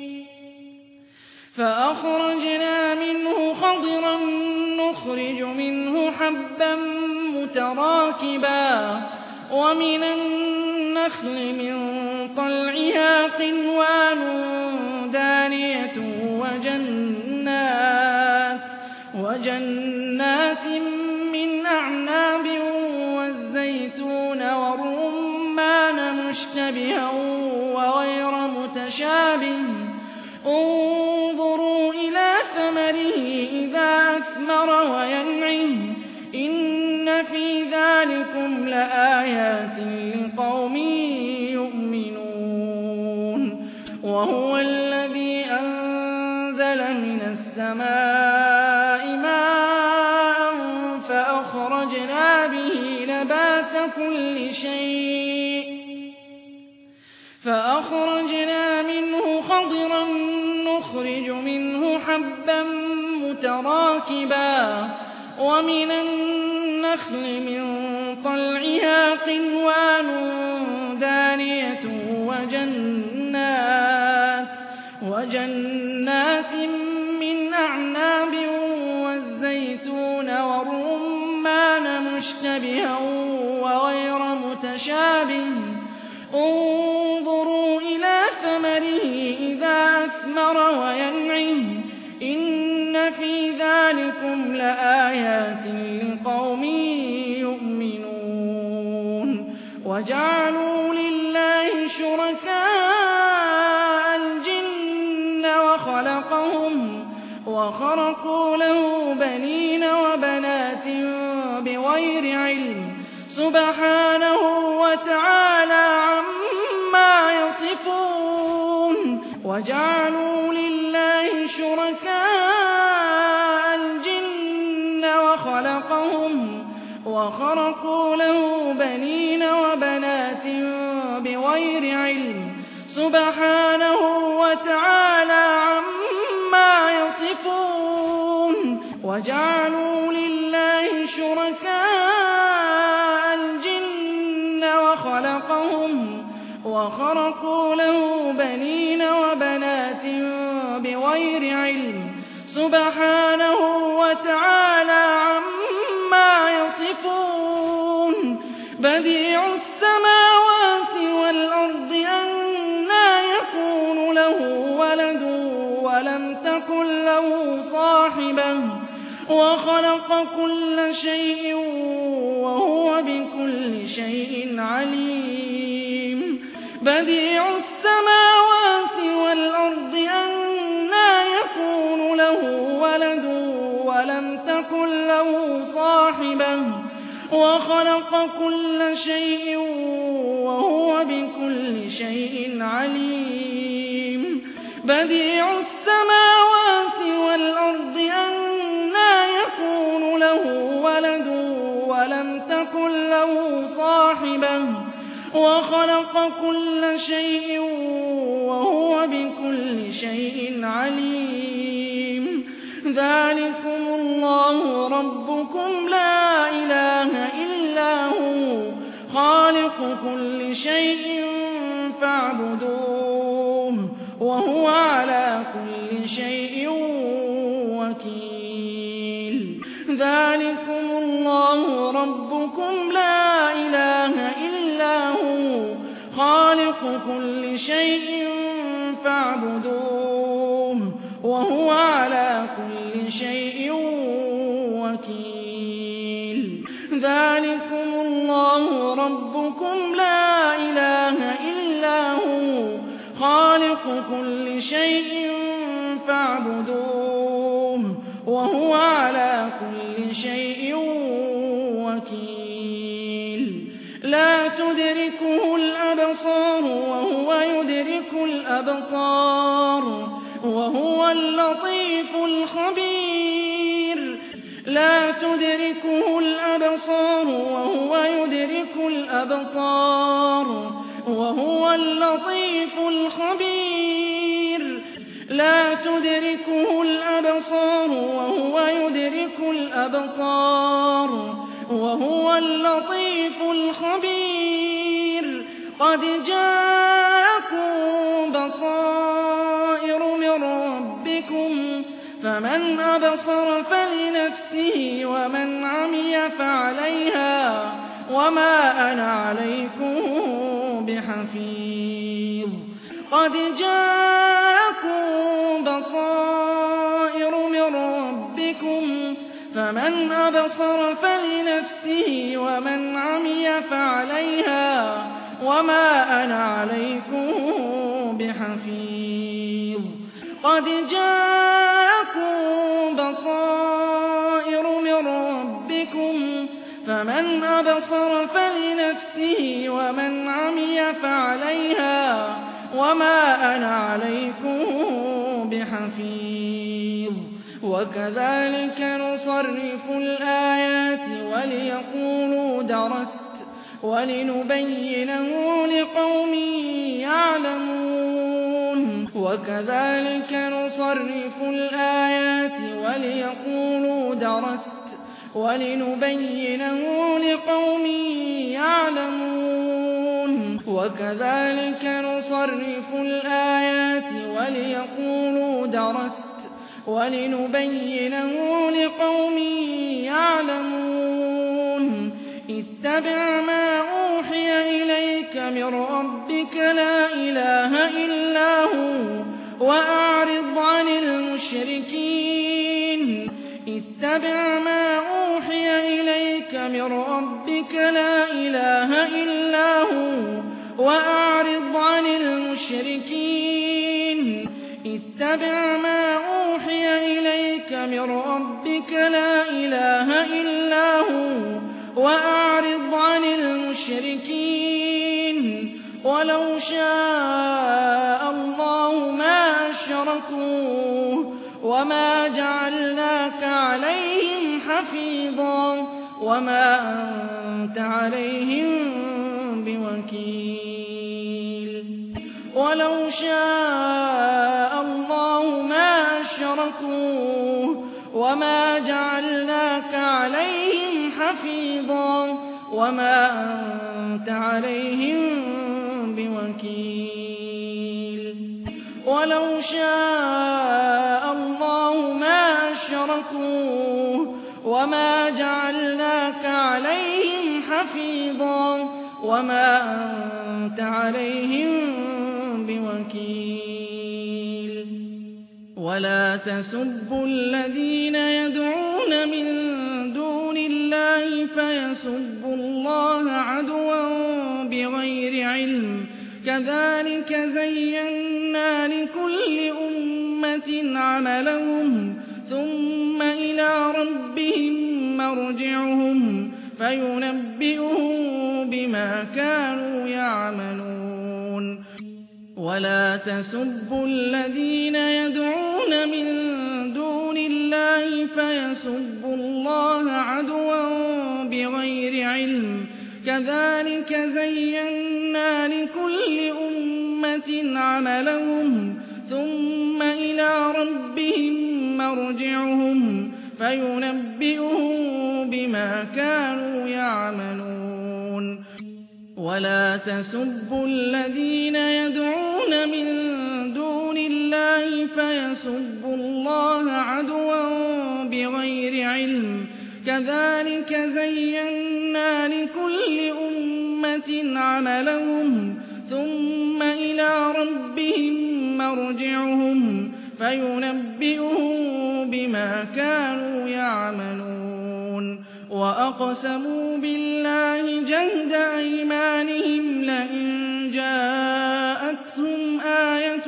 فأخرجنا منه خضرا نخرج منه حبا متراكبا ومن النخل من طلعها قنوان دانية وجنات من أعناب والزيتون والرمان مشتبها وغير متشابه انظروا إلى ثمره إذا أثمر وينعه إن في ذلكم لآيات لقوم يؤمنون وهو الذي أنزل من السماء ماء فأخرجنا به نبات كل شيء فأخرجنا منه خضرا نخرج منه حبا متراكبا ومن النخل من طلعها قنوان دانية وجنات من أعناب والزيتون والرمان مشتبها وغير متشابه انظروا إلى ثمره إذا أثمر وينعه إن في ذلكم لآيات لقوم يؤمنون وجعلوا لله شركاء وخرقوا له بنين وبنات بغير علم سبحانه وتعالى عما يصفون وجعلوا لله شركاء الجن وخرقوا له بنين وبنات بغير علم سبحانه وتعالى عما يصفون وجعلوا لله شركاء الجن وخرقوا له بنين وبنات بغير علم سبحانه وتعالى عما يصفون بديع السماوات والأرض أنى يكون له ولد ولم تكن له صاحبة وخلق كل شيء وهو بكل شيء عليم بديع السماوات والأرض أنى يكون له ولد ولم تكن له صاحبة وخلق كل شيء وهو بكل شيء عليم بديع السماوات والأرض أنى يكون له ولد ولم تكن له صاحبة وخلق كل شيء وهو بكل شيء عليم ذلكم الله ربكم لا إله إلا هو خالق كل شيء فاعبدوه وهو على كل شيء وكيل ذلكم الله ربكم لا إله إلا هو خالق كل شيء فاعبدوه وهو على كل شيء وكيل ذلكم الله ربكم لا إله إلا هو خالق كل شيء فاعبدوه وهو على كل شيء وكيل لا تدركه الأبصار وهو يدرك الأبصار وهو اللطيف الخبير لا تدركه الأبصار وهو يدرك الأبصار وهو اللطيف الخبير لا تدركه الأبصار وهو يدرك الأبصار وهو اللطيف الخبير قد جاءكم بصائر من ربكم فمن أبصر فلنفسه ومن عمي فعليها وما أنا عليكم بحفيظ قد جاءكم بصائر من ربكم فمن أبصر فلنفسه ومن عمي فعليها وما أنا عليكم بحفيظ قد جاءكم بصائر من ربكم فمن أبصر فلنفسه ومن عمي فعليها وما أنا عليكم بحفيظ وكذلك نصرف الآيات وليقولوا درست ولنبينه لقوم يعلمون وكذلك نصرف الآيات وليقولوا درست ولنبينه لقوم يعلمون وكذلك نصرف الآيات وليقولوا درست ولنبينه لقوم يعلمون اتبع ما أوحي إليك من ربك لا إله إلا هو وأعرض عن المشركين اتبع ما أوحي إليك من ربك لا إله إلا هو وأعرض عن المشركين اتبع ما أوحي إليك من ربك لا إله إلا هو وأعرض عن المشركين ولو شاء الله ما أشركوا وما جعلناك عليهم حفيظا وما أنت عليهم بوكيل ولو شاء الله ما أشركوا وما جعلناك عليهم حفيظا وما أنت عليهم بوكيل ولو شاء الله ما أشركوا وما جعلناك عليهم حفيظا وما أنت عليهم بوكيل ولا تسبوا الذين يدعون من دون الله فيسبوا الله عدوا بغير علم كذلك زينا لكل أمة عملهم ثم إلى ربهم مرجعهم فينبئهم بما كانوا يعملون ولا تسبوا الذين يدعون من دون الله فيسبوا الله عدوا بغير علم كذلك زينا لكل أمة عملهم ثم إلى ربهم مرجعهم فينبئهم بما كانوا يعملون ولا تسبوا الذين يدعون من دون الله فيسبوا الله عدوا بغير علم كذلك زينا لكل أمة عملهم ثم إلى ربهم مرجعهم فينبئهم بما كانوا يعملون وأقسموا بالله جهد أيمانهم لئن جاءتهم آية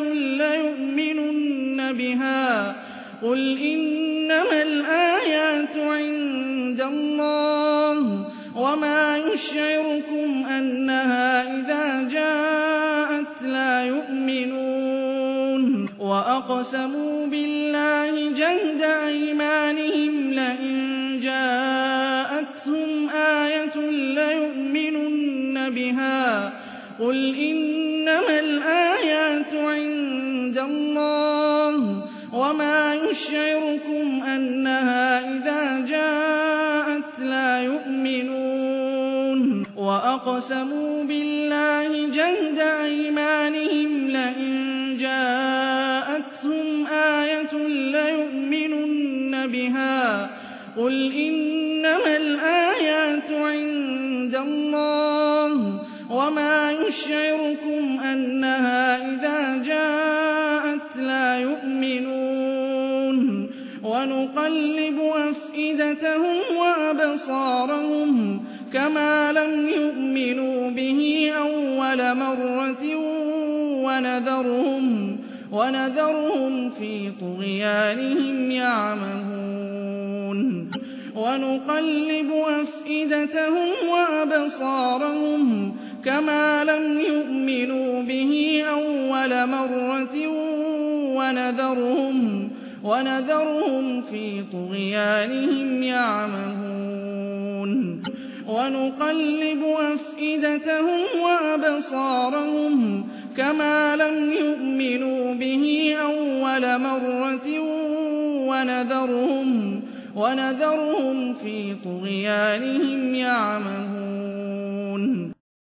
ليؤمنن بها قل إنما الآيات عند الله وما يشعركم أنها إذا جاءت لا يؤمنون وأقسموا بالله جهد أيمانهم لئن جاءتهم آية ليؤمنن بها قل إنما الآيات عند الله وما يشعركم أنها إذا جاءت لا يؤمنون وأقسموا بالله جهد أيمانهم لئن جاءتهم آية ليؤمنن بها قل إنما الآيات عند الله وما يشعركم أنها إذا جاءت لا يؤمنون ونقلب أفئدتهم وأبصارهم كما لم يؤمنوا به أول مرة ونذرهم في طغيانهم يعمهون ونقلب أفئدتهم وأبصارهم كما لم يؤمنوا به أول مرة ونذرهم في طغيانهم يعمهون ونقلب أفئدتهم وأبصارهم كما لم يؤمنوا به أول مرة ونذرهم في طغيانهم يعمهون